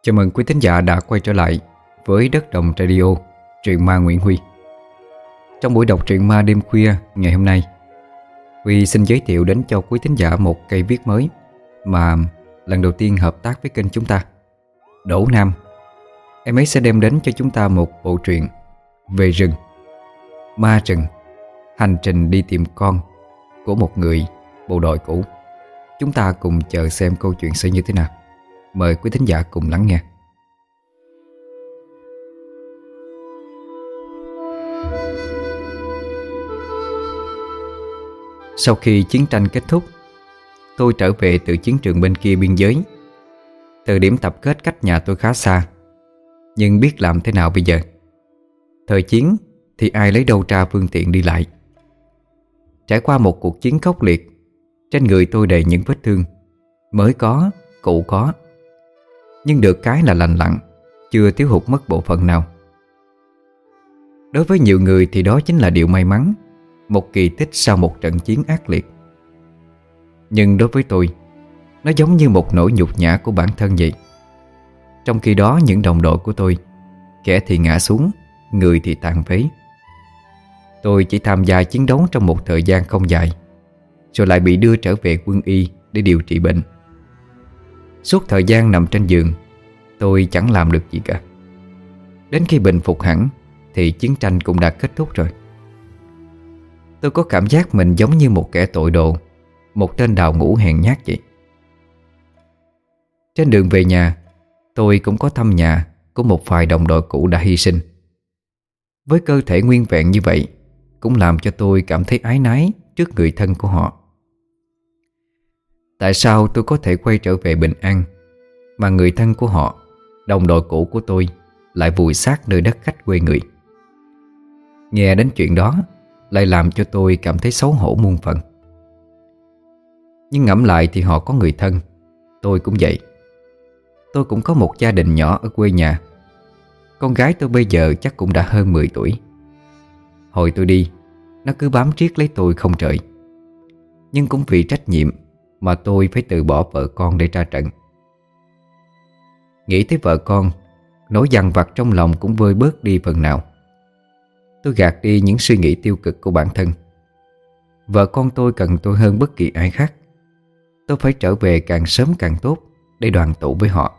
Chào mừng quý thính giả đã quay trở lại với Đất Đồng Radio, truyện ma Nguyễn Huy. Trong buổi đọc truyện ma đêm khuya ngày hôm nay, Huy xin giới thiệu đến cho quý thính giả một cây viết mới mà lần đầu tiên hợp tác với kênh chúng ta, Đỗ Nam. Em ấy sẽ đem đến cho chúng ta một bộ truyện về rừng, ma rừng, hành trình đi tìm con của một người bộ đội cũ. Chúng ta cùng chờ xem câu chuyện sẽ như thế nào. Mời quý thính giả cùng lắng nghe. Sau khi chiến tranh kết thúc, tôi trở về từ chiến trường bên kia biên giới. Thời điểm tập kết cách nhà tôi khá xa, nhưng biết làm thế nào bây giờ. Thời chiến thì ai lấy đâu ra phương tiện đi lại. Trải qua một cuộc chiến khốc liệt, trên người tôi đầy những vết thương, mới có, cũ có. Nhưng được cái là lành lặn, chưa thiếu hụt mất bộ phận nào. Đối với nhiều người thì đó chính là điều may mắn, một kỳ tích sau một trận chiến ác liệt. Nhưng đối với tôi, nó giống như một nỗi nhục nhã của bản thân vậy. Trong khi đó những đồng đội của tôi, kẻ thì ngã xuống, người thì tàn phế. Tôi chỉ tham gia chiến đấu trong một thời gian không dài, rồi lại bị đưa trở về quân y để điều trị bệnh. Suốt thời gian nằm trên giường, tôi chẳng làm được gì cả. Đến khi bình phục hẳn thì chiến tranh cũng đã kết thúc rồi. Tôi có cảm giác mình giống như một kẻ tội đồ, một tên đào ngũ hèn nhát vậy. Trên đường về nhà, tôi cũng có thăm nhà của một vài đồng đội cũ đã hy sinh. Với cơ thể nguyên vẹn như vậy, cũng làm cho tôi cảm thấy áy náy trước người thân của họ. Tại sao tôi có thể quay trở về bình an, mà người thân của họ, đồng đội cũ của tôi, lại vùi xác nơi đất khách quê người? Nghe đến chuyện đó lại làm cho tôi cảm thấy xấu hổ muôn phần. Nhưng ngẫm lại thì họ có người thân, tôi cũng vậy. Tôi cũng có một gia đình nhỏ ở quê nhà. Con gái tôi bây giờ chắc cũng đã hơn 10 tuổi. Hồi tôi đi, nó cứ bám riết lấy tôi không rời. Nhưng cũng vì trách nhiệm mà tôi phải từ bỏ vợ con để ra trận. Nghĩ tới vợ con, nỗi dằn vặt trong lòng cũng vơi bớt đi phần nào. Tôi gạt đi những suy nghĩ tiêu cực của bản thân. Vợ con tôi cần tôi hơn bất kỳ ai khác. Tôi phải trở về càng sớm càng tốt để đoàn tụ với họ.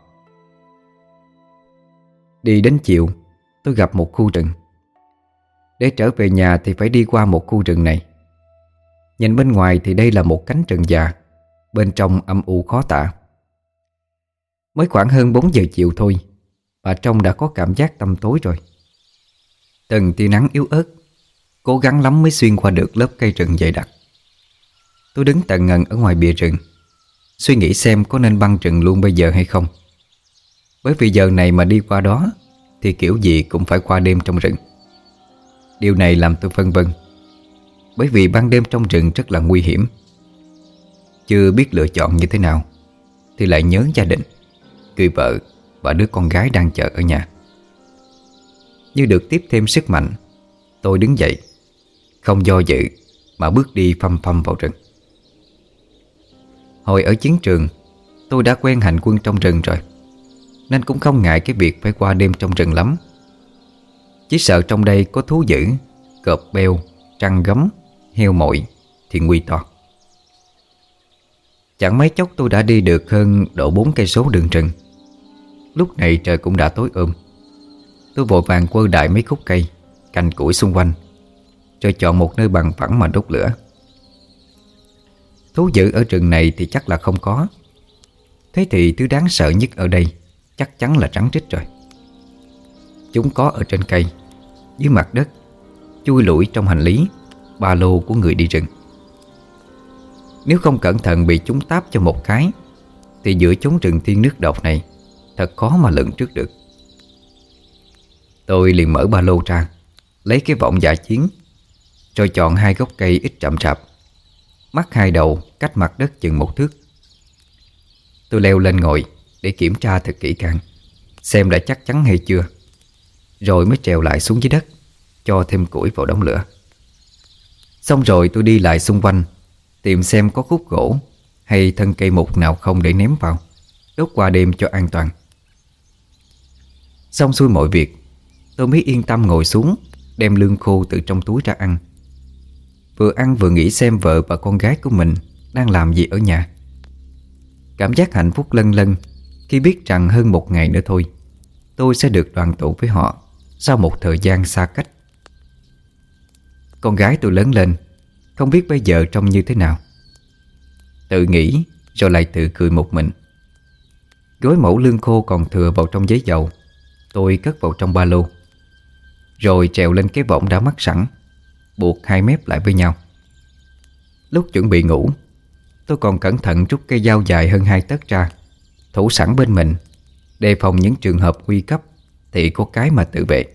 Đi đến chiều, tôi gặp một khu rừng. Để trở về nhà thì phải đi qua một khu rừng này. Nhìn bên ngoài thì đây là một cánh rừng già, bên trong âm u khó tả. Mới khoảng hơn 4 giờ chiều thôi mà trong đã có cảm giác tăm tối rồi. Từng tia nắng yếu ớt, cố gắng lắm mới xuyên qua được lớp cây rừng dày đặc. Tôi đứng tận ngần ở ngoài bìa rừng, suy nghĩ xem có nên băng rừng luôn bây giờ hay không. Bởi vì giờ này mà đi qua đó thì kiểu gì cũng phải qua đêm trong rừng. Điều này làm tôi phân vân, bởi vì ban đêm trong rừng rất là nguy hiểm. Chưa biết lựa chọn như thế nào thì lại nhớ gia đình, người vợ và đứa con gái đang chờ ở nhà. Như được tiếp thêm sức mạnh, tôi đứng dậy, không do dự mà bước đi phăm phăm vào rừng. Hồi ở chiến trường, tôi đã quen hành quân trong rừng rồi, nên cũng không ngại cái việc phải qua đêm trong rừng lắm. Chỉ sợ trong đây có thú dữ, cọp beo, trăng gấm, heo mội thì nguy to. Chẳng mấy chốc tôi đã đi được hơn độ 4 cây số đường rừng. Lúc này trời cũng đã tối Tôi vội vàng quơ đại mấy khúc cây, cành củi xung quanh, rồi chọn một nơi bằng phẳng mà đốt lửa. Thú dữ ở rừng này thì chắc là không có. Thế thì thứ đáng sợ nhất ở đây chắc chắn là rắn rít rồi. Chúng có ở trên cây, dưới mặt đất, chui lủi trong hành lý, ba lô của người đi rừng. Nếu không cẩn thận bị chúng táp cho một cái thì giữa chốn rừng thiên nước độc này thật khó mà lường trước được. Tôi liền mở ba lô ra, lấy cái vọng dạ chiến, rồi chọn 2 gốc cây ít chậm rạp, mắc 2 đầu cách mặt đất chừng 1 thước. Tôi leo lên ngồi để kiểm tra thật kỹ càng, xem đã chắc chắn hay chưa, rồi mới trèo lại xuống dưới đất, cho thêm củi vào đống lửa. Xong rồi tôi đi lại xung quanh, tìm xem có khúc gỗ hay thân cây mục nào không để ném vào, đốt qua đêm cho an toàn. Xong xuôi mọi việc, tôi mới yên tâm ngồi xuống, đem lương khô từ trong túi ra ăn. Vừa ăn vừa nghĩ xem vợ và con gái của mình đang làm gì ở nhà. Cảm giác hạnh phúc lân lân khi biết rằng hơn một ngày nữa thôi tôi sẽ được đoàn tụ với họ sau một thời gian xa cách. Con gái tôi lớn lên, không biết bây giờ trông như thế nào. Tự nghĩ rồi lại tự cười một mình. Gói mẫu lương khô còn thừa vào trong giấy dầu, tôi cất vào trong ba lô, rồi trèo lên cái võng đã mắc sẵn, buộc hai mép lại với nhau. Lúc chuẩn bị ngủ, tôi còn cẩn thận rút cây dao dài hơn 2 tấc ra, thủ sẵn bên mình, đề phòng những trường hợp nguy cấp thì có cái mà tự vệ.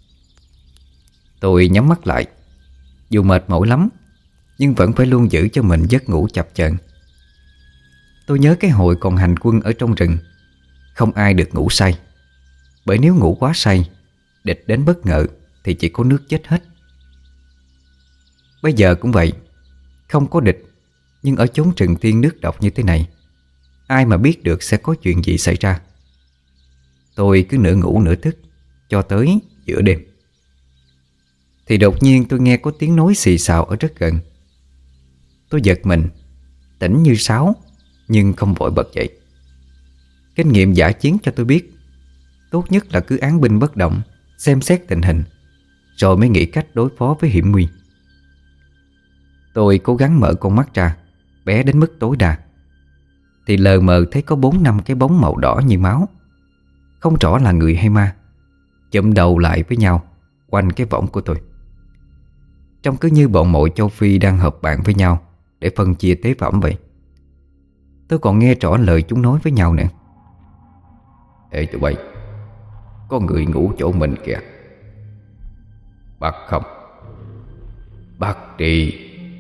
Tôi nhắm mắt lại, dù mệt mỏi lắm nhưng vẫn phải luôn giữ cho mình giấc ngủ chập chờn. Tôi nhớ cái hồi còn hành quân ở trong rừng, không ai được ngủ say, bởi nếu ngủ quá say, địch đến bất ngờ thì chỉ có nước chết hết. Bây giờ cũng vậy, không có địch, nhưng ở chốn rừng tiên nước độc như thế này, ai mà biết được sẽ có chuyện gì xảy ra. Tôi cứ nửa ngủ nửa thức cho tới giữa đêm, thì đột nhiên tôi nghe có tiếng nói xì xào ở rất gần. Tôi giật mình, tỉnh như sáo, nhưng không vội bật dậy. Kinh nghiệm dã chiến cho tôi biết, tốt nhất là cứ án binh bất động, xem xét tình hình, rồi mới nghĩ cách đối phó với hiểm nguy. Tôi cố gắng mở con mắt ra, bé đến mức tối đa, thì lờ mờ thấy có 4-5 cái bóng màu đỏ như máu, không rõ là người hay ma, chụm đầu lại với nhau quanh cái võng của tôi. Trông cứ như bọn mội châu Phi đang họp bàn với nhau để phân chia tế phẩm vậy. Tôi còn nghe rõ lời chúng nói với nhau nữa. Ê tụi bay, có người ngủ chỗ mình kìa. Bắt không? Bắt đi.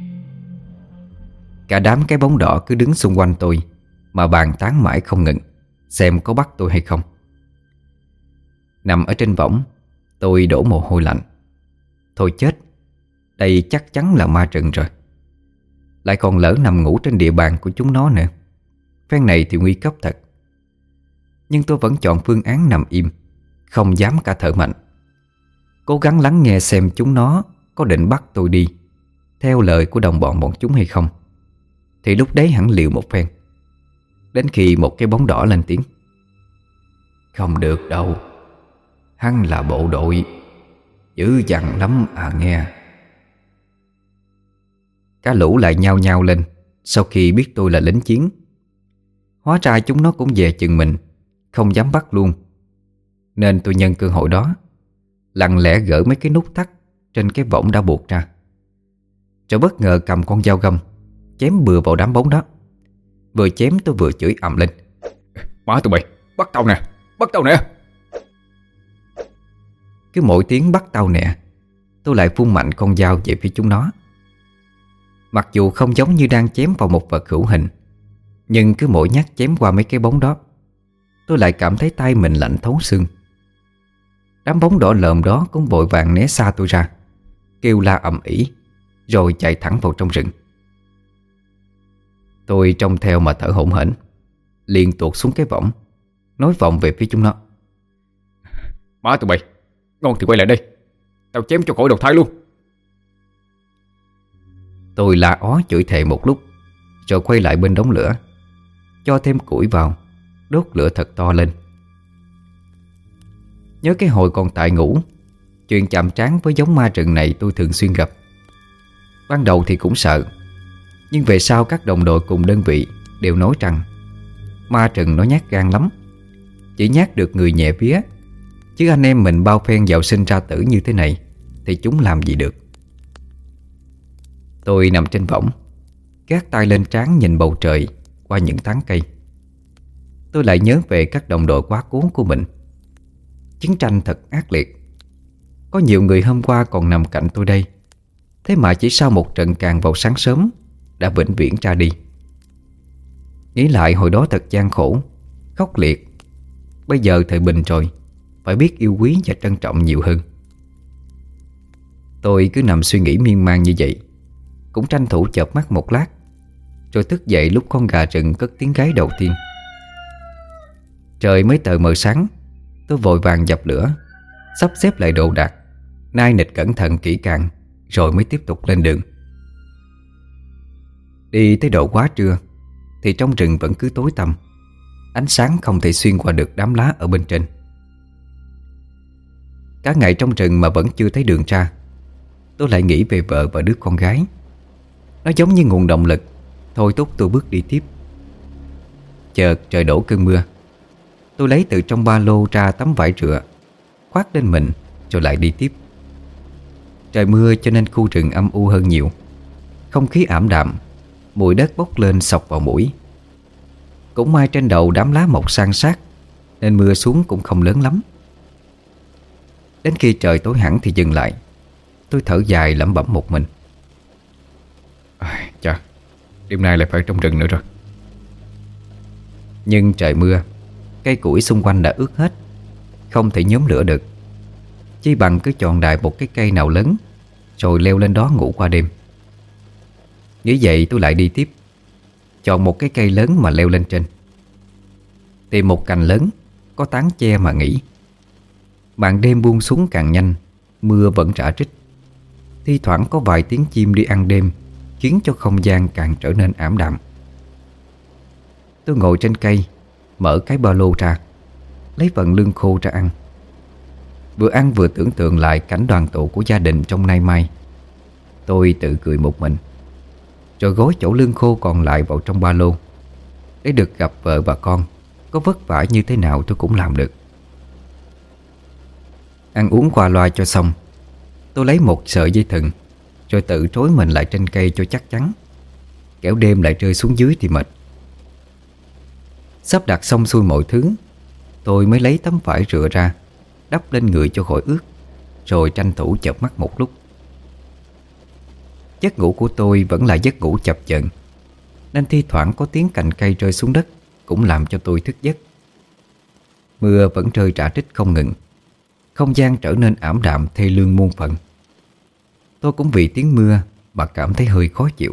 Cả đám cái bóng đỏ cứ đứng xung quanh tôi mà bàn tán mãi không ngừng, xem có bắt tôi hay không. Nằm ở trên võng, tôi đổ mồ hôi lạnh. Thôi chết, đây chắc chắn là ma rừng rồi. Lại còn lỡ nằm ngủ trên địa bàn của chúng nó nữa, phen này thì nguy cấp thật. Nhưng tôi vẫn chọn phương án nằm im, không dám cả thở mạnh, cố gắng lắng nghe xem chúng nó có định bắt tôi đi theo lời của đồng bọn chúng hay không. Thì lúc đấy hẳn liều một phen. Đến khi một cái bóng đỏ lên tiếng: Không được đâu, hắn là bộ đội, dữ dằn lắm à nghe. Cả lũ lại nhao nhao lên sau khi biết tôi là lính chiến. Hóa ra chúng nó cũng về chừng mình, không dám bắt luôn. Nên tôi nhân cơ hội đó, lặng lẽ gỡ mấy cái nút thắt trên cái võng đã buộc ra, rồi bất ngờ cầm con dao găm chém bừa vào đám bóng đó. Vừa chém tôi vừa chửi ầm lên: Má tụi bay, bắt tao nè, bắt tao nè. Cứ mỗi tiếng bắt tao nè, tôi lại vung mạnh con dao về phía chúng nó. Mặc dù không giống như đang chém vào một vật hữu hình, nhưng cứ mỗi nhát chém qua mấy cái bóng đó, tôi lại cảm thấy tay mình lạnh thấu xương. Đám bóng đỏ lợm đó cũng vội vàng né xa tôi ra, kêu la ầm ĩ, rồi chạy thẳng vào trong rừng. Tôi trông theo mà thở hổn hển, liền tuột xuống cái võng, nói vọng về phía chúng nó: Má tụi bay, ngon thì quay lại đây, tao chém cho khỏi đầu thai luôn. Tôi la ó chửi thề một lúc, rồi quay lại bên đống lửa, cho thêm củi vào, đốt lửa thật to lên. Nhớ cái hồi còn tại ngũ, chuyện chạm trán với giống ma rừng này tôi thường xuyên gặp. Ban đầu thì cũng sợ, nhưng về sau các đồng đội cùng đơn vị đều nói rằng ma rừng nó nhát gan lắm, chỉ nhát được người nhẹ vía, chứ anh em mình bao phen vào sinh ra tử như thế này thì chúng làm gì được. Tôi nằm trên võng, gác tay lên trán nhìn bầu trời qua những tán cây. Tôi lại nhớ về các đồng đội quá cố của mình. Chiến tranh thật ác liệt. Có nhiều người hôm qua còn nằm cạnh tôi đây, thế mà chỉ sau một trận càn vào sáng sớm đã vĩnh viễn ra đi. Nghĩ lại hồi đó thật gian khổ, khốc liệt. Bây giờ thời bình rồi, phải biết yêu quý và trân trọng nhiều hơn. Tôi cứ nằm suy nghĩ miên man như vậy, cũng tranh thủ chợp mắt một lát, rồi thức dậy lúc con gà rừng cất tiếng gáy đầu tiên. Trời mới tờ mờ sáng, Tôi vội vàng dập lửa, sắp xếp lại đồ đạc, nai nịch cẩn thận kỹ càng, rồi mới tiếp tục lên đường. Đi tới độ quá trưa thì trong rừng vẫn cứ tối tăm, ánh sáng không thể xuyên qua được đám lá ở bên trên. Cả ngày trong rừng mà vẫn chưa thấy đường ra, tôi lại nghĩ về vợ và đứa con gái. Nó giống như nguồn động lực thôi thúc tôi bước đi tiếp. Chợt trời đổ cơn mưa. Tôi lấy từ trong ba lô ra tấm vải rựa, khoác lên mình rồi lại đi tiếp. Trời mưa cho nên khu rừng âm u hơn nhiều. Không khí ảm đạm, mùi đất bốc lên xộc vào mũi. Cũng may trên đầu đám lá mọc san sát nên mưa xuống cũng không lớn lắm. Đến khi trời tối hẳn thì dừng lại. Tôi thở dài lẩm bẩm một mình. Chà, đêm nay lại phải trong rừng nữa rồi. Nhưng trời mưa, cây củi xung quanh đã ướt hết, không thể nhóm lửa được. Chi bằng cứ chọn đại một cái cây nào lớn rồi leo lên đó ngủ qua đêm. Nghĩ vậy tôi lại đi tiếp, chọn một cái cây lớn mà leo lên trên. Tìm một cành lớn có tán che mà nghỉ. Màn đêm buông xuống càng nhanh, mưa vẫn rả rích. Thi thoảng có vài tiếng chim đi ăn đêm, khiến cho không gian càng trở nên ảm đạm. Tôi ngồi trên cây, mở cái ba lô ra, lấy phần lương khô ra ăn. Vừa ăn vừa tưởng tượng lại cảnh đoàn tụ của gia đình trong nay mai. Tôi tự cười một mình, rồi gói chỗ lương khô còn lại vào trong ba lô. Để được gặp vợ và con, có vất vả như thế nào tôi cũng làm được. Ăn uống qua loa cho xong, tôi lấy một sợi dây thừng, rồi tự trói mình lại trên cây cho chắc chắn, kẻo đêm lại rơi xuống dưới thì mệt. Sắp đặt xong xuôi mọi thứ, tôi mới lấy tấm vải rựa ra, đắp lên người cho khỏi ướt, rồi tranh thủ chợp mắt một lúc. Giấc ngủ của tôi vẫn là giấc ngủ chập chờn, nên thi thoảng có tiếng cành cây rơi xuống đất cũng làm cho tôi thức giấc. Mưa vẫn rơi rả rích không ngừng. Không gian trở nên ảm đạm thê lương muôn phận. Tôi cũng vì tiếng mưa mà cảm thấy hơi khó chịu.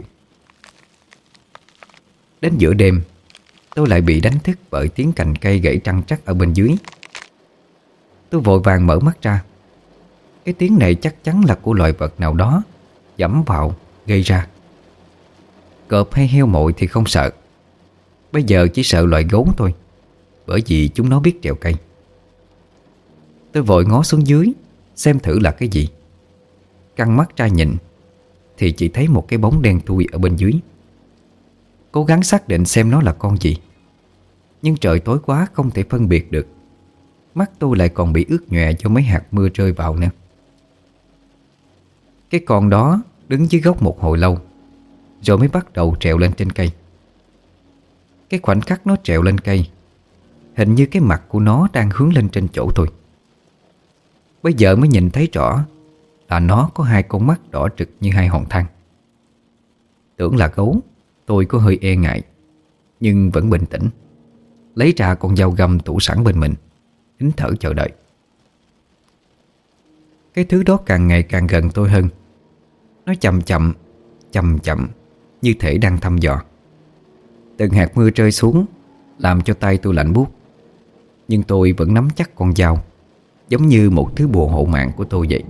Đến giữa đêm, tôi lại bị đánh thức bởi tiếng cành cây gãy trăng trắc ở bên dưới. Tôi vội vàng mở mắt ra. Cái tiếng này chắc chắn là của loài vật nào đó giẫm vào gây ra. Cọp hay heo mồi thì không sợ. Bây giờ chỉ sợ loài gấu thôi, bởi vì chúng nó biết trèo cây. Tôi vội ngó xuống dưới xem thử là cái gì. Căng mắt ra nhìn thì chỉ thấy một cái bóng đen thui ở bên dưới. Cố gắng xác định xem nó là con gì, nhưng trời tối quá không thể phân biệt được. Mắt tôi lại còn bị ướt nhòe do mấy hạt mưa rơi vào nữa. Cái con đó đứng dưới gốc một hồi lâu, rồi mới bắt đầu trèo lên trên cây. Cái khoảnh khắc nó trèo lên cây, hình như cái mặt của nó đang hướng lên trên chỗ tôi. Bây giờ mới nhìn thấy rõ là nó có hai con mắt đỏ rực như hai hòn than. Tưởng là gấu, tôi có hơi e ngại, nhưng vẫn bình tĩnh, lấy ra con dao găm tủ sẵn bên mình, nín thở chờ đợi. Cái thứ đó càng ngày càng gần tôi hơn. Nó chậm chậm, chậm chậm, như thể đang thăm dò. Từng hạt mưa rơi xuống làm cho tay tôi lạnh buốt, nhưng tôi vẫn nắm chắc con dao, giống như một thứ bùa hộ mạng của tôi vậy.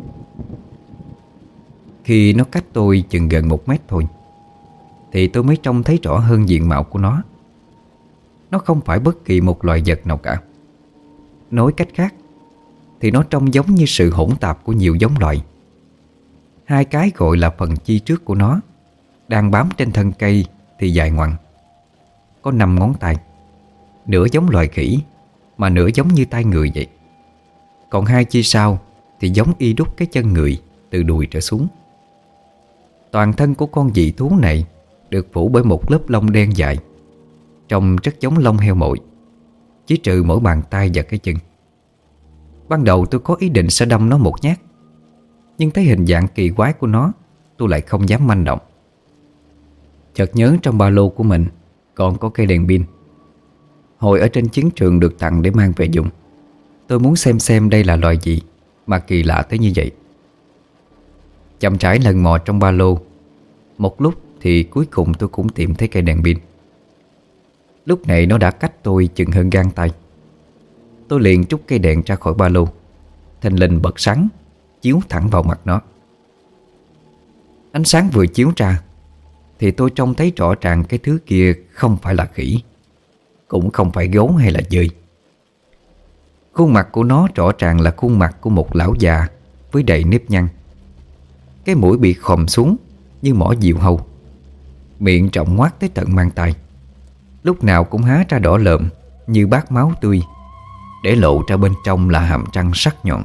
Khi nó cách tôi chừng gần 1 mét thôi, thì tôi mới trông thấy rõ hơn diện mạo của nó. Nó không phải bất kỳ một loài vật nào cả. Nói cách khác thì nó trông giống như sự hỗn tạp của nhiều giống loài. Hai cái gọi là phần chi trước của nó đang bám trên thân cây thì dài ngoằng, có 5 ngón tay, nửa giống loài khỉ mà nửa giống như tay người vậy. Còn hai chi sau thì giống y đúc cái chân người từ đùi trở xuống. Toàn thân của con dị thú này được phủ bởi một lớp lông đen dài, trông rất giống lông heo mồi, chỉ trừ mỗi bàn tay và cái chân. Ban đầu tôi có ý định sẽ đâm nó một nhát, nhưng thấy hình dạng kỳ quái của nó, tôi lại không dám manh động. Chợt nhớ trong ba lô của mình còn có cây đèn pin, hồi ở trên chiến trường được tặng để mang về dùng. Tôi muốn xem đây là loài gì mà kỳ lạ tới như vậy. Chậm rãi lần mò trong ba lô, một lúc thì cuối cùng tôi cũng tìm thấy cây đèn pin. Lúc này nó đã cách tôi chừng hơn gang tay. Tôi liền trút cây đèn ra khỏi ba lô. Thình lình bật sáng, chiếu thẳng vào mặt nó. Ánh sáng vừa chiếu ra thì tôi trông thấy rõ ràng cái thứ kia không phải là khỉ, cũng không phải gấu hay là dơi. Khuôn mặt của nó rõ ràng là khuôn mặt của một lão già với đầy nếp nhăn. Cái mũi bị khòm xuống như mỏ diều hâu, miệng rộng ngoác tới tận mang tai, lúc nào cũng há ra đỏ lợm như bát máu tươi, để lộ ra bên trong là hàm răng sắc nhọn.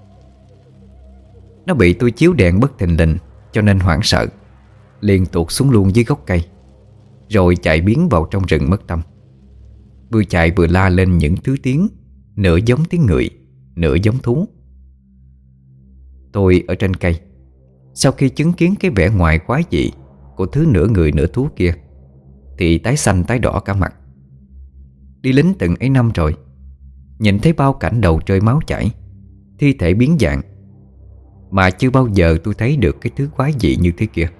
Nó bị tôi chiếu đèn bất thình lình cho nên hoảng sợ, liền tuột xuống luôn dưới gốc cây, rồi chạy biến vào trong rừng mất tâm. Vừa chạy vừa la lên những thứ tiếng nửa giống tiếng người, nửa giống thú. Tôi ở trên cây, sau khi chứng kiến cái vẻ ngoài quái dị của thứ nửa người nửa thú kia thì tái xanh tái đỏ cả mặt. Đi lính từng ấy năm rồi, nhìn thấy bao cảnh đầu rơi máu chảy, thi thể biến dạng, mà chưa bao giờ tôi thấy được cái thứ quái dị như thế kia.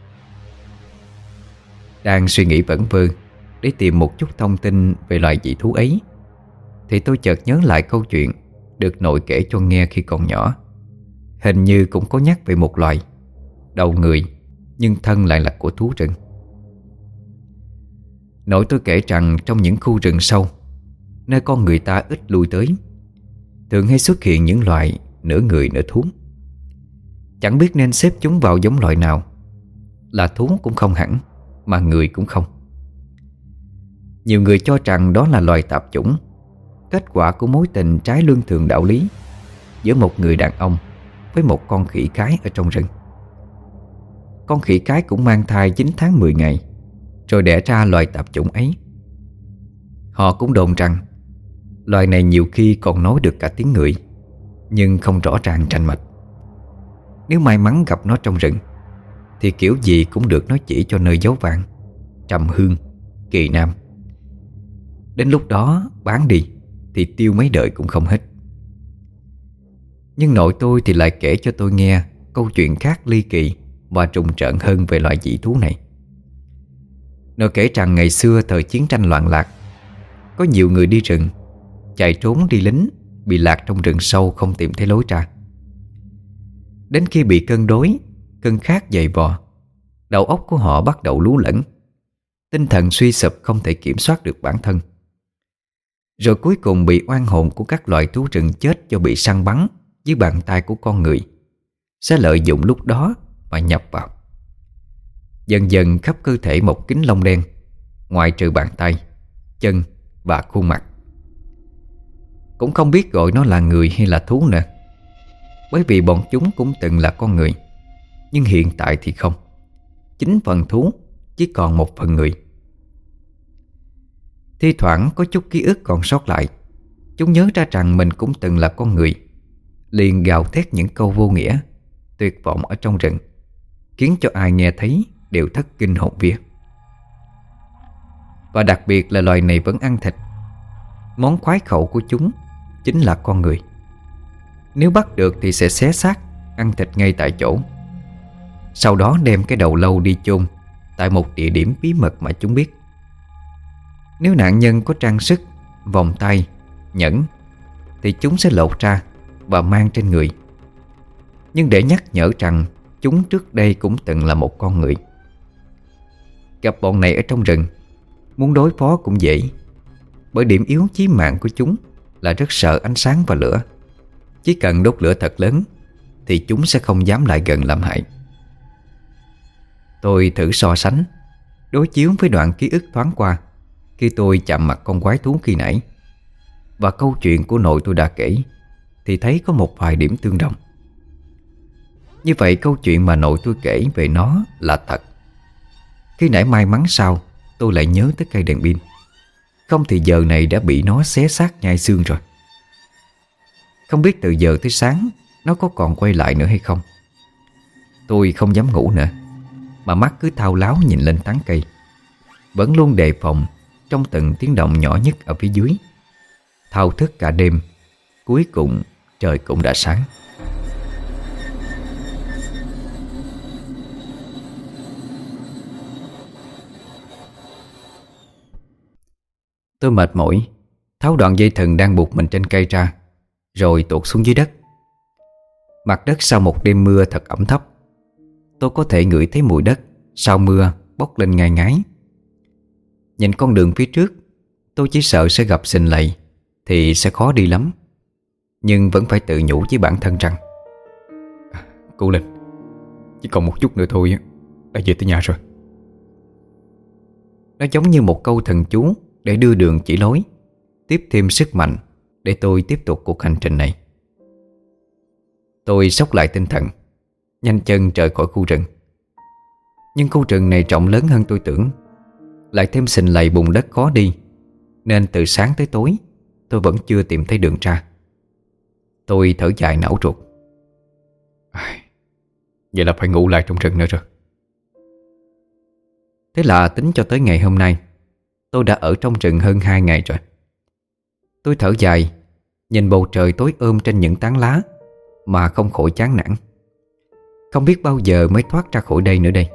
Đang suy nghĩ vẩn vơ để tìm một chút thông tin về loài dị thú ấy, thì tôi chợt nhớ lại câu chuyện được nội kể cho nghe khi còn nhỏ. Hình như cũng có nhắc về một loài đầu người nhưng thân lại là của thú rừng. Nội tôi kể rằng trong những khu rừng sâu, nơi con người ta ít lui tới, thường hay xuất hiện những loài nửa người nửa thú. Chẳng biết nên xếp chúng vào giống loại nào, là thú cũng không hẳn, mà người cũng không. Nhiều người cho rằng đó là loài tạp chủng, kết quả của mối tình trái luân thường đạo lý giữa một người đàn ông với một con khỉ cái ở trong rừng. Con khỉ cái cũng mang thai 9 tháng 10 ngày, rồi đẻ ra loài tạp chủng ấy. Họ cũng đồn rằng loài này nhiều khi còn nói được cả tiếng người, nhưng không rõ ràng rành mạch. Nếu may mắn gặp nó trong rừng thì kiểu gì cũng được nó chỉ cho nơi giấu vàng, trầm hương, kỳ nam. Đến lúc đó bán đi thì tiêu mấy đời cũng không hết. Nhưng nội tôi thì lại kể cho tôi nghe câu chuyện khác ly kỳ và trùng trợn hơn về loại dị thú này. Nội kể rằng ngày xưa thời chiến tranh loạn lạc, có nhiều người đi rừng, chạy trốn đi lính, bị lạc trong rừng sâu không tìm thấy lối ra. Đến khi bị cơn đói, cơn khát dày vò, đầu óc của họ bắt đầu lú lẫn, tinh thần suy sụp không thể kiểm soát được bản thân. Rồi cuối cùng bị oan hồn của các loài thú rừng chết do bị săn bắn dưới bàn tay của con người sẽ lợi dụng lúc đó mà nhập vào. Dần dần khắp cơ thể một kính lông đen, ngoại trừ bàn tay, chân và khuôn mặt. Cũng không biết gọi nó là người hay là thú nữa, bởi vì bọn chúng cũng từng là con người, nhưng hiện tại thì không. 9 phần thú, chỉ còn 1 phần người. Thi thoảng có chút ký ức còn sót lại, chúng nhớ ra rằng mình cũng từng là con người, liền gào thét những câu vô nghĩa, tuyệt vọng ở trong rừng, khiến cho ai nghe thấy đều thất kinh hồn vía. Và đặc biệt là loài này vẫn ăn thịt. Món khoái khẩu của chúng chính là con người. Nếu bắt được thì sẽ xé xác, ăn thịt ngay tại chỗ, sau đó đem cái đầu lâu đi chôn tại một địa điểm bí mật mà chúng biết. Nếu nạn nhân có trang sức, vòng tay, nhẫn thì chúng sẽ lột ra và mang trên người, nhưng để nhắc nhở rằng chúng trước đây cũng từng là một con người. Gặp bọn này ở trong rừng, muốn đối phó cũng dễ, bởi điểm yếu chí mạng của chúng là rất sợ ánh sáng và lửa. Chỉ cần đốt lửa thật lớn thì chúng sẽ không dám lại gần làm hại. Tôi thử so sánh, đối chiếu với đoạn ký ức thoáng qua khi tôi chạm mặt con quái thú khi nãy và câu chuyện của nội tôi đã kể, thì thấy có một vài điểm tương đồng. Như vậy câu chuyện mà nội tôi kể về nó là thật. Khi nãy may mắn sao tôi lại nhớ tới cây đèn pin, không thì giờ này đã bị nó xé xác nhai xương rồi. Không biết từ giờ tới sáng nó có còn quay lại nữa hay không. Tôi không dám ngủ nữa, mà mắt cứ thao láo nhìn lên tán cây, vẫn luôn đề phòng trong từng tiếng động nhỏ nhất ở phía dưới. Thao thức cả đêm, cuối cùng trời cũng đã sáng. Tôi mệt mỏi tháo đoạn dây thừng đang buộc mình trên cây ra, rồi tuột xuống dưới đất. Mặt đất sau một đêm mưa thật ẩm thấp. Tôi có thể ngửi thấy mùi đất sau mưa bốc lên ngai ngái. Nhìn con đường phía trước, tôi chỉ sợ sẽ gặp sình lầy thì sẽ khó đi lắm. Nhưng vẫn phải tự nhủ với bản thân rằng cố lên, chỉ còn một chút nữa thôi đã về tới nhà rồi. Nó giống như một câu thần chú để đưa đường chỉ lối, tiếp thêm sức mạnh để tôi tiếp tục cuộc hành trình này. Tôi xốc lại tinh thần, nhanh chân rời khỏi khu rừng. Nhưng khu rừng này rộng lớn hơn tôi tưởng, lại thêm sình lầy bùn đất khó đi, nên từ sáng tới tối tôi vẫn chưa tìm thấy đường ra. Tôi thở dài não ruột. Vậy là phải ngủ lại trong rừng nữa rồi. Thế là tính cho tới ngày hôm nay, tôi đã ở trong rừng hơn 2 ngày rồi. Tôi thở dài, nhìn bầu trời tối trên những tán lá mà không khỏi chán nản. Không biết bao giờ mới thoát ra khỏi đây nữa đây.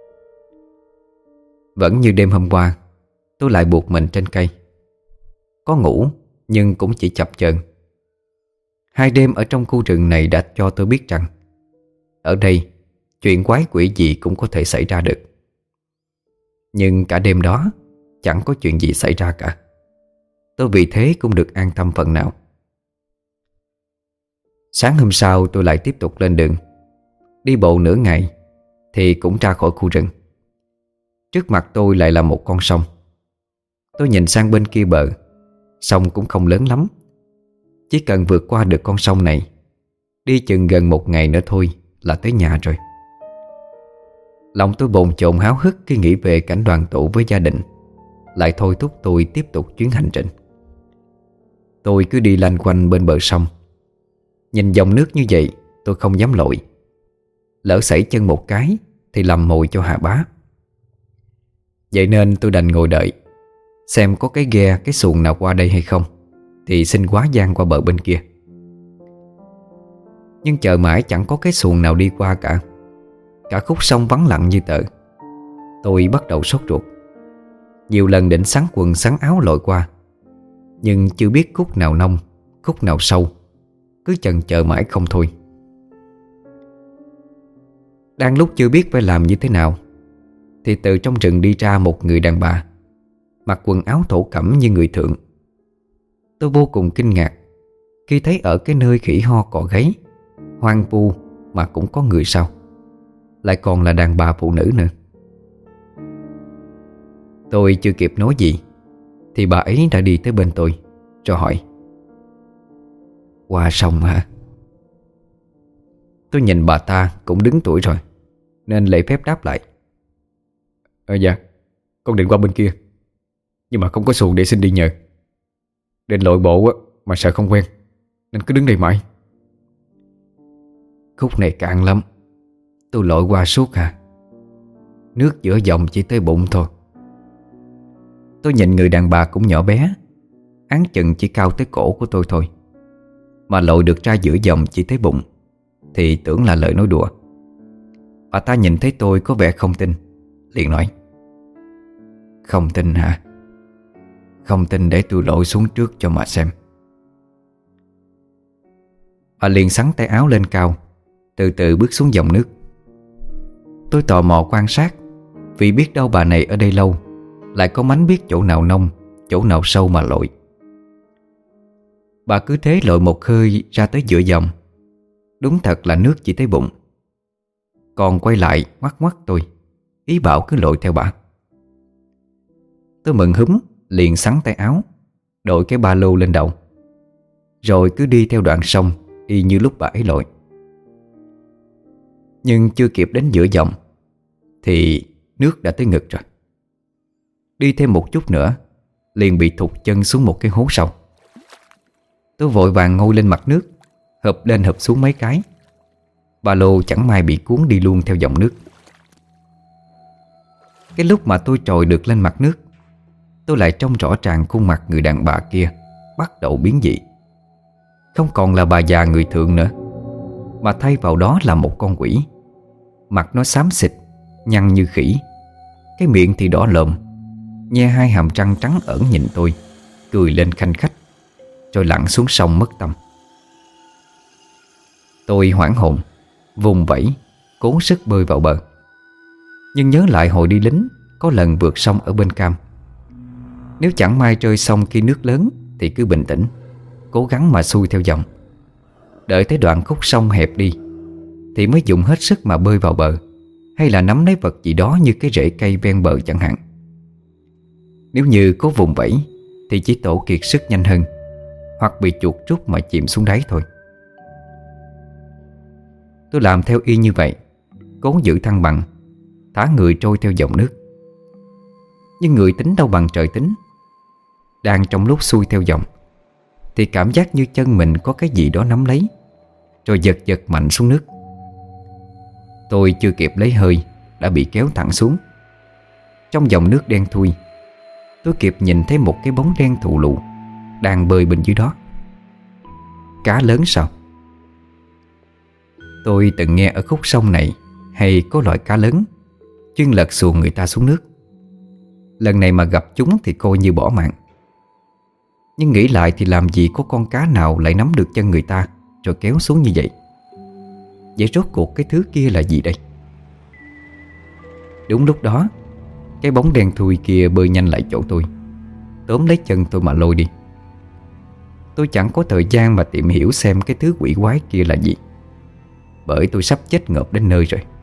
Vẫn như đêm hôm qua, tôi lại buộc mình trên cây. Có ngủ nhưng cũng chỉ chập chờn. 2 đêm ở trong khu rừng này đã cho tôi biết rằng ở đây chuyện quái quỷ gì cũng có thể xảy ra được. Nhưng cả đêm đó chẳng có chuyện gì xảy ra cả. Tôi vì thế cũng được an tâm phần nào. Sáng hôm sau tôi lại tiếp tục lên đường. Đi bộ nửa ngày thì cũng ra khỏi khu rừng. Trước mặt tôi lại là một con sông. Tôi nhìn sang bên kia bờ. Sông cũng không lớn lắm. Chỉ cần vượt qua được con sông này, đi chừng gần 1 ngày nữa thôi là tới nhà rồi. Lòng tôi bồn chồn háo hức khi nghĩ về cảnh đoàn tụ với gia đình, lại thôi thúc tôi tiếp tục chuyến hành trình. Tôi cứ đi lanh quanh bên bờ sông. Nhìn dòng nước như vậy tôi không dám lội. Lỡ sẩy chân một cái thì làm mồi cho hà bá. Vậy nên tôi đành ngồi đợi, xem có cái ghe, cái xuồng nào qua đây hay không, thì xin quá giang qua bờ bên kia. Nhưng chờ mãi chẳng có cái xuồng nào đi qua cả. Cả khúc sông vắng lặng như tờ. Tôi bắt đầu sốt ruột. Nhiều lần định xắn quần xắn áo lội qua, nhưng chưa biết khúc nào nông, khúc nào sâu, cứ chần chờ mãi không thôi. Đang lúc chưa biết phải làm như thế nào, thì từ trong rừng đi ra một người đàn bà, mặc quần áo thổ cẩm như người thượng. Tôi vô cùng kinh ngạc khi thấy ở cái nơi khỉ ho cọ gáy, hoang vu mà cũng có người sao, lại còn là đàn bà phụ nữ nữa. Tôi chưa kịp nói gì thì bà ấy đã đi tới bên tôi, rồi hỏi: "Qua sông hả?" Tôi nhìn bà ta cũng đứng tuổi rồi, nên lễ phép đáp lại: Dạ, con định qua bên kia, nhưng mà không có xuồng để xin đi nhờ. Định lội bộ á, mà sợ không quen, nên cứ đứng đây mãi. Khúc này cạn lắm, tôi lội qua suốt à. Nước giữa dòng chỉ tới bụng thôi. Tôi nhìn người đàn bà cũng nhỏ bé, áng chừng chỉ cao tới cổ của tôi thôi, mà lội được ra giữa dòng chỉ tới bụng thì tưởng là lời nói đùa. Bà ta nhìn thấy tôi có vẻ không tin, liền nói: "Không tin hả? Không tin để tôi lội xuống trước cho mà xem." Bà liền xắn tay áo lên cao, từ từ bước xuống dòng nước. Tôi tò mò quan sát, vì biết đâu bà này ở đây lâu, lại có mánh biết chỗ nào nông, chỗ nào sâu mà lội. Bà cứ thế lội một hơi ra tới giữa dòng. Đúng thật là nước chỉ tới bụng. Còn quay lại ngoắc ngoắc tôi, ý bảo cứ lội theo bà. Tôi mừng húm, liền xắn tay áo, đội cái ba lô lên đầu, rồi cứ đi theo đoạn sông y như lúc bà ấy lội. Nhưng chưa kịp đến giữa dòng thì nước đã tới ngực rồi. Đi thêm một chút nữa liền bị thụt chân xuống một cái hố sâu. Tôi vội vàng ngồi lên mặt nước, hợp lên hợp xuống mấy cái. Ba lô chẳng may bị cuốn đi luôn theo dòng nước. Cái lúc mà tôi trồi được lên mặt nước, tôi lại trông rõ ràng khuôn mặt người đàn bà kia bắt đầu biến dị. Không còn là bà già người thượng nữa, mà thay vào đó là một con quỷ. Mặt nó xám xịt, nhăn như khỉ, cái miệng thì đỏ lợm, nhe hai hàm răng trắng ẩn nhìn tôi, cười lên khanh khách, rồi lặn xuống sông mất tâm. Tôi hoảng hồn, vùng vẫy, cố sức bơi vào bờ. Nhưng nhớ lại hồi đi lính có lần vượt sông ở bên Cam. Nếu chẳng may rơi sông khi nước lớn thì cứ bình tĩnh, cố gắng mà xuôi theo dòng. Đợi tới đoạn khúc sông hẹp đi thì mới dùng hết sức mà bơi vào bờ, hay là nắm lấy vật gì đó như cái rễ cây ven bờ chẳng hạn. Nếu như cố vùng vẫy thì chỉ tổ kiệt sức nhanh hơn, hoặc bị chuột rút mà chìm xuống đáy thôi. Tôi làm theo y như vậy, cố giữ thăng bằng, thả người trôi theo dòng nước. Nhưng người tính đâu bằng trời tính. Đang trong lúc xuôi theo dòng thì cảm giác như chân mình có cái gì đó nắm lấy, rồi giật giật mạnh xuống nước. Tôi chưa kịp lấy hơi đã bị kéo thẳng xuống. Trong dòng nước đen thui, tôi kịp nhìn thấy một cái bóng đen thù lù đang bơi bên dưới đó. Cá lớn sao? Tôi từng nghe ở khúc sông này hay có loại cá lớn chuyên lật xuồng người ta xuống nước. Lần này mà gặp chúng thì coi như bỏ mạng. Nhưng nghĩ lại thì làm gì có con cá nào lại nắm được chân người ta rồi kéo xuống như vậy. Vậy rốt cuộc cái thứ kia là gì đây? Đúng lúc đó, cái bóng đen thui kia bơi nhanh lại chỗ tôi, tóm lấy chân tôi mà lôi đi. Tôi chẳng có thời gian mà tìm hiểu xem cái thứ quỷ quái kia là gì, bởi tôi sắp chết ngợp đến nơi rồi.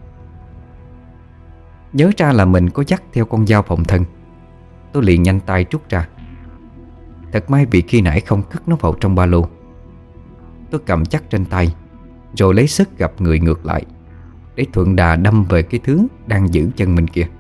Nhớ ra là mình có dắt theo con dao phòng thân, tôi liền nhanh tay rút ra. Thật may vì khi nãy không cất nó vào trong ba lô. Tôi cầm chắc trên tay, rồi lấy sức gập người ngược lại để thuận đà đâm về cái thứ đang giữ chân mình kia.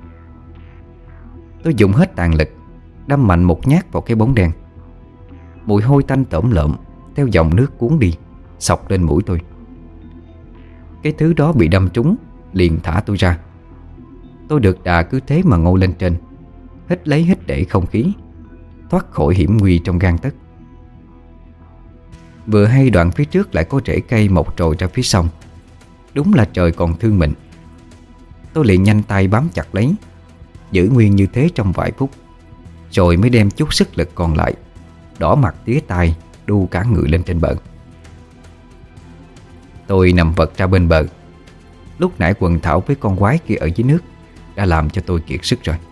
Tôi dùng hết tàn lực, đâm mạnh một nhát vào cái bóng đen. Mùi hôi tanh tởm lợm theo dòng nước cuốn đi, xộc lên mũi tôi. Cái thứ đó bị đâm trúng liền thả tôi ra. Tôi được đà cứ thế mà ngồi lên trên, hít lấy hít để không khí, thoát khỏi hiểm nguy trong gang tấc. Vừa hay đoạn phía trước lại có rễ cây mọc trồi ra phía sông. Đúng là trời còn thương mình. Tôi liền nhanh tay bám chặt lấy, giữ nguyên như thế trong vài phút, rồi mới đem chút sức lực còn lại, đỏ mặt tía tai, đu cả người lên trên bờ. Tôi nằm vật ra bên bờ. Lúc nãy quần thảo với con quái kia ở dưới nước đã làm cho tôi kiệt sức rồi.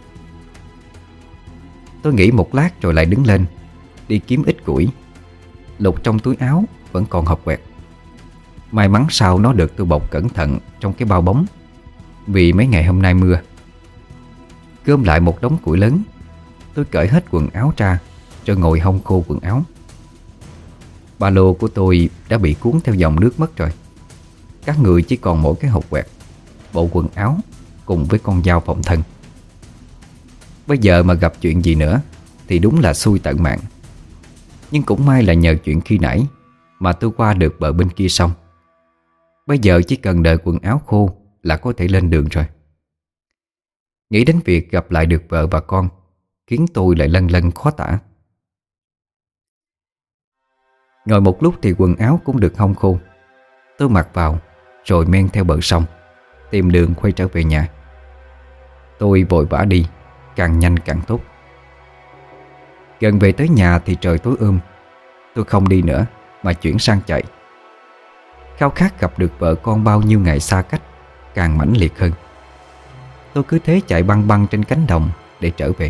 Tôi nghỉ một lát rồi lại đứng lên, đi kiếm ít củi. Lục trong túi áo vẫn còn hộp quẹt. May mắn sao nó được tôi bọc cẩn thận trong cái bao bóng, vì mấy ngày hôm nay mưa. Gom lại một đống củi lớn, tôi cởi hết quần áo ra, rồi ngồi hong khô quần áo. Ba lô của tôi đã bị cuốn theo dòng nước mất rồi. Các người chỉ còn mỗi cái hộp quẹt, bộ quần áo cùng với con dao phòng thân. Bây giờ mà gặp chuyện gì nữa thì đúng là xui tận mạng. Nhưng cũng may là nhờ chuyện khi nãy mà tôi qua được bờ bên kia sông. Bây giờ chỉ cần đợi quần áo khô là có thể lên đường rồi. Nghĩ đến việc gặp lại được vợ và con khiến tôi lại lân lân khó tả. Ngồi một lúc thì quần áo cũng được hong khô. Tôi mặc vào rồi men theo bờ sông, tìm đường quay trở về nhà. Tôi vội vã đi, càng nhanh càng tốt. Gần về tới nhà thì trời tối Tôi không đi nữa mà chuyển sang chạy. Khao khát gặp được vợ con bao nhiêu ngày xa cách càng mãnh liệt hơn. Tôi cứ thế chạy băng băng trên cánh đồng để trở về.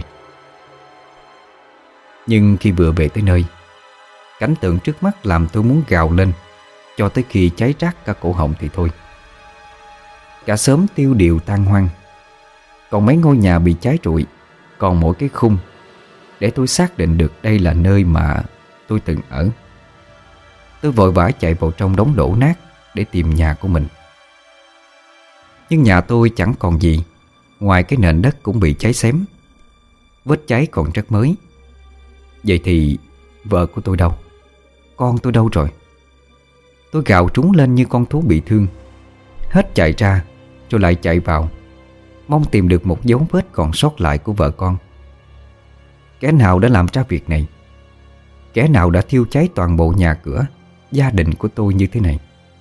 Nhưng khi vừa về tới nơi, cảnh tượng trước mắt làm tôi muốn gào lên, cho tới khi cháy rát cả cổ họng thì thôi. Cả xóm tiêu điều tan hoang, còn mấy ngôi nhà bị cháy rụi, còn mỗi cái khung để tôi xác định được đây là nơi mà tôi từng ở. Tôi vội vã chạy vào trong đống đổ nát để tìm nhà của mình. Nhưng nhà tôi chẳng còn gì ngoài cái nền đất cũng bị cháy xém. Vết cháy còn rất mới. Vậy thì vợ của tôi đâu? Con tôi đâu rồi? Tôi gào trúng lên như con thú bị thương, hết chạy ra rồi lại chạy vào, mong tìm được một dấu vết còn sót lại của vợ con. Kẻ nào đã làm ra việc này? Kẻ nào đã thiêu cháy toàn bộ nhà cửa, gia đình của tôi như thế này?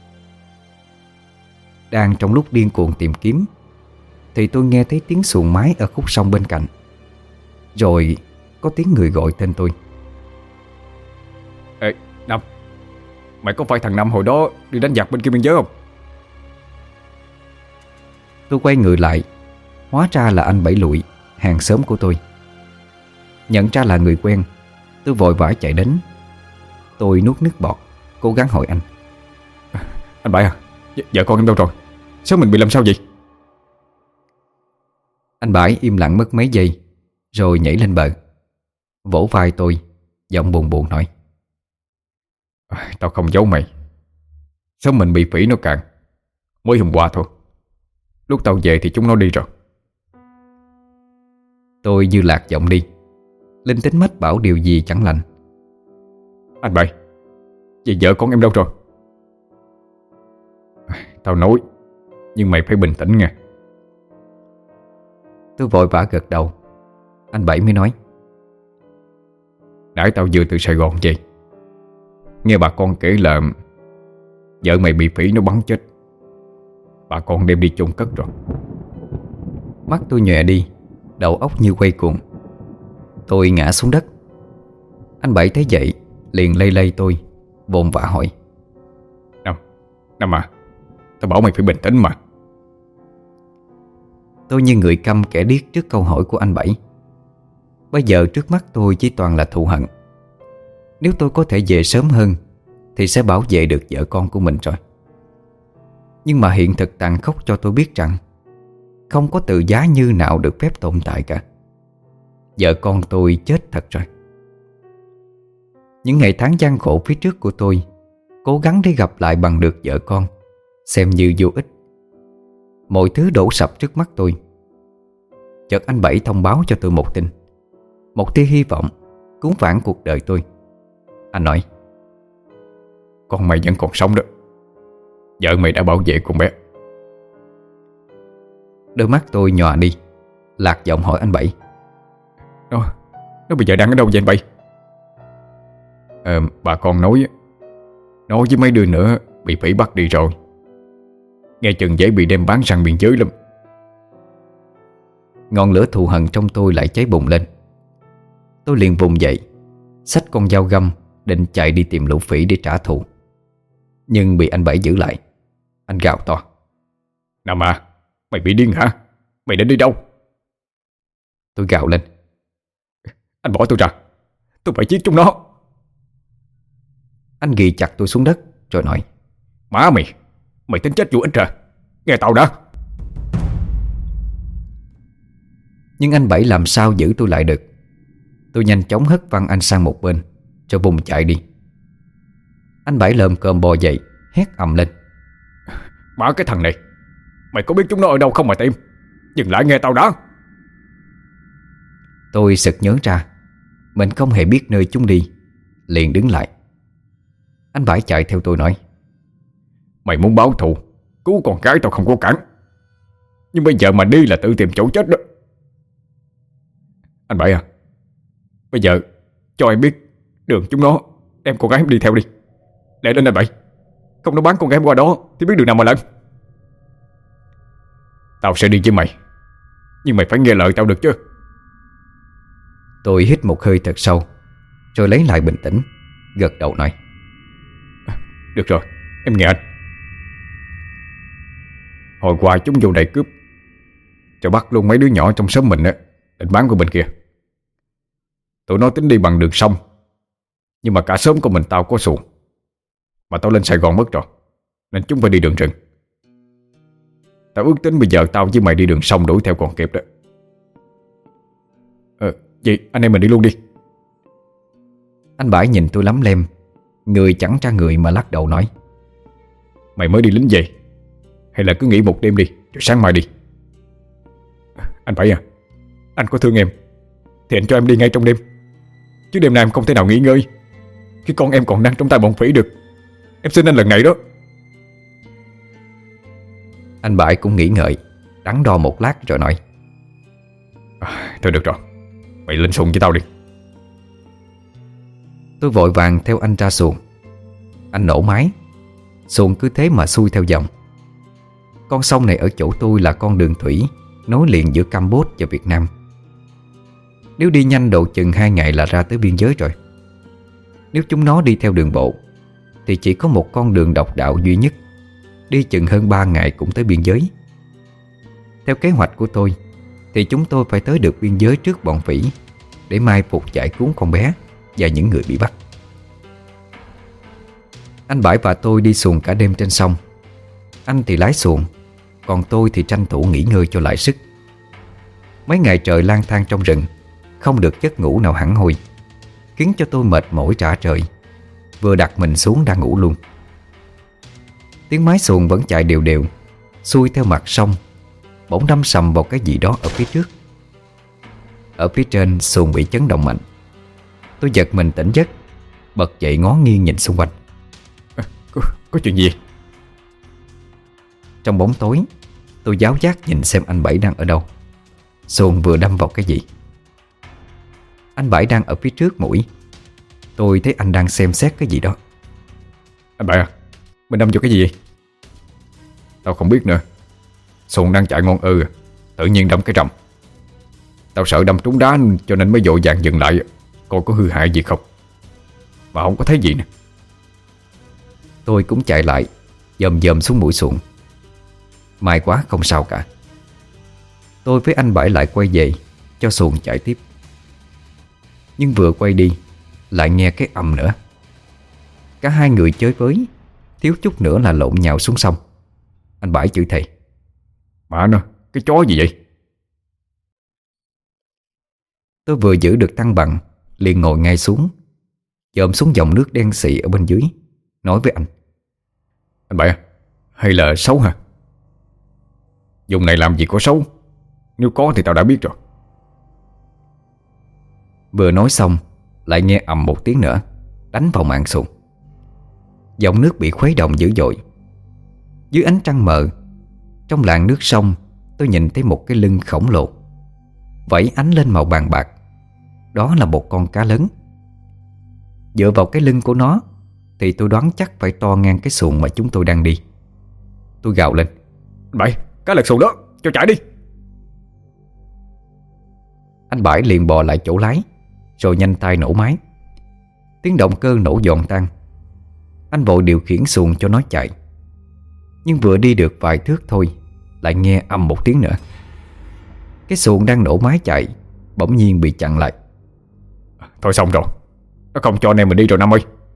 Đang trong lúc điên cuồng tìm kiếm thì tôi nghe thấy tiếng xuồng máy ở khúc sông bên cạnh. Rồi có tiếng người gọi tên tôi. Năm, mày có phải thằng Năm hồi đó đi đánh giặc bên kia biên giới không? Tôi quay người lại, hóa ra là anh Bảy Lụi, hàng xóm của tôi. Nhận ra là người quen, tôi vội vã chạy đến. Tôi nuốt nước bọt, cố gắng hỏi anh. Anh Bảy à, vợ con em đâu rồi? Sao mình bị làm sao vậy? Anh Bảy im lặng mất mấy giây, rồi nhảy lên bờ, vỗ vai tôi, giọng buồn buồn nói. Tao không giấu mày, sao mình bị phỉ nó càn mới hôm qua thôi. Lúc tao về thì chúng nó đi rồi. Tôi như lạc giọng đi, linh tính mách bảo điều gì chẳng lành. Anh Bảy, vậy vợ con em đâu rồi? Tao nói, nhưng mày phải bình tĩnh nha. Tôi vội vã gật đầu. Anh Bảy mới nói. Nãy tao vừa từ Sài Gòn về, nghe bà con kể là vợ mày bị phỉ nó bắn chết. Bà con đem đi chôn cất rồi. Mắt tôi nhòe đi, đầu óc như quay cuồng. Tôi ngã xuống đất. Anh Bảy thấy vậy liền lay lay tôi, vội vã hỏi. Năm à, tao bảo mày phải bình tĩnh mà. Tôi như người câm kẻ điếc trước câu hỏi của anh Bảy. Bây giờ trước mắt tôi chỉ toàn là thù hận. Nếu tôi có thể về sớm hơn thì sẽ bảo vệ được vợ con của mình rồi. Nhưng mà hiện thực tàn khốc cho tôi biết rằng không có từ giá như nào được phép tồn tại cả. Vợ con tôi chết thật rồi. Những ngày tháng gian khổ phía trước của tôi, cố gắng để gặp lại bằng được vợ con, xem như vô ích. Mọi thứ đổ sập trước mắt tôi. Chợt anh Bảy thông báo cho tôi một tin, một tia hy vọng cứu vãn cuộc đời tôi. Anh nói. Con mày vẫn còn sống đó. Vợ mày đã bảo vệ con bé. Đôi mắt tôi nhòa đi, lạc giọng hỏi anh Bảy. Nó bây giờ đang ở đâu vậy anh Bảy? Bà con nói nó với mấy đứa nữa bị phỉ bắt đi rồi. Nghe chừng dễ bị đem bán sang biên giới lắm. Ngọn lửa thù hằn trong tôi lại cháy bùng lên. Tôi liền vùng dậy, xách con dao găm định chạy đi tìm lũ phỉ để trả thù. Nhưng bị anh Bảy giữ lại. Anh gào to. Năm à, mày bị điên hả? Mày định đi đâu? Tôi gào lên. Anh bỏ tôi ra, tôi phải giết chúng nó. Anh ghì chặt tôi xuống đất rồi nói. Má mày tính chết vô ích à? Nghe tao đã. Nhưng anh Bảy làm sao giữ tôi lại được. Tôi nhanh chóng hất văng anh sang một bên rồi vùng chạy đi. Anh Bảy lồm cồm bò dậy, hét ầm lên. Má cái thằng này, mày có biết chúng nó ở đâu không mà tìm? Dừng lại nghe tao đã. Tôi sực nhớ ra mình không hề biết nơi chúng đi, liền đứng lại. Anh Bảy chạy theo tôi nói. Mày muốn báo thù, cứu con gái tao không có cản, nhưng bây giờ mà đi là tự tìm chỗ chết đó. Anh Bảy à, bây giờ cho em biết đường chúng nó đem con gái em đi theo đi. Lẹ lên anh Bảy, không nó bán con gái em qua đó thì biết đường nào mà lẫn. Tao sẽ đi với mày, nhưng mày phải nghe lời tao được chứ. Tôi hít một hơi thật sâu, rồi lấy lại bình tĩnh, gật đầu nói. Được rồi, em nghe anh. Hồi qua chúng vô đầy cướp, cho bắt luôn mấy đứa nhỏ trong xóm mình á, định bán qua bên kia. Tụi nó tính đi bằng đường sông, nhưng mà cả xóm của mình tao có xuồng, mà tao lên Sài Gòn mất rồi, nên chúng phải đi đường rừng. Tao ước tính bây giờ tao với mày đi đường sông đuổi theo còn kịp đó. Vậy anh em mình đi luôn đi. Anh Bãi nhìn tôi lắm lem, người chẳng ra người mà lắc đầu nói. Mày mới đi lính về, hay là cứ nghỉ một đêm đi rồi sáng mai đi. Anh Bảy à, anh có thương em thì anh cho em đi ngay trong đêm, chứ đêm nay em không thể nào nghỉ ngơi khi con em còn đang trong tay bọn phỉ được. Em xin anh lần này đó. Anh Bãi cũng nghĩ ngợi, đắn đo một lát rồi nói. Thôi được rồi, mày lên xuồng với tao đi. Tôi vội vàng theo anh ra xuồng. Anh nổ máy, xuồng cứ thế mà xuôi theo dòng. Con sông này ở chỗ tôi là con đường thủy nối liền giữa Campuchia và Việt Nam. Nếu đi nhanh độ chừng 2 ngày là ra tới biên giới rồi. Nếu chúng nó đi theo đường bộ thì chỉ có một con đường độc đạo duy nhất, đi chừng hơn 3 ngày cũng tới biên giới. Theo kế hoạch của tôi thì chúng tôi phải tới được biên giới trước bọn phỉ để mai phục giải cứu con bé và những người bị bắt. Anh Bãi và tôi đi xuồng cả đêm trên sông. Anh thì lái xuồng, còn tôi thì tranh thủ nghỉ ngơi cho lại sức. Mấy ngày trời lang thang trong rừng, không được giấc ngủ nào hẳn hoi, khiến cho tôi mệt mỏi rã rời. Vừa đặt mình xuống đã ngủ luôn. Tiếng mái xuồng vẫn chạy đều đều, xuôi theo mặt sông, bỗng đâm sầm vào cái gì đó ở phía trước. Ở phía trên xuồng bị chấn động mạnh. Tôi giật mình tỉnh giấc, bật dậy ngó nghiêng nhìn xung quanh. Có chuyện gì? Trong bóng tối, tôi giáo giác nhìn xem anh Bảy đang ở đâu. Xuồng vừa đâm vào cái gì. Anh Bảy đang ở phía trước mũi. Tôi thấy anh đang xem xét cái gì đó. Anh Bảy à, mình đâm vô cái gì vậy? Tao không biết nữa. Xuồng đang chạy ngon tự nhiên đâm cái rầm. Tao sợ đâm trúng đá cho nên mới vội vàng dừng lại coi có hư hại gì không, mà không có thấy gì nè. Tôi cũng chạy lại, dòm dòm xuống mũi xuồng. May quá không sao cả. Tôi với anh Bảy lại quay về cho xuồng chạy tiếp. Nhưng vừa quay đi lại nghe cái ầm nữa. Cả hai người chơi với, thiếu chút nữa là lộn nhào xuống sông. Anh Bảy chửi thề: Mà nó, cái chó gì vậy? Tôi vừa giữ được thăng bằng liền ngồi ngay xuống, dòm xuống dòng nước đen xị ở bên dưới, nói với anh: Anh Bảy à, hay là xấu hả? Dùng này làm gì có xấu, nếu có thì tao đã biết rồi. Vừa nói xong lại nghe ầm một tiếng nữa, đánh vào mạn xuồng. Dòng nước bị khuấy động dữ dội. Dưới ánh trăng mờ, trong làn nước sông, tôi nhìn thấy một cái lưng khổng lồ, vẫy ánh lên màu vàng bạc. Đó là một con cá lớn. Dựa vào cái lưng của nó thì tôi đoán chắc phải to ngang cái xuồng mà chúng tôi đang đi. Tôi gào lên: Anh Bảy, cá lật xuồng đó, cho chạy đi. Anh Bảy liền bò lại chỗ lái, rồi nhanh tay nổ máy. Tiếng động cơ nổ giòn tan. Anh vội điều khiển xuồng cho nó chạy. Nhưng vừa đi được vài thước thôi lại nghe ầm một tiếng nữa. Cái xuồng đang nổ máy chạy bỗng nhiên bị chặn lại. Thôi xong rồi, nó không cho anh em mình đi rồi Năm ơi.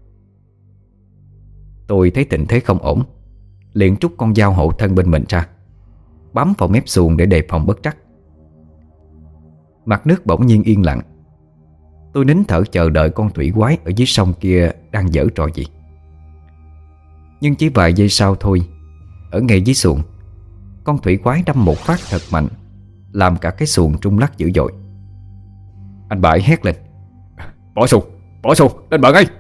Tôi thấy tình thế không ổn, liền trút con dao hộ thân bên mình ra, bám vào mép xuồng để đề phòng bất trắc. Mặt nước bỗng nhiên yên lặng. Tôi nín thở chờ đợi con thủy quái ở dưới sông kia đang giở trò gì. Nhưng chỉ vài giây sau thôi, ở ngay dưới xuồng, con thủy quái đâm một phát thật mạnh, làm cả cái xuồng rung lắc dữ dội. Anh Bảy hét lên: Bỏ xuồng, lên bờ ngay.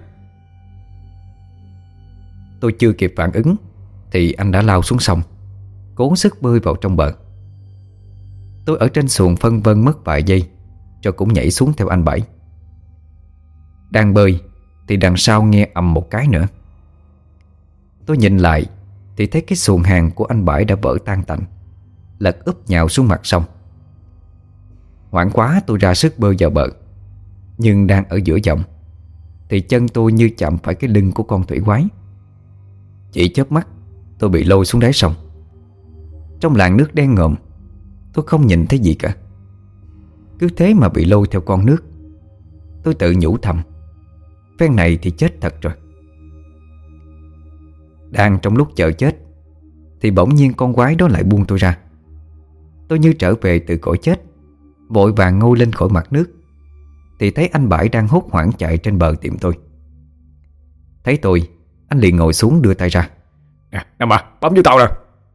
Tôi chưa kịp phản ứng thì anh đã lao xuống sông, cố sức bơi vào trong bờ. Tôi ở trên xuồng phân vân mất vài giây, rồi cũng nhảy xuống theo anh Bảy. Đang bơi thì đằng sau nghe ầm một cái nữa. Tôi nhìn lại thì thấy cái xuồng hàng của anh Bảy đã vỡ tan tành, lật úp nhào xuống mặt sông. Hoảng quá tôi ra sức bơi vào bờ. Nhưng đang ở giữa dòng thì chân tôi như chạm phải cái lưng của con thủy quái. Chỉ chớp mắt tôi bị lôi xuống đáy sông. Trong làn nước đen ngòm, tôi không nhìn thấy gì cả. Cứ thế mà bị lôi theo con nước. Tôi tự nhủ thầm: phen này thì chết thật rồi. Đang trong lúc chờ chết thì bỗng nhiên con quái đó lại buông tôi ra. Tôi như trở về từ cõi chết, vội vàng ngoi lên khỏi mặt nước thì thấy anh Bảy đang hốt hoảng chạy trên bờ tìm tôi. Thấy tôi, anh liền ngồi xuống đưa tay ra: Năm à, bấm vô tao nè.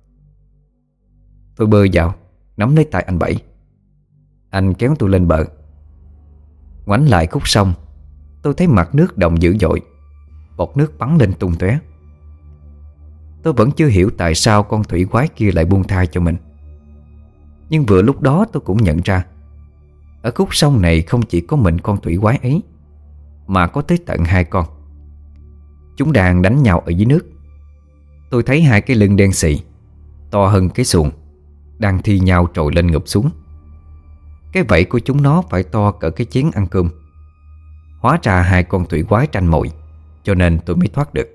Tôi bơi vào, nắm lấy tay anh Bảy. Anh kéo tôi lên bờ. Ngoảnh lại khúc sông, tôi thấy mặt nước động dữ dội, bọt nước bắn lên tung tóe. Tôi vẫn chưa hiểu tại sao con thủy quái kia lại buông tha cho mình. Nhưng vừa lúc đó tôi cũng nhận ra, ở khúc sông này không chỉ có mình con thủy quái ấy, mà có tới tận 2 con. Chúng đang đánh nhau ở dưới nước. Tôi thấy 2 cái lưng đen xì, to hơn cái xuồng, đang thi nhau trồi lên ngụp xuống. Cái vảy của chúng nó phải to cỡ cái chén ăn cơm. Hóa ra hai con thủy quái tranh mồi, cho nên tôi mới thoát được.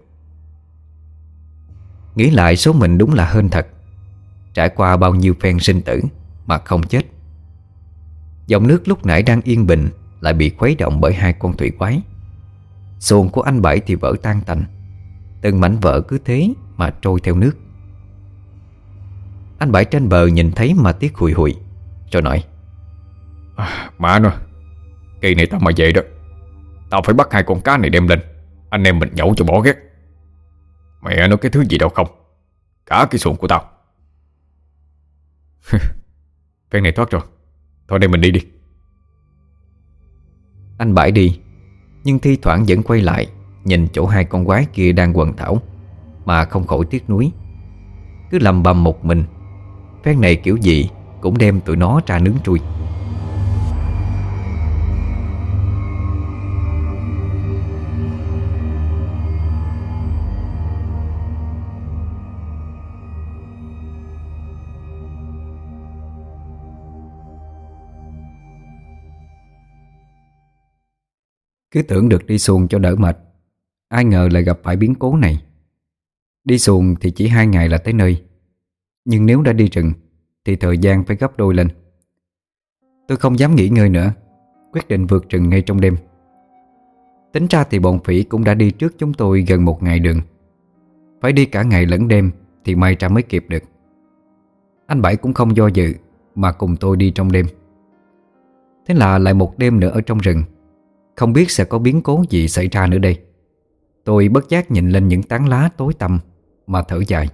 Nghĩ lại số mình đúng là hên thật, trải qua bao nhiêu phen sinh tử mà không chết. Dòng nước lúc nãy đang yên bình lại bị khuấy động bởi hai con thủy quái. Xuồng của anh Bảy thì vỡ tan tành, từng mảnh vỡ cứ thế mà trôi theo nước. Anh Bảy trên bờ nhìn thấy mà tiếc hùi hùi, rồi nói: Mà nó, kỳ này tao mà về đó, tao phải bắt hai con cá này đem lên, anh em mình nhậu cho bỏ ghét. Mẹ nó cái thứ gì đâu không, cả cái xuồng của tao. Phen này thoát rồi, thôi đây mình đi đi. Anh Bảy đi, nhưng thi thoảng vẫn quay lại nhìn chỗ hai con quái kia đang quần thảo mà không khỏi tiếc nuối. Cứ lầm bầm một mình, phen này kiểu gì cũng đem tụi nó ra nướng trui. Cứ tưởng được đi xuồng cho đỡ mệt, ai ngờ lại gặp phải biến cố này. Đi xuồng thì chỉ 2 ngày là tới nơi, nhưng nếu đã đi rừng thì thời gian phải gấp đôi lên. Tôi không dám nghỉ ngơi nữa, quyết định vượt rừng ngay trong đêm. Tính ra thì bọn phỉ cũng đã đi trước chúng tôi gần 1 ngày đường. Phải đi cả ngày lẫn đêm thì may ra mới kịp được. Anh Bảy cũng không do dự mà cùng tôi đi trong đêm. Thế là lại một đêm nữa ở trong rừng. Không biết sẽ có biến cố gì xảy ra nữa đây. Tôi bất giác nhìn lên những tán lá tối tăm mà thở dài.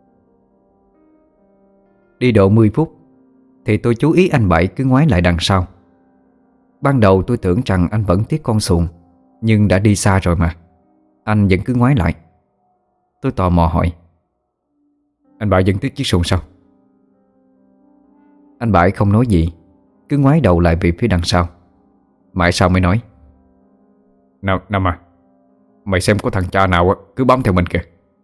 Đi độ 10 phút thì tôi chú ý anh Bảy cứ ngoái lại đằng sau. Ban đầu tôi tưởng rằng anh vẫn tiếc con xuồng, nhưng đã đi xa rồi mà anh vẫn cứ ngoái lại. Tôi tò mò hỏi: Anh Bảy vẫn tiếc chiếc xuồng sao? Anh Bảy không nói gì, cứ ngoái đầu lại về phía đằng sau. Mãi sau mới nói: Nam à, mày xem có thằng cha nào cứ bám theo mình kìa.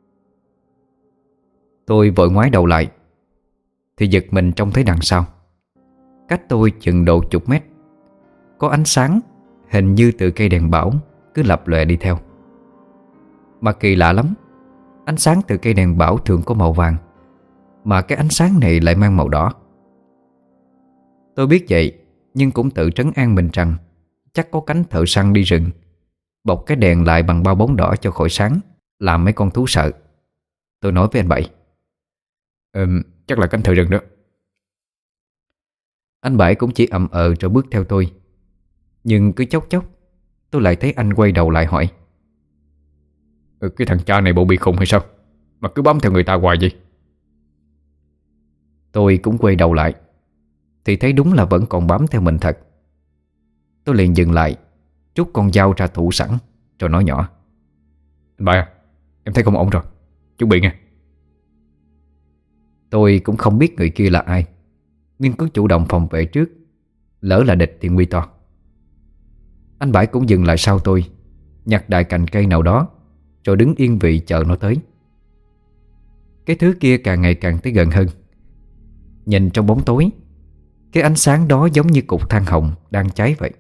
Tôi vội ngoái đầu lại thì giật mình trông thấy đằng sau, cách tôi chừng độ chục mét, có ánh sáng hình như từ cây đèn bão cứ lập lòe đi theo. Mà kỳ lạ lắm, ánh sáng từ cây đèn bão thường có màu vàng, mà cái ánh sáng này lại mang màu đỏ. Tôi biết vậy, nhưng cũng tự trấn an mình rằng chắc có cánh thợ săn đi rừng bọc cái đèn lại bằng bao bóng đỏ cho khỏi sáng, làm mấy con thú sợ. Tôi nói với anh Bảy: Chắc là cánh thợ rừng đó. Anh Bảy cũng chỉ ậm rồi bước theo tôi. Nhưng cứ chốc chốc tôi lại thấy anh quay đầu lại hỏi: Cái thằng cha này bộ bị khùng hay sao mà cứ bám theo người ta hoài vậy? Tôi cũng quay đầu lại thì thấy đúng là vẫn còn bám theo mình thật. Tôi liền dừng lại, rút con dao ra thủ sẵn, rồi nói nhỏ: Anh Bảy à, em thấy không ổn rồi, chuẩn bị nghe. Tôi cũng không biết người kia là ai, nhưng cứ chủ động phòng vệ trước, lỡ là địch thì nguy to. Anh Bảy cũng dừng lại sau tôi, nhặt đại cành cây nào đó, rồi đứng yên vị chờ nó tới. Cái thứ kia càng ngày càng tới gần hơn. Nhìn trong bóng tối, cái ánh sáng đó giống như cục than hồng đang cháy vậy.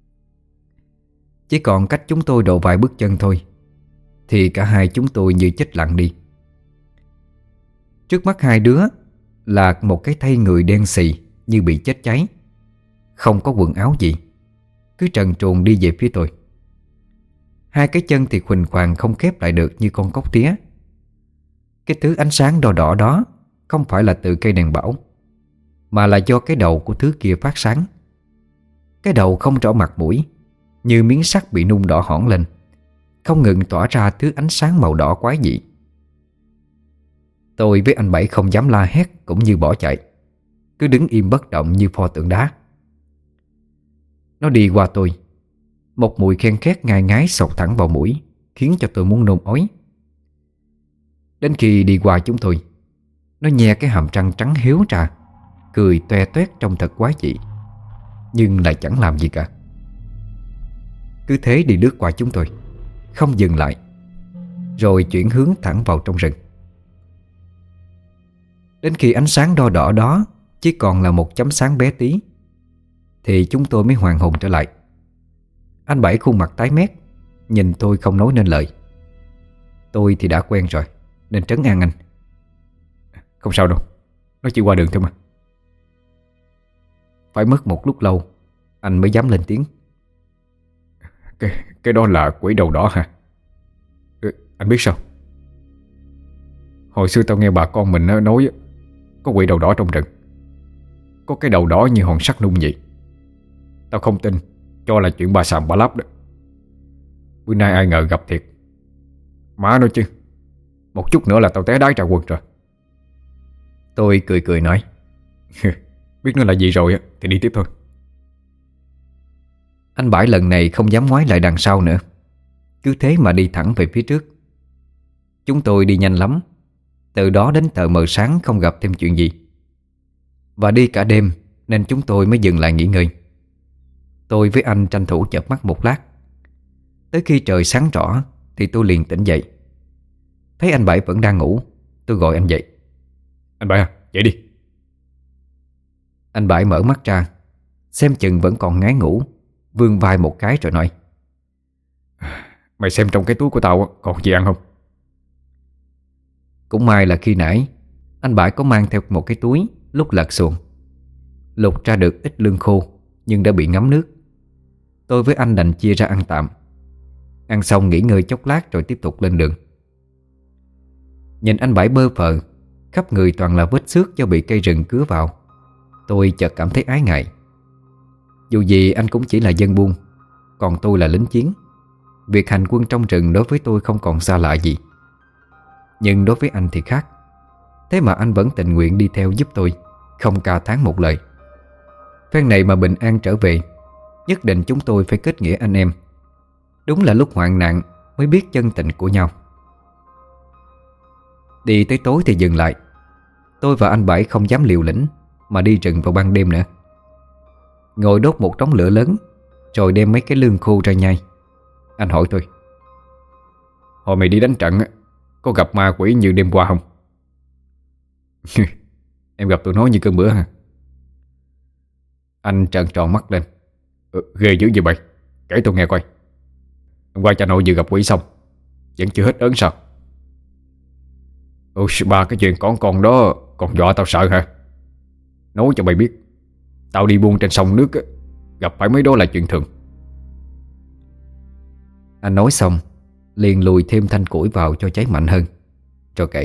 Chỉ còn cách chúng tôi độ vài bước chân thôi thì cả hai chúng tôi như chết lặng đi. Trước mắt hai đứa là một cái thây người đen xì như bị chết cháy, không có quần áo gì, cứ trần truồng đi về phía tôi. Hai cái chân thì khuỳnh khoàng không khép lại được như con cóc tía. Cái thứ ánh sáng đỏ đỏ đó không phải là từ cây đèn bão, mà là do cái đầu của thứ kia phát sáng. Cái đầu không rõ mặt mũi, như miếng sắt bị nung đỏ hỏn lên, không ngừng tỏa ra thứ ánh sáng màu đỏ quái dị. Tôi với anh Bảy không dám la hét cũng như bỏ chạy, cứ đứng im bất động như pho tượng đá. Nó đi qua tôi, một mùi khen khét ngai ngái xộc thẳng vào mũi, khiến cho tôi muốn nôn ói. Đến khi đi qua chúng tôi, nó nhe cái hàm răng trắng hiếu ra, cười toe toét trông thật quái dị, nhưng lại chẳng làm gì cả. Cứ thế đi lướt qua chúng tôi, không dừng lại, rồi chuyển hướng thẳng vào trong rừng. Đến khi ánh sáng đo đỏ đó chỉ còn là một chấm sáng bé tí thì chúng tôi mới hoàn hồn trở lại. Anh Bảy khuôn mặt tái mét, nhìn tôi không nói nên lời. Tôi thì đã quen rồi nên trấn an anh. Không sao đâu, nó chỉ qua đường thôi mà. Phải mất một lúc lâu anh mới dám lên tiếng. Cái đó là quỷ đầu đỏ hả? Anh biết sao? Hồi xưa tao nghe bà con mình nói có quỷ đầu đỏ trong rừng. Có cái đầu đỏ như hòn sắt nung vậy. Tao không tin, cho là chuyện bà xàm bà láp đó. Bữa nay ai ngờ gặp thiệt. Má nói chứ, một chút nữa là tao té đái trà quần rồi. Tôi cười cười nói. Biết nó là gì rồi thì đi tiếp thôi. Anh Bảy lần này không dám ngoái lại đằng sau nữa, cứ thế mà đi thẳng về phía trước. Chúng tôi đi nhanh lắm, từ đó đến tờ mờ sáng không gặp thêm chuyện gì. Và đi cả đêm nên chúng tôi mới dừng lại nghỉ ngơi. Tôi với anh tranh thủ chợp mắt một lát. Tới khi trời sáng rõ thì tôi liền tỉnh dậy. Thấy anh Bảy vẫn đang ngủ, tôi gọi anh dậy. Anh Bảy à, dậy đi. Anh Bảy mở mắt ra, xem chừng vẫn còn ngái ngủ, vươn vai một cái rồi nói. Mày xem trong cái túi của tao còn gì ăn không? Cũng may là khi nãy anh Bảy có mang theo một cái túi lúc lật xuồng. Lục ra được ít lương khô nhưng đã bị ngấm nước. Tôi với anh đành chia ra ăn tạm. Ăn xong nghỉ ngơi chốc lát rồi tiếp tục lên đường. Nhìn anh Bảy bơ phờ, khắp người toàn là vết xước do bị cây rừng cứa vào, tôi chợt cảm thấy ái ngại. Dù gì anh cũng chỉ là dân buôn, còn tôi là lính chiến. Việc hành quân trong rừng đối với tôi không còn xa lạ gì. Nhưng đối với anh thì khác. Thế mà anh vẫn tình nguyện đi theo giúp tôi, không ca thán một lời. Phen này mà bình an trở về, nhất định chúng tôi phải kết nghĩa anh em. Đúng là lúc hoạn nạn mới biết chân tình của nhau. Đi tới tối thì dừng lại. Tôi và anh Bảy không dám liều lĩnh mà đi rừng vào ban đêm nữa. Ngồi đốt một đống lửa lớn, rồi đem mấy cái lương khô ra nhai. Anh hỏi tôi. Hồi mày đi đánh trận có gặp ma quỷ như đêm qua không? Em gặp tụi nó như cơn bữa hả? Anh trợn tròn mắt lên. Ghê dữ vậy mày, kể tôi nghe coi. Hôm qua cha nội vừa gặp quỷ xong, vẫn chưa hết ớn sao? Ôi ba, cái chuyện con đó còn dọa tao sợ hả? Nói cho mày biết, tao đi buôn trên sông nước gặp phải mấy đó là chuyện thường. Anh nói xong liền lùi thêm thanh củi vào cho cháy mạnh hơn, rồi kể.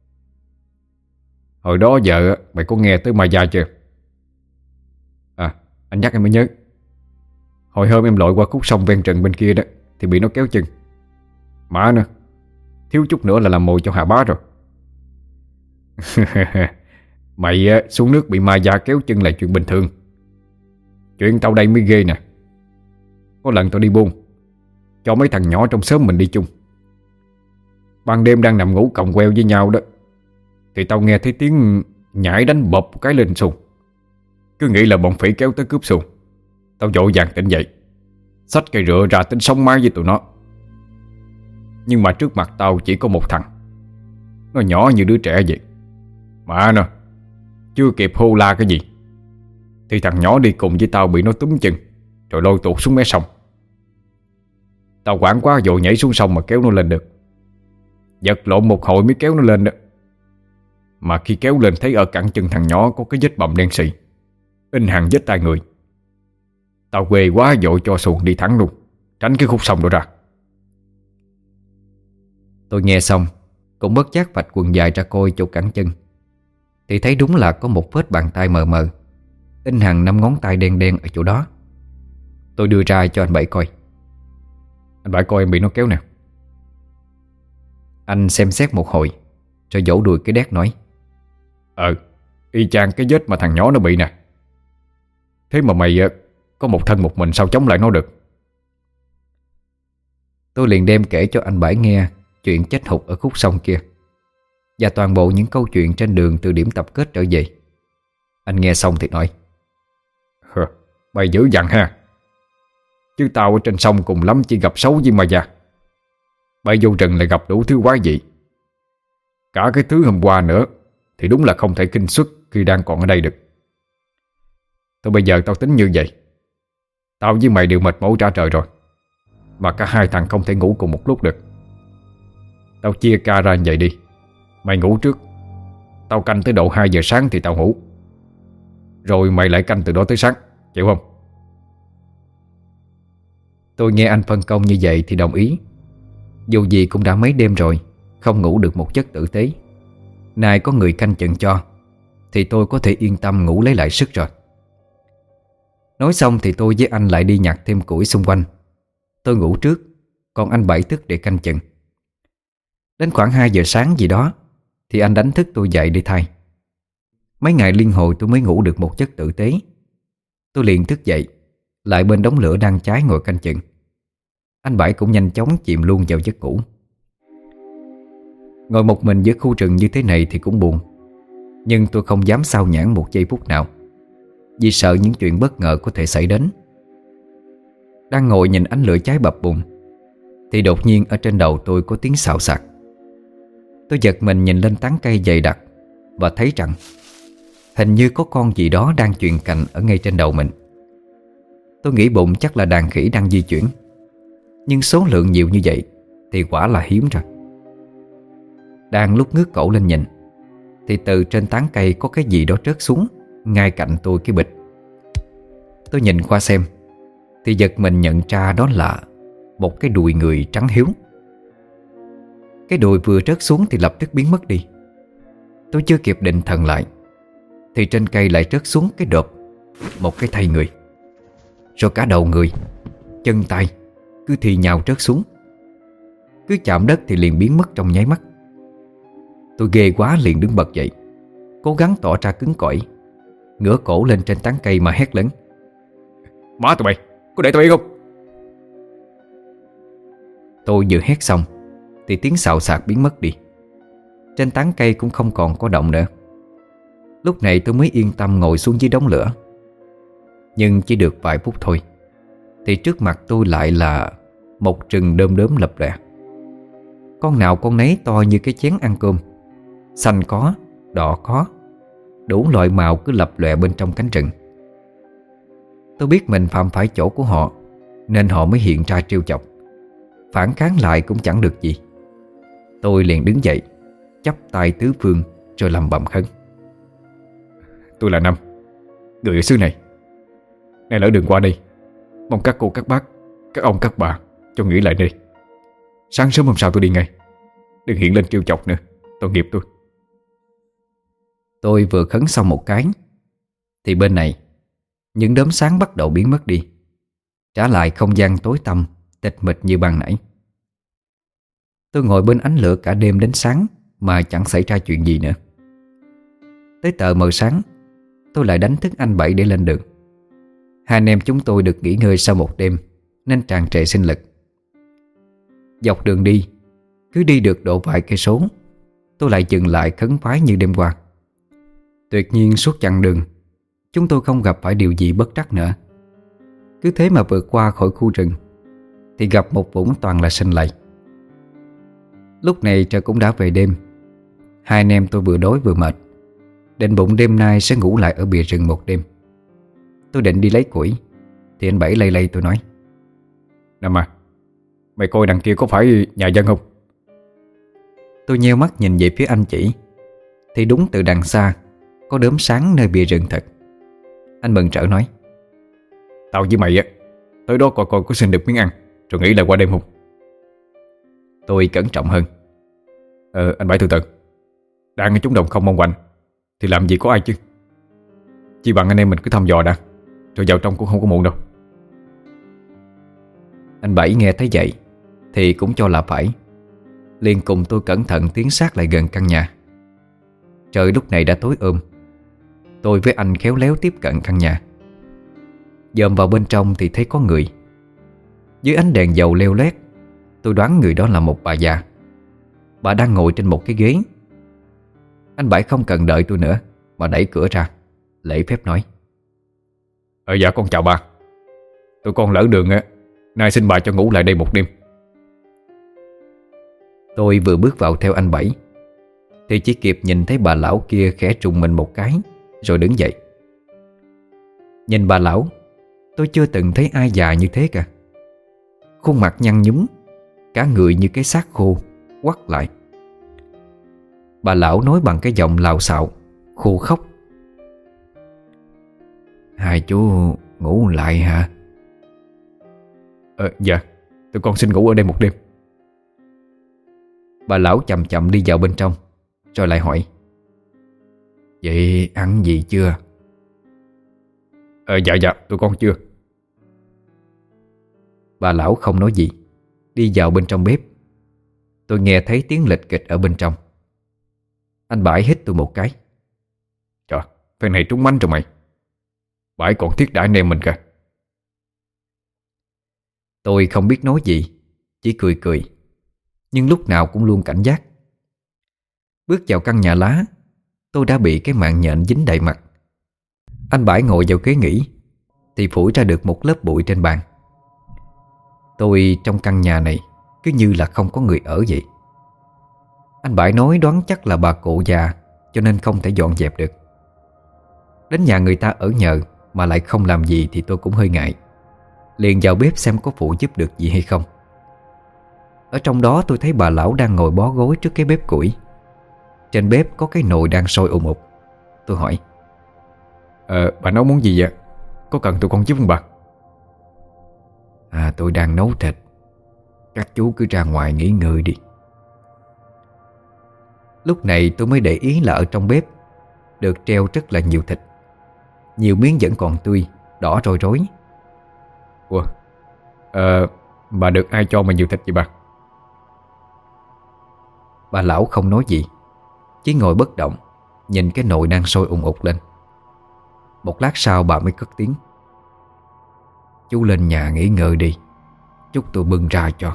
Hồi đó giờ mày có nghe tới ma da chưa? À, anh nhắc em mới nhớ. Hồi hôm em lội qua khúc sông ven rừng bên kia đó thì bị nó kéo chân. Má nữa, thiếu chút nữa là làm mồi cho Hà Bá rồi. Mày xuống nước bị ma da kéo chân là chuyện bình thường. Chuyện tao đây mới ghê nè. Có lần tao đi buôn, cho mấy thằng nhỏ trong xóm mình đi chung. Ban đêm đang nằm ngủ còng queo với nhau đó, thì tao nghe thấy tiếng nhảy đánh bập cái lên xuồng. Cứ nghĩ là bọn phỉ kéo tới cướp xuồng. Tao vội vàng tỉnh dậy, xách cây rựa ra tính sống mái với tụi nó. Nhưng mà trước mặt tao chỉ có một thằng. Nó nhỏ như đứa trẻ vậy. Mà nó chưa kịp hô la cái gì thì thằng nhỏ đi cùng với tao bị nó túm chân, rồi lôi tuột xuống mé sông. Tao hoảng quá vội nhảy xuống sông mà kéo nó lên được. Giật lộn một hồi mới kéo nó lên đó. Mà khi kéo lên thấy ở cẳng chân thằng nhỏ có cái vết bầm đen xì, in hằn vết tay người. Tao quê quá vội cho xuồng đi thẳng luôn, tránh cái khúc sông đó ra. Tôi nghe xong cũng bất giác vạch quần dài ra coi chỗ cẳng chân, thì thấy đúng là có một vết bàn tay mờ mờ, in hằn 5 ngón tay đen đen ở chỗ đó. Tôi đưa ra cho anh Bảy coi. Anh Bảy coi em bị nó kéo nè. Anh xem xét một hồi rồi vỗ đùi cái đét nói. Y chang cái vết mà thằng nhỏ nó bị nè. Thế mà mày có một thân một mình sao chống lại nó được? Tôi liền đem kể cho anh Bảy nghe chuyện chết hụt ở khúc sông kia, và toàn bộ những câu chuyện trên đường từ điểm tập kết trở về. Anh nghe xong thì nói. Mày dữ dằn ha. Chứ tao ở trên sông cùng lắm chỉ gặp sấu với ma già. Bay vô rừng lại gặp đủ thứ quái dị. Cả cái thứ hôm qua nữa thì đúng là không thể kinh xuất khi đang còn ở đây được. Thôi bây giờ tao tính như vậy. Tao với mày đều mệt mỏi trả trời rồi. mà cả hai thằng không thể ngủ cùng một lúc được. Tao chia ca ra như vậy đi. Mày ngủ trước, tao canh tới độ 2 giờ sáng thì tao ngủ. Rồi mày lại canh từ đó tới sáng, chịu không? Tôi nghe anh phân công như vậy thì đồng ý. Dù gì cũng đã mấy đêm rồi, không ngủ được một giấc tử tế. Nay có người canh chừng cho thì tôi có thể yên tâm ngủ lấy lại sức rồi. Nói xong thì tôi với anh lại đi nhặt thêm củi xung quanh. Tôi ngủ trước, còn anh Bảy thức để canh chừng. Đến khoảng 2 giờ sáng gì đó thì anh đánh thức tôi dậy để thay. Mấy ngày liên hồi tôi mới ngủ được một giấc tử tế. Tôi liền thức dậy, lại bên đống lửa đang cháy ngồi canh chừng. Anh Bảy cũng nhanh chóng chìm luôn vào giấc ngủ. Ngồi một mình giữa khu rừng như thế này thì cũng buồn. Nhưng tôi không dám xao nhãng một giây phút nào, vì sợ những chuyện bất ngờ có thể xảy đến. Đang ngồi nhìn ánh lửa cháy bập bùng thì đột nhiên ở trên đầu tôi có tiếng xào xạc. Tôi giật mình nhìn lên tán cây dày đặc và thấy rằng hình như có con gì đó đang chuyền cành ở ngay trên đầu mình. Tôi nghĩ bụng chắc là đàn khỉ đang di chuyển, nhưng số lượng nhiều như vậy thì quả là hiếm rồi. Đang lúc ngước cổ lên nhìn thì từ trên tán cây có cái gì đó rớt xuống ngay cạnh tôi cái bịch. Tôi nhìn qua xem thì giật mình nhận ra đó là một cái đùi người trắng hiếu. Cái đùi vừa rớt xuống thì lập tức biến mất đi. Tôi chưa kịp định thần lại thì trên cây lại rớt xuống cái đột một cái thây người. Rồi cả đầu người, chân tay cứ thì nhào rớt xuống. Cứ chạm đất thì liền biến mất trong nháy mắt. Tôi ghê quá liền đứng bật dậy, cố gắng tỏ ra cứng cỏi, ngửa cổ lên trên tán cây mà hét lớn: Má tụi mày, có để tụi bay không? Tôi vừa hét xong thì tiếng xào xạc biến mất đi. Trên tán cây cũng không còn có động nữa. Lúc này tôi mới yên tâm ngồi xuống dưới đống lửa. Nhưng chỉ được vài phút thôi thì trước mặt tôi lại là một rừng đom đóm lập lòe. Con nào con nấy to như cái chén ăn cơm. Xanh có, đỏ có, đủ loại màu cứ lập lòe bên trong cánh rừng. Tôi biết mình phạm phải chỗ của họ nên họ mới hiện ra trêu chọc. Phản kháng lại cũng chẳng được gì. Tôi liền đứng dậy, chắp tay tứ phương rồi lẩm bẩm khấn: Tôi là Năm, người ở xứ này. Nay lỡ đường qua đây, mong các cô các bác, các ông các bà cho nghỉ lại đây. Sáng sớm hôm sau tôi đi ngay. Đừng hiện lên trêu chọc nữa, tội nghiệp tôi. Tôi vừa khấn xong một cái thì bên này những đốm sáng bắt đầu biến mất đi, trả lại không gian tối tăm tịch mịch như ban nãy. Tôi ngồi bên ánh lửa cả đêm đến sáng mà chẳng xảy ra chuyện gì nữa. Tới tờ mờ sáng, tôi lại đánh thức anh Bảy để lên đường. Hai anh em chúng tôi được nghỉ ngơi sau một đêm nên tràn trề sinh lực. Dọc đường đi, cứ đi được độ vài cây số, tôi lại dừng lại khấn vái như đêm qua. Tuyệt nhiên suốt chặng đường chúng tôi không gặp phải điều gì bất trắc nữa. Cứ thế mà vượt qua khỏi khu rừng thì gặp một vũng toàn là sinh lầy. Lúc này trời cũng đã về đêm. Hai anh em tôi vừa đói vừa mệt, định bụng đêm nay sẽ ngủ lại ở bìa rừng một đêm. Tôi định đi lấy củi thì anh Bảy lay lay tôi nói: Năm à, mày coi đằng kia có phải nhà dân không? Tôi nheo mắt nhìn về phía anh chỉ thì đúng từ đằng xa có đốm sáng nơi bìa rừng thật. Anh mừng rỡ nói: Tao với mày á, tới đó coi coi có xin được miếng ăn rồi nghỉ lại qua đêm không? Tôi cẩn trọng hơn: Anh Bảy từ từ. Đang ở trúng đồng không mong quạnh thì làm gì có ai chứ. Chỉ bằng anh em mình cứ thăm dò đã, rồi vào trong cũng không có muộn đâu. Anh Bảy nghe thấy vậy thì cũng cho là phải, liền cùng tôi cẩn thận tiến sát lại gần căn nhà. Trời lúc này đã tối tôi với anh khéo léo tiếp cận căn nhà. Dòm vào bên trong thì thấy có người. Dưới ánh đèn dầu leo lét, tôi đoán người đó là một bà già. Bà đang ngồi trên một cái ghế. Anh Bảy không cần đợi tôi nữa mà đẩy cửa ra, lễ phép nói: Dạ con chào bà. Tụi con lỡ đường á, nay xin bà cho ngủ lại đây một đêm. Tôi vừa bước vào theo anh Bảy thì chỉ kịp nhìn thấy bà lão kia khẽ trùng mình một cái rồi đứng dậy. Nhìn bà lão, tôi chưa từng thấy ai già như thế cả. khuôn mặt nhăn nhúm, cả người như cái xác khô quắt lại. Bà lão nói bằng cái giọng lạo xạo, khô khóc: "Hai chú ngủ lại hả?" Dạ, tụi con xin ngủ ở đây một đêm. Bà lão chậm chậm đi vào bên trong, rồi lại hỏi: "Vậy ăn gì chưa?" Dạ, tụi con chưa. Bà lão không nói gì, đi vào bên trong bếp. Tôi nghe thấy tiếng lịch kịch ở bên trong. Anh Bãi hít tôi một cái: "Trời, phen này trúng mánh rồi mày. Bãi còn thiết đãi anh em mình kìa." Tôi không biết nói gì, chỉ cười cười, nhưng lúc nào cũng luôn cảnh giác. Bước vào căn nhà lá, tôi đã bị cái mạng nhện dính đầy mặt. Anh Bãi ngồi vào ghế nghỉ thì phủi ra được một lớp bụi trên bàn. Tôi trong căn nhà này cứ như là không có người ở vậy. Anh Bãi nói đoán chắc là bà cụ già, cho nên không thể dọn dẹp được. Đến nhà người ta ở nhờ mà lại không làm gì thì tôi cũng hơi ngại, liền vào bếp xem có phụ giúp được gì hay không. Ở trong đó tôi thấy bà lão đang ngồi bó gối trước cái bếp củi. Trên bếp có cái nồi đang sôi ùn ùn. Tôi hỏi: Bà nấu món gì vậy? Có cần tụi con giúp không bà? Tôi đang nấu thịt. Các chú cứ ra ngoài nghỉ ngơi đi." Lúc này tôi mới để ý là ở trong bếp được treo rất là nhiều thịt. Nhiều miếng vẫn còn tươi, đỏ roi rối. Ủa, bà được ai cho mà nhiều thịt vậy bà? Bà lão không nói gì, chỉ ngồi bất động, nhìn cái nồi đang sôi ùn ục lên. Một lát sau bà mới cất tiếng: "Chú lên nhà nghỉ ngơi đi, chút tôi bưng ra cho."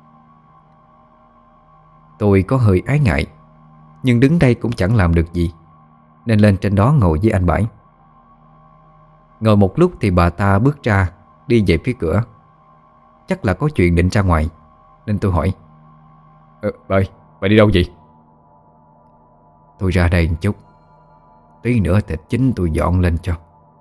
Tôi có hơi ái ngại, nhưng đứng đây cũng chẳng làm được gì, nên lên trên đó ngồi với anh Bãi. Ngồi một lúc thì bà ta bước ra, đi về phía cửa. Chắc là có chuyện định ra ngoài, nên tôi hỏi: Bà ơi, bà đi đâu vậy? "Tôi ra đây một chút, tí nữa thịt chín tôi dọn lên cho."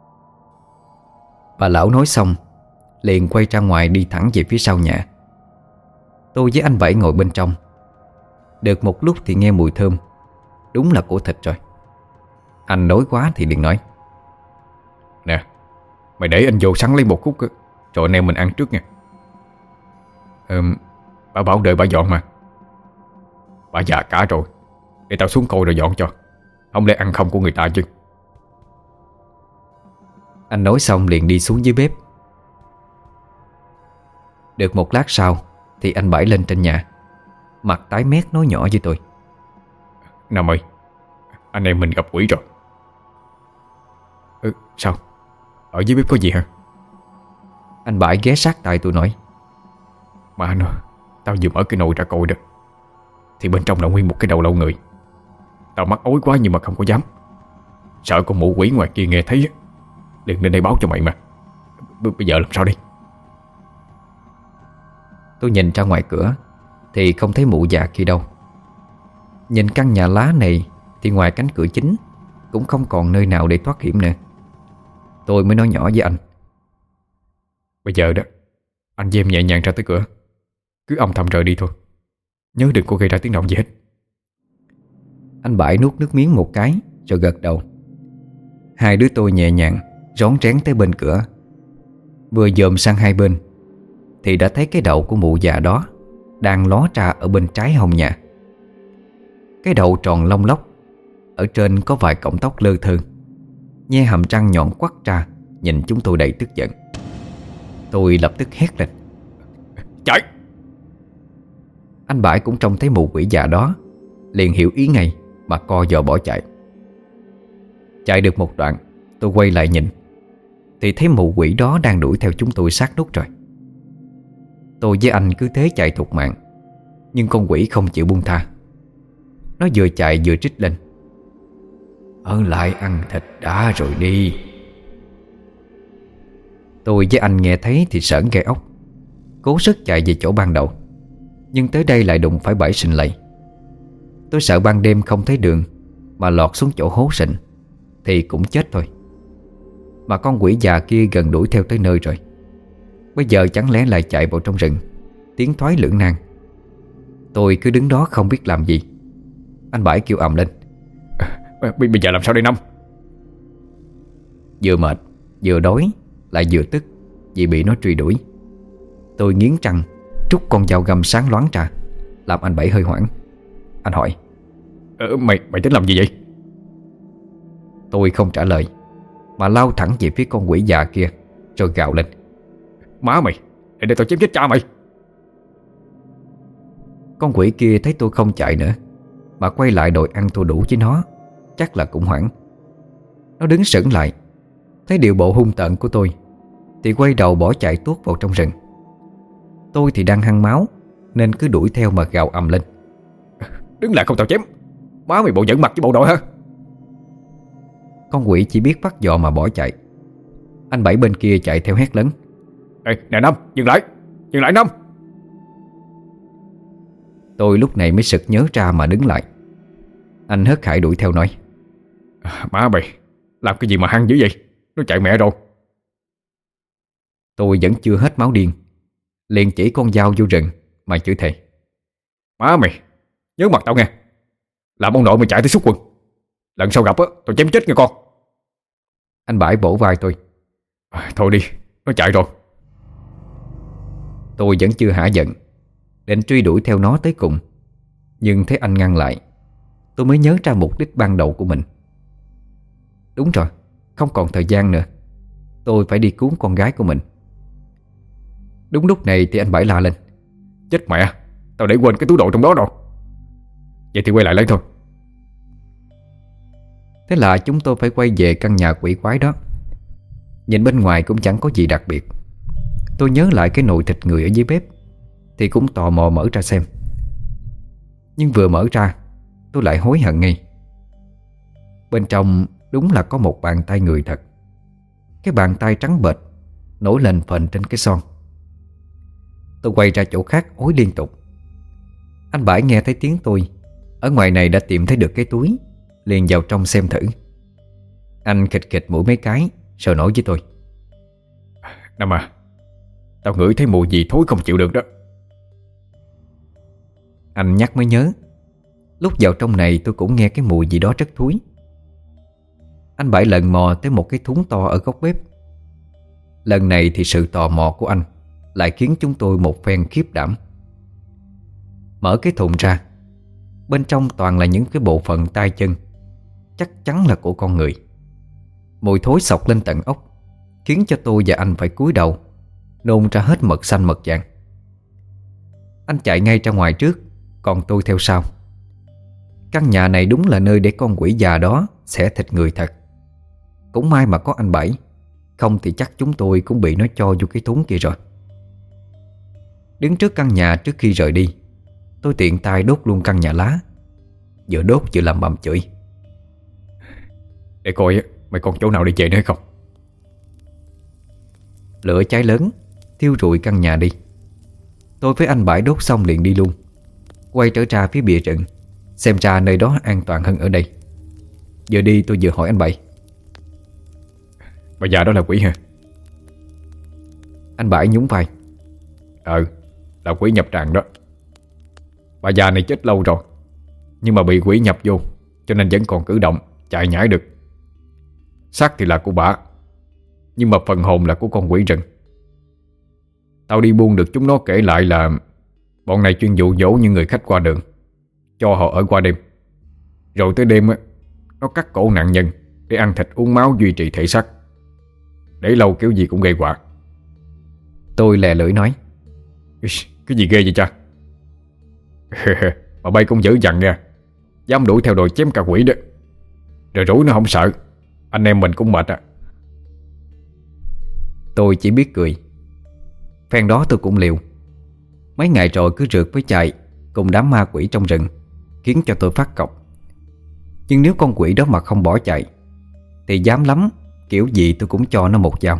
Bà lão nói xong liền quay ra ngoài đi thẳng về phía sau nhà. Tôi với anh Bảy ngồi bên trong. Được một lúc thì nghe mùi thơm, đúng là của thịt rồi. Anh đói quá thì liền nói: "Nè, mày để anh vô sắn lấy một khúc rồi anh em mình ăn trước nha." Bà bảo đợi bà dọn mà. Bà già cả rồi, để tao xuống coi rồi dọn cho. Không lẽ ăn không của người ta chứ. Anh nói xong liền đi xuống dưới bếp. Được một lát sau thì anh Bảy lên trên nhà, mặt tái mét nói nhỏ với tôi: "Năm ơi, anh em mình gặp quỷ rồi." Sao? Ở dưới bếp có gì hả? Anh Bảy ghé sát tai tôi nói: "Mà nó, tao vừa mở cái nồi ra coi đó, thì bên trong là nguyên một cái đầu lâu người. Tao mắc ối quá nhưng mà không có dám. Sợ con mụ quỷ ngoài kia nghe thấy á, liền lên đây báo cho mày mà. Bây giờ làm sao đi?" Tôi nhìn ra ngoài cửa thì không thấy mụ già kia đâu. Nhìn căn nhà lá này thì ngoài cánh cửa chính cũng không còn nơi nào để thoát hiểm nữa. Tôi mới nói nhỏ với anh: "Bây giờ đó, anh với em nhẹ nhàng ra tới cửa, cứ âm thầm rời đi thôi. Nhớ đừng có gây ra tiếng động gì hết." Anh Bảy nuốt nước miếng một cái rồi gật đầu. Hai đứa tôi nhẹ nhàng rón rén tới bên cửa. Vừa dòm sang hai bên thì đã thấy cái đầu của mụ già đó đang ló ra ở bên trái hông nhà. Cái đầu tròn lông lốc, ở trên có vài cọng tóc lơ thơ, nhe hàm răng nhọn quắt ra, nhìn chúng tôi đầy tức giận. Tôi lập tức hét lên: "Chạy!" Anh Bãi cũng trông thấy mụ quỷ già đó, liền hiểu ý ngay mà co giò bỏ chạy. Chạy được một đoạn, tôi quay lại nhìn thì thấy mụ quỷ đó đang đuổi theo chúng tôi sát nút rồi. Tôi với anh cứ thế chạy thục mạng, nhưng con quỷ không chịu buông tha. Nó vừa chạy vừa trích lên: "Ở lại ăn thịt đã rồi đi." Tôi với anh nghe thấy thì sởn gai ốc, cố sức chạy về chỗ ban đầu, nhưng tới đây lại đụng phải bẫy sình lầy. Tôi sợ ban đêm không thấy đường mà lọt xuống chỗ hố sình thì cũng chết thôi. Mà con quỷ già kia gần đuổi theo tới nơi rồi. Bây giờ chẳng lẽ lại chạy vào trong rừng tiến thoái lưỡng nan. Tôi cứ đứng đó không biết làm gì. Anh Bảy kêu ầm lên: Bây giờ làm sao đây Năm? Vừa mệt, vừa đói, lại vừa tức vì bị nó truy đuổi. Tôi nghiến răng trút con dao găm sáng loáng ra, làm anh Bảy hơi hoảng. Anh hỏi: Mày tính làm gì vậy? Tôi không trả lời, mà lao thẳng về phía con quỷ già kia, rồi gào lên: Má mày, để tao chém chết cha mày! Con quỷ kia thấy tôi không chạy nữa, mà quay lại đòi ăn thua đủ với nó, chắc là cũng hoảng. Nó đứng sững lại, thấy điệu bộ hung tợn của tôi thì quay đầu bỏ chạy tuốt vào trong rừng. Tôi thì đang hăng máu nên cứ đuổi theo mà gào ầm lên: Đứng lại không tao chém! Má mày bộ giận mặt với bộ đội hả? Con quỷ chỉ biết bắt giò mà bỏ chạy. Anh Bảy bên kia chạy theo hét lớn: Ê, nè Năm, dừng lại! Dừng lại Năm! Tôi lúc này mới sực nhớ ra mà đứng lại. Anh hớt hải đuổi theo nói: Má mày, làm cái gì mà hăng dữ vậy? Nó chạy mẹ rồi. Tôi vẫn chưa hết máu điên, liền chỉ con dao vô rừng mà chửi thề: Má mày, nhớ mặt tao nghe. Làm ông nội mày chạy tới xúc quần. Lần sau gặp á, tao chém chết nghe con. Anh Bảy bổ vai tôi: Thôi đi, nó chạy rồi. Tôi vẫn chưa hả giận, định truy đuổi theo nó tới cùng. Nhưng thấy anh ngăn lại, tôi mới nhớ ra mục đích ban đầu của mình. Đúng rồi, không còn thời gian nữa. Tôi phải đi cứu con gái của mình. Đúng lúc này thì anh Bảy la lên: Chết mẹ, tao để quên cái túi đồ trong đó rồi. Vậy thì quay lại lấy thôi. Thế là chúng tôi phải quay về căn nhà quỷ quái đó. Nhìn bên ngoài cũng chẳng có gì đặc biệt. Tôi nhớ lại cái nồi thịt người ở dưới bếp thì cũng tò mò mở ra xem. Nhưng vừa mở ra, tôi lại hối hận ngay. Bên trong đúng là có một bàn tay người thật. Cái bàn tay trắng bệch nổi lên phềnh trên cái son. Tôi quay ra chỗ khác ối liên tục. Anh Bãi nghe thấy tiếng tôi ở ngoài này đã tìm thấy được cái túi, liền vào trong xem thử. Anh khịch khịch mũi mấy cái rồi nói với tôi: Năm à, tao ngửi thấy mùi gì thối không chịu được đó. Anh nhắc mới nhớ, lúc vào trong này tôi cũng nghe cái mùi gì đó rất thúi. Anh Bảy lần mò tới một cái thúng to ở góc bếp. Lần này thì sự tò mò của anh lại khiến chúng tôi một phen khiếp đảm. Mở cái thùng ra, bên trong toàn là những cái bộ phận tay chân, chắc chắn là của con người. Mùi thối xộc lên tận óc, khiến cho tôi và anh phải cúi đầu, nôn ra hết mật xanh mật vàng. Anh chạy ngay ra ngoài trước, còn tôi theo sau. Căn nhà này đúng là nơi để con quỷ già đó xẻ thịt người thật. Cũng may mà có anh Bảy, không thì chắc chúng tôi cũng bị nó cho vô cái thúng kia rồi. Đứng trước căn nhà trước khi rời đi, tôi tiện tay đốt luôn căn nhà lá. Vừa đốt vừa làm bầm chửi: Để coi mày còn chỗ nào để về nữa không. Lửa cháy lớn thiêu rụi căn nhà đi. Tôi với anh Bảy đốt xong liền đi luôn, quay trở ra phía bìa rừng, xem ra nơi đó an toàn hơn ở đây. Vừa đi tôi vừa hỏi anh Bảy: Bà già đó là quỷ hả? Anh Bảy nhún vai: Là quỷ nhập tràng đó. Bà già này chết lâu rồi, nhưng mà bị quỷ nhập vô, cho nên vẫn còn cử động, chạy nhảy được. Xác thì là của bà, nhưng mà phần hồn là của con quỷ rừng. Tao đi buôn được chúng nó kể lại là bọn này chuyên dụ dỗ những người khách qua đường, cho họ ở qua đêm. Rồi tới đêm nó cắt cổ nạn nhân để ăn thịt uống máu duy trì thể xác. Để lâu kiểu gì cũng gây họa. Tôi lè lưỡi nói: Cái gì ghê vậy cha? Mà bay cũng dữ dằn nha, dám đuổi theo đuổi chém cả quỷ đó. Rồi rủi nó không sợ, anh em mình cũng mệt à. Tôi chỉ biết cười. Phen đó tôi cũng liều. Mấy ngày rồi cứ rượt với chạy cùng đám ma quỷ trong rừng, khiến cho tôi phát cọc. Nhưng nếu con quỷ đó mà không bỏ chạy thì dám lắm, kiểu gì tôi cũng cho nó một dao.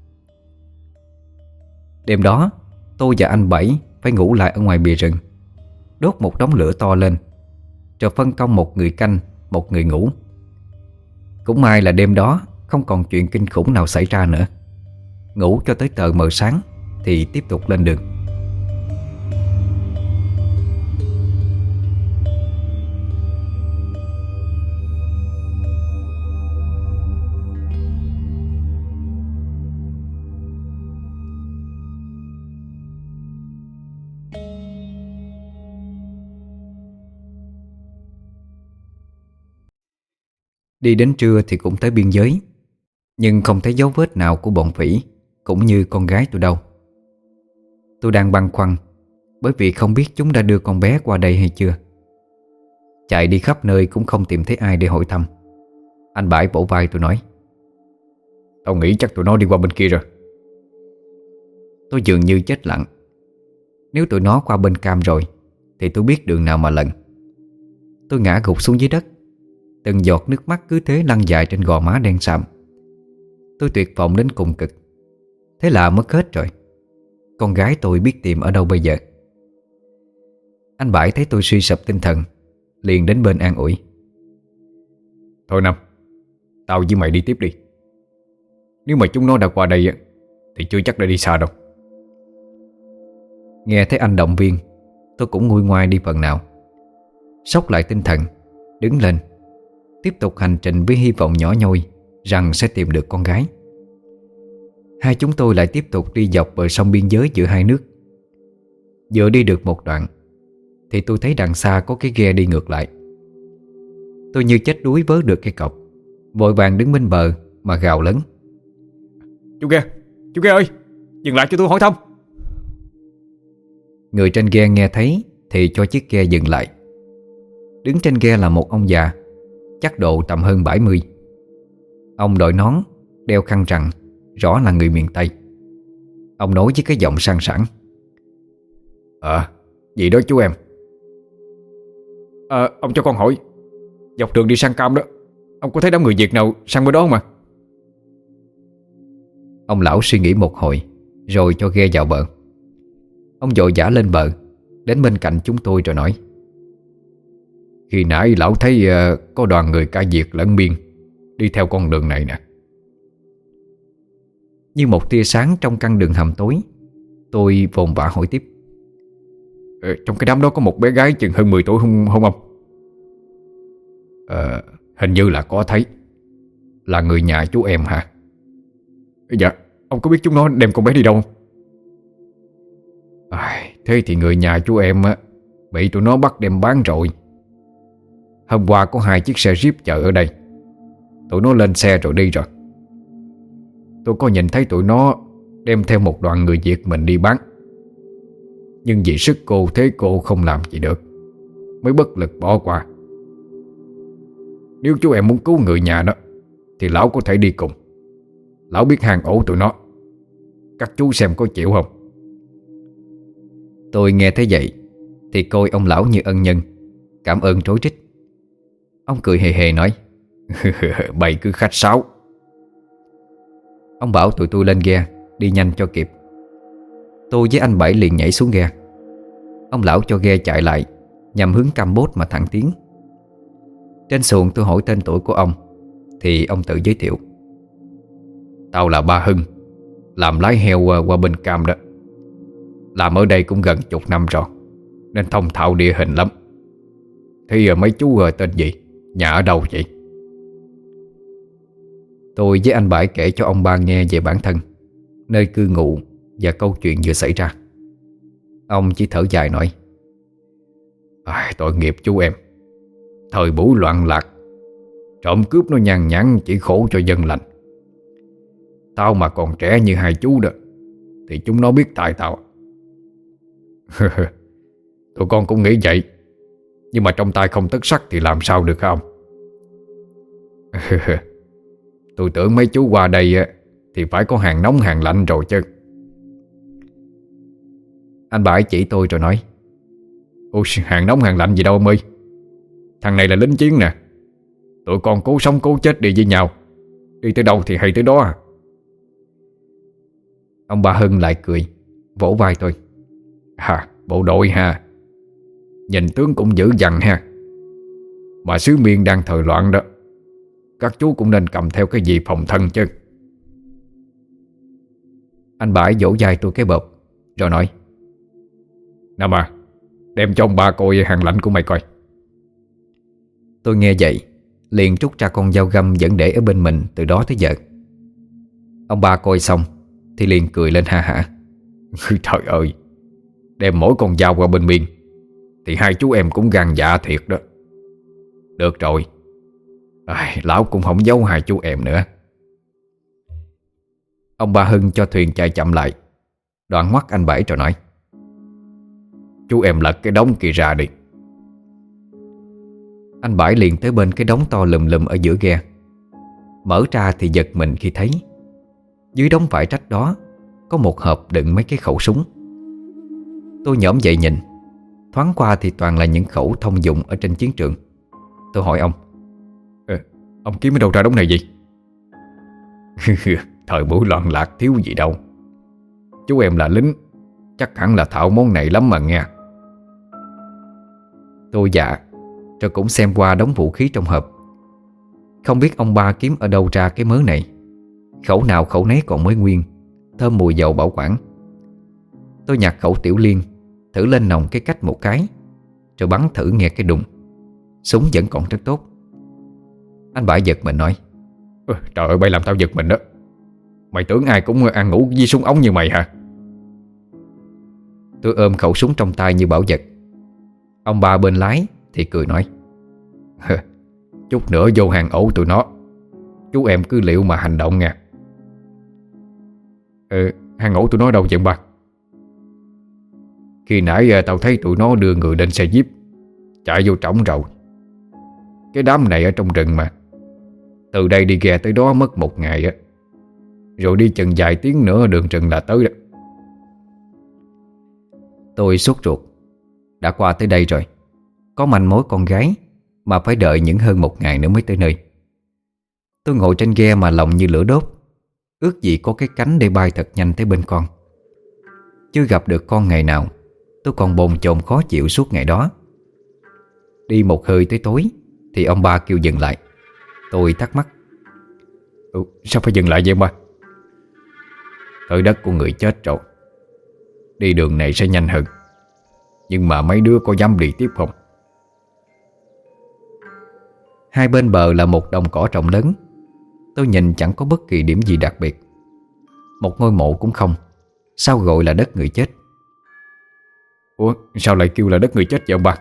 Đêm đó tôi và anh Bảy phải ngủ lại ở ngoài bìa rừng, đốt một đống lửa to lên, rồi phân công một người canh, một người ngủ. Cũng may là đêm đó không còn chuyện kinh khủng nào xảy ra nữa. Ngủ cho tới tờ mờ sáng thì tiếp tục lên đường. Đi đến trưa thì cũng tới biên giới, nhưng không thấy dấu vết nào của bọn phỉ cũng như con gái tôi đâu. Tôi đang băn khoăn bởi vì không biết chúng đã đưa con bé qua đây hay chưa. Chạy đi khắp nơi cũng không tìm thấy ai để hỏi thăm. Anh Bãi vỗ vai tôi nói: Tao nghĩ chắc tụi nó đi qua bên kia rồi. Tôi dường như chết lặng. Nếu tụi nó qua bên Cam rồi thì tôi biết đường nào mà lần. Tôi ngã gục xuống dưới đất. Từng giọt nước mắt cứ thế lăn dài trên gò má đen sạm. Tôi tuyệt vọng đến cùng cực. Thế là mất hết rồi. Con gái tôi biết tìm ở đâu bây giờ? Anh Bãi thấy tôi suy sụp tinh thần, liền đến bên an ủi: Thôi Năm, tao với mày đi tiếp đi. Nếu mà chúng nó đã qua đây thì chưa chắc đã đi xa đâu. Nghe thấy anh động viên, tôi cũng nguôi ngoai đi phần nào. Xốc lại tinh thần, đứng lên, tiếp tục hành trình với hy vọng nhỏ nhoi rằng sẽ tìm được con gái. Hai chúng tôi lại tiếp tục đi dọc bờ sông biên giới giữa hai nước. Vừa đi được một đoạn thì tôi thấy đằng xa có cái ghe đi ngược lại. Tôi như chết đuối vớ được cái cọc, vội vàng đứng bên bờ mà gào lớn: Chú ghe ơi, dừng lại cho tôi hỏi thăm. Người trên ghe nghe thấy thì cho chiếc ghe dừng lại. Đứng trên ghe là một ông già, chắc độ tầm hơn 70. Ông đội nón, đeo khăn rằn, rõ là người miền Tây. Ông nói với cái giọng sang sảng: Gì đó chú em. Ông cho con hỏi, dọc đường đi sang Cam đó, ông có thấy đám người Việt nào sang bên đó không à? Ông lão suy nghĩ một hồi rồi cho ghe vào bờ. Ông vội vã lên bờ, đến bên cạnh chúng tôi rồi nói: Khi nãy lão thấy có đoàn người cả Việt lẫn Miên đi theo con đường này nè. Như một tia sáng trong căn đường hầm tối, tôi vồn vã hỏi tiếp: Trong cái đám đó có một bé gái chừng hơn 10 tuổi không ông? Hình như là có thấy. Là người nhà chú em hả? Dạ, ông có biết chúng nó đem con bé đi đâu không? Thế thì người nhà chú em bị tụi nó bắt đem bán rồi. Hôm qua có 2 chiếc xe Jeep chờ ở đây. Tụi nó lên xe rồi đi rồi. Tôi có nhìn thấy tụi nó đem theo một đoàn người Việt mình đi bán. Nhưng vì sức cô thế cô không làm gì được, mới bất lực bỏ qua. Nếu chú em muốn cứu người nhà đó thì lão có thể đi cùng. Lão biết hang ổ tụi nó. Các chú xem có chịu không? Tôi nghe thấy vậy thì coi ông lão như ân nhân, cảm ơn trối trích. Ông cười hề hề nói: Bày cứ khách sáo. Ông bảo tụi tôi lên ghe, đi nhanh cho kịp. Tôi với anh Bảy liền nhảy xuống ghe. Ông lão cho ghe chạy lại, nhằm hướng Campuchia mà thẳng tiến. Trên xuồng tôi hỏi tên tuổi của ông thì ông tự giới thiệu: Tao là Ba Hưng, làm lái heo qua bên Cam đó. Làm ở đây cũng gần chục năm rồi, nên thông thạo địa hình lắm. Thì mấy chú tên gì, nhà ở đâu vậy? Tôi với anh Bảy kể cho ông Ba nghe về bản thân, nơi cư ngụ và câu chuyện vừa xảy ra. Ông chỉ thở dài nói: Tội nghiệp chú em. Thời buổi loạn lạc, trộm cướp nó nhàn nhãn chỉ khổ cho dân lành. Tao mà còn trẻ như hai chú đó thì chúng nó biết tại tao. Tụi con cũng nghĩ vậy, nhưng mà trong tay không tất sắt thì làm sao được không? Tôi tưởng mấy chú qua đây thì phải có hàng nóng hàng lạnh rồi chứ. Anh Bãi chỉ tôi rồi nói: Ôi, hàng nóng hàng lạnh gì đâu ông ơi. Thằng này là lính chiến nè. Tụi con cố sống cố chết đi với nhau. Đi tới đâu thì hay tới đó à. Ông Ba Hưng lại cười, vỗ vai tôi: Bộ đội ha. Nhìn tướng cũng dữ dằn ha. Mà xứ Miên đang thời loạn đó, các chú cũng nên cầm theo cái gì phòng thân chứ. Anh Bãi vỗ vai tôi cái bợp rồi nói: Nào mà, đem cho ông Ba coi hàng lạnh của mày coi. Tôi nghe vậy liền rút ra con dao găm vẫn để ở bên mình từ đó tới giờ. Ông Ba coi xong thì liền cười lên ha hả: Trời ơi, đem mỗi con dao qua bên Miên thì hai chú em cũng gan dạ thiệt đó. Được rồi, Lão cũng không giấu hai chú em nữa. Ông ba Hưng cho thuyền chạy chậm lại, đoạn ngoắt anh Bảy rồi nói: Chú em lật cái đống kia ra đi. Anh Bảy liền tới bên cái đống to lùm lùm ở giữa ghe. Mở ra thì giật mình khi thấy dưới đống vải rách đó có một hộp đựng mấy cái khẩu súng. Tôi nhổm dậy nhìn, thoáng qua thì toàn là những khẩu thông dụng ở trên chiến trường. Tôi hỏi ông: Ông kiếm ở đâu ra đống này gì? Thời buổi loạn lạc thiếu gì đâu. Chú em là lính, chắc hẳn là thạo món này lắm mà nghe. Tôi dạ, rồi cũng xem qua đống vũ khí trong hộp. Không biết ông ba kiếm ở đâu ra cái mớ này. Khẩu nào khẩu nấy còn mới nguyên, thơm mùi dầu bảo quản. Tôi nhặt khẩu tiểu liên, thử lên nòng cái cách một cái, rồi bắn thử nghe cái đùng. Súng vẫn còn rất tốt. Anh Bảy giật mình nói: Trời ơi, bay làm tao giật mình đó. Mày tưởng ai cũng ăn ngủ với súng ống như mày hả? Tôi ôm khẩu súng trong tay như bảo vật. Ông ba bên lái thì cười nói: Chút nữa vô hàng ổ tụi nó, chú em cứ liệu mà hành động nha. Hàng ổ tụi nó đâu vậy ba? Khi nãy tao thấy tụi nó đưa người lên xe jeep chạy vô trỏng rồi. Cái đám này ở trong rừng mà. Từ đây đi ghe tới đó mất 1 ngày á. Rồi đi chừng vài tiếng nữa đường rừng là tới đó. Tôi sốt ruột. Đã qua tới đây rồi, có manh mối con gái mà phải đợi những hơn 1 ngày nữa mới tới nơi. Tôi ngồi trên ghe mà lòng như lửa đốt, ước gì có cái cánh để bay thật nhanh tới bên con. Chưa gặp được con ngày nào, tôi còn bồn chồn khó chịu suốt ngày đó. Đi một hơi tới tối thì ông ba kêu dừng lại. Tôi thắc mắc: Sao phải dừng lại vậy ba? Tới đất của người chết rồi, đi đường này sẽ nhanh hơn. Nhưng mà mấy đứa có dám đi tiếp không? Hai bên bờ là một đồng cỏ rộng lớn. Tôi nhìn chẳng có bất kỳ điểm gì đặc biệt. Một ngôi mộ cũng không. Sao gọi là đất người chết? Sao lại kêu là đất người chết vậy ông ba?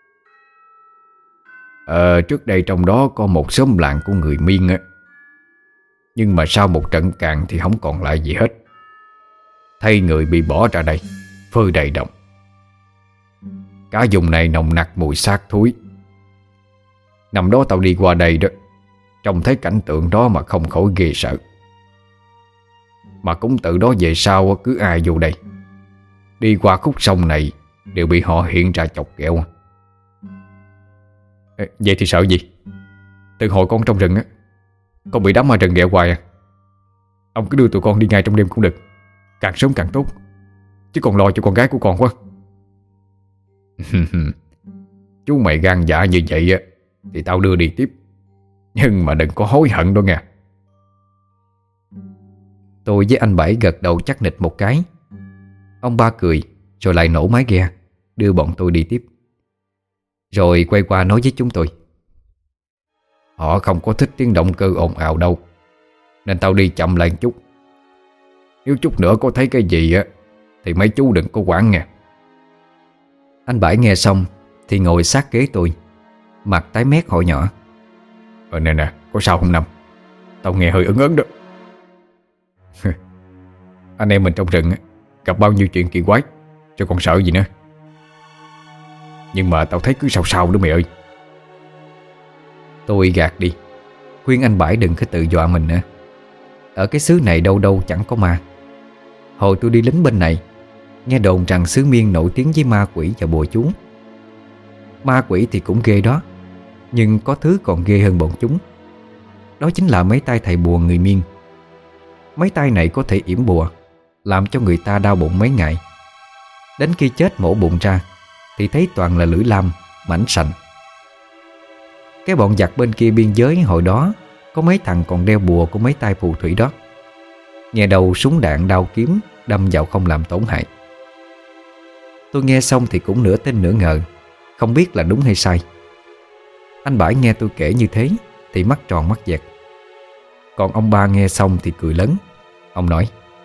Trước đây trong đó có một xóm làng của người Miên á. Nhưng mà sau một trận càn thì không còn lại gì hết. Thay người bị bỏ ra đây, phơi đầy đồng. Cả vùng này nồng nặc mùi xác thúi. Năm đó tao đi qua đây đó, trông thấy cảnh tượng đó mà không khỏi ghê sợ. Mà cũng từ đó về sau cứ ai vô đây đi qua khúc sông này đều bị họ hiện ra chọc ghẹo. Vậy thì sợ gì? Từ hồi con trong rừng á, con bị đám ma rừng ghẹo hoài à. Ông cứ đưa tụi con đi ngay trong đêm cũng được, càng sớm càng tốt. Chứ còn lo cho con gái của con quá. Chú mày gan dạ như vậy á thì tao đưa đi tiếp. Nhưng mà đừng có hối hận đó nha. Tôi với anh Bảy gật đầu chắc nịch một cái. Ông ba cười rồi lại nổ máy ghe, đưa bọn tôi đi tiếp. Rồi quay qua nói với chúng tôi: Họ không có thích tiếng động cơ ồn ào đâu, nên tao đi chậm lại chút. Nếu chút nữa có thấy cái gì á thì mấy chú đừng có quản nghe. Anh Bảy nghe xong thì ngồi sát kế tôi, mặt tái mét hỏi nhỏ: Nè, có sao không Năm? Tao nghe hơi ớn ớn đó. Anh em mình trong rừng gặp bao nhiêu chuyện kỳ quái, cho còn sợ gì nữa. Nhưng mà tao thấy cứ sao sao đó mày ơi. Tôi gạt đi, khuyên anh Bảy đừng có tự dọa mình nữa. Ở cái xứ này đâu đâu chẳng có ma. Hồi tôi đi lính bên này, nghe đồn rằng xứ Miên nổi tiếng với ma quỷ và bùa chú. Ma quỷ thì cũng ghê đó, nhưng có thứ còn ghê hơn bọn chúng. Đó chính là mấy tay thầy bùa người Miên. Mấy tay này có thể yểm bùa, làm cho người ta đau bụng mấy ngày. Đến khi chết mổ bụng ra thì thấy toàn là lưỡi lam, mảnh sành. Cái bọn giặc bên kia biên giới hồi đó có mấy thằng còn đeo bùa của mấy tay phù thủy đó. Nghe đầu súng đạn đao kiếm đâm vào không làm tổn hại. Tôi nghe xong thì cũng nửa tin nửa ngờ, không biết là đúng hay sai. Anh Bãi nghe tôi kể như thế thì mắt tròn mắt dẹt. Còn ông ba nghe xong thì cười lớn. Ông nói: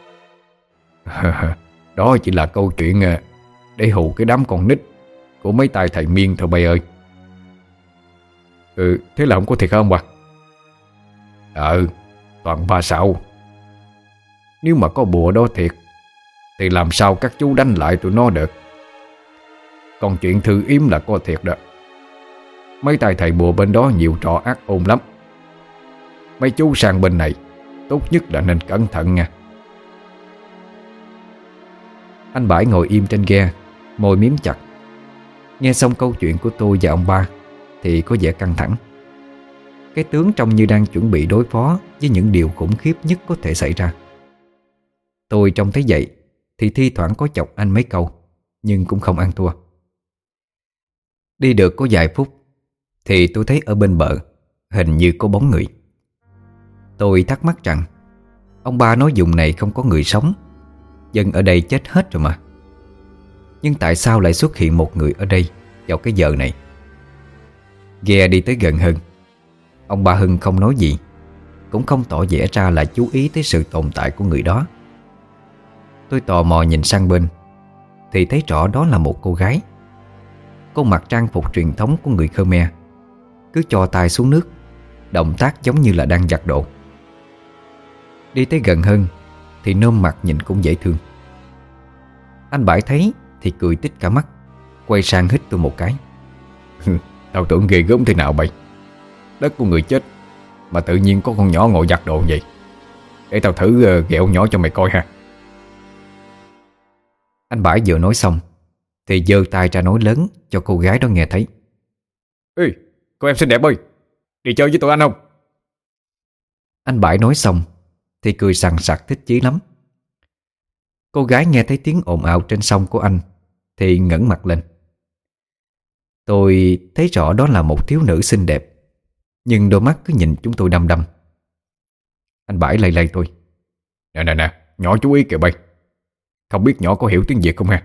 Đó chỉ là câu chuyện để hù cái đám con nít của mấy tay thầy Miên thôi bay ơi. Thế là không có thiệt không bà? Toàn ba xạo. Nếu mà có bùa đó thiệt thì làm sao các chú đánh lại tụi nó được. Còn chuyện Thư Yếm là có thiệt đó. Mấy tay thầy bùa bên đó nhiều trò ác ôn lắm. Mấy chú sang bên này tốt nhất là nên cẩn thận nha. Anh Bãi ngồi im trên ghe, môi miếm chặt. Nghe xong câu chuyện của tôi và ông ba thì có vẻ căng thẳng. Cái tướng trông như đang chuẩn bị đối phó với những điều khủng khiếp nhất có thể xảy ra. Tôi trông thấy vậy thì thi thoảng có chọc anh mấy câu, nhưng cũng không ăn thua. Đi được có vài phút thì tôi thấy ở bên bờ hình như có bóng người. Tôi thắc mắc rằng ông ba nói vùng này không có người sống, dân ở đây chết hết rồi mà. Nhưng tại sao lại xuất hiện một người ở đây vào cái giờ này? Ghe đi tới gần hơn, ông ba Hưng không nói gì, cũng không tỏ vẻ ra là chú ý tới sự tồn tại của người đó. Tôi tò mò nhìn sang bên thì thấy rõ đó là một cô gái. Cô mặc trang phục truyền thống của người Khmer, cứ chò tay xuống nước, động tác giống như là đang giặt đồ. Đi tới gần hơn thì nôm mặt nhìn cũng dễ thương. Anh Bãi thấy thì cười tít cả mắt, quay sang hít tôi một cái. Tao tưởng ghê gớm thế nào vậy? Đất của người chết mà tự nhiên có con nhỏ ngồi giặt đồ vậy. Để tao thử ghẹo nhỏ cho mày coi ha. Anh Bãi vừa nói xong thì giơ tay ra nói lớn cho cô gái đó nghe thấy. Ê, cô em xinh đẹp ơi, đi chơi với tụi anh không? Anh Bãi nói xong thì cười sằng sặc thích chí lắm. Cô gái nghe thấy tiếng ồn ào trên sông của anh thì ngẩng mặt lên. Tôi thấy rõ đó là một thiếu nữ xinh đẹp, nhưng đôi mắt cứ nhìn chúng tôi đăm đăm. Anh Bãi lay lay tôi. Nè, nhỏ chú ý kìa bay. Không biết nhỏ có hiểu tiếng Việt không ha?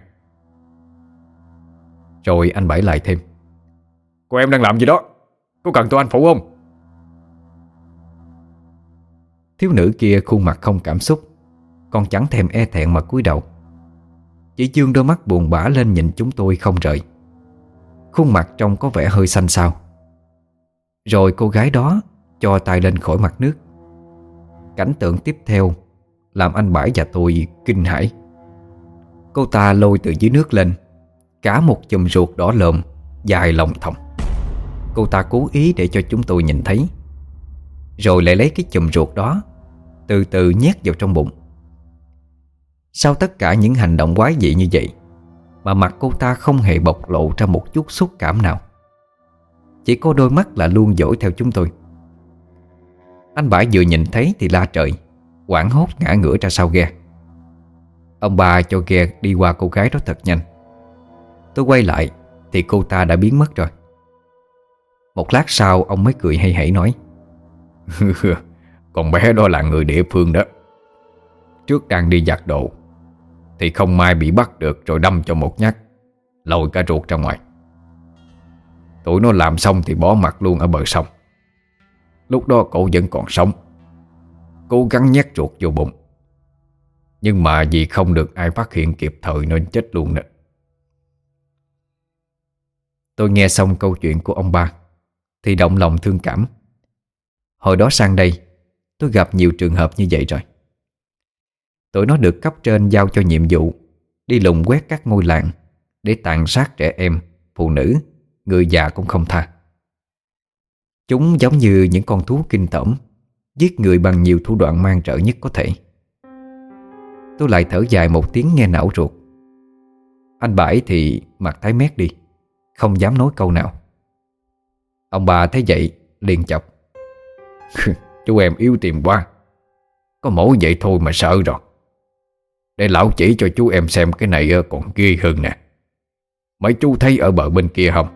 Rồi anh Bãi lại thêm. Cô em đang làm gì đó? Có cần tụi anh phụ không? Thiếu nữ kia khuôn mặt không cảm xúc, còn chẳng thèm e thẹn mà cúi đầu, chỉ dương đôi mắt buồn bã lên nhìn chúng tôi không rời. Khuôn mặt trông có vẻ hơi xanh xao. Rồi cô gái đó cho tay lên khỏi mặt nước. Cảnh tượng tiếp theo làm anh Bãi và tôi kinh hãi. Cô ta lôi từ dưới nước lên cả một chùm ruột đỏ lồm dài lòng thòng. Cô ta cố ý để cho chúng tôi nhìn thấy, rồi lại lấy cái chùm ruột đó từ từ nhét vào trong bụng. Sau tất cả những hành động quái dị như vậy mà mặt cô ta không hề bộc lộ ra một chút xúc cảm nào, chỉ có đôi mắt là luôn dõi theo chúng tôi. Anh Bãi vừa nhìn thấy thì la trời, hoảng hốt ngã ngửa ra sau ghe. Ông ba cho ghe đi qua cô gái đó thật nhanh. Tôi quay lại thì cô ta đã biến mất rồi. Một lát sau ông mới cười hay hảy nói. Con bé đó là người địa phương đó. Trước đang đi giặt đồ thì không may bị bắt được, rồi đâm cho một nhát, lôi cả ruột ra ngoài. Tụi nó làm xong thì bỏ mặt luôn ở bờ sông. Lúc đó cổ vẫn còn sống, cố gắng nhét ruột vô bụng, nhưng mà vì không được ai phát hiện kịp thời nên chết luôn nè. Tôi nghe xong câu chuyện của ông ba thì động lòng thương cảm. Hồi đó sang đây tôi gặp nhiều trường hợp như vậy rồi. Tụi nó được cấp trên giao cho nhiệm vụ đi lùng quét các ngôi làng để tàn sát trẻ em, phụ nữ, người già cũng không tha. Chúng giống như những con thú kinh tởm, giết người bằng nhiều thủ đoạn man rợ nhất có thể. Tôi lại thở dài một tiếng nghe não ruột. Anh Bãi thì mặt tái mét đi, không dám nói câu nào. Ông bà thấy vậy liền chọc. Chú em yếu tìm quá, có mỗi vậy thôi mà sợ rồi. Để lão chỉ cho chú em xem cái này còn ghê hơn nè. Mấy chú thấy ở bờ bên kia không?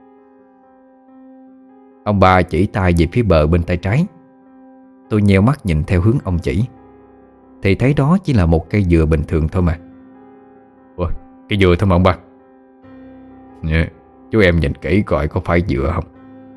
Ông bà chỉ tay về phía bờ bên tay trái. Tôi nheo mắt nhìn theo hướng ông chỉ thì thấy đó chỉ là một cây dừa bình thường thôi mà. Ủa, cây dừa thôi mà ông ba? Chú em nhìn kỹ coi có phải dừa không?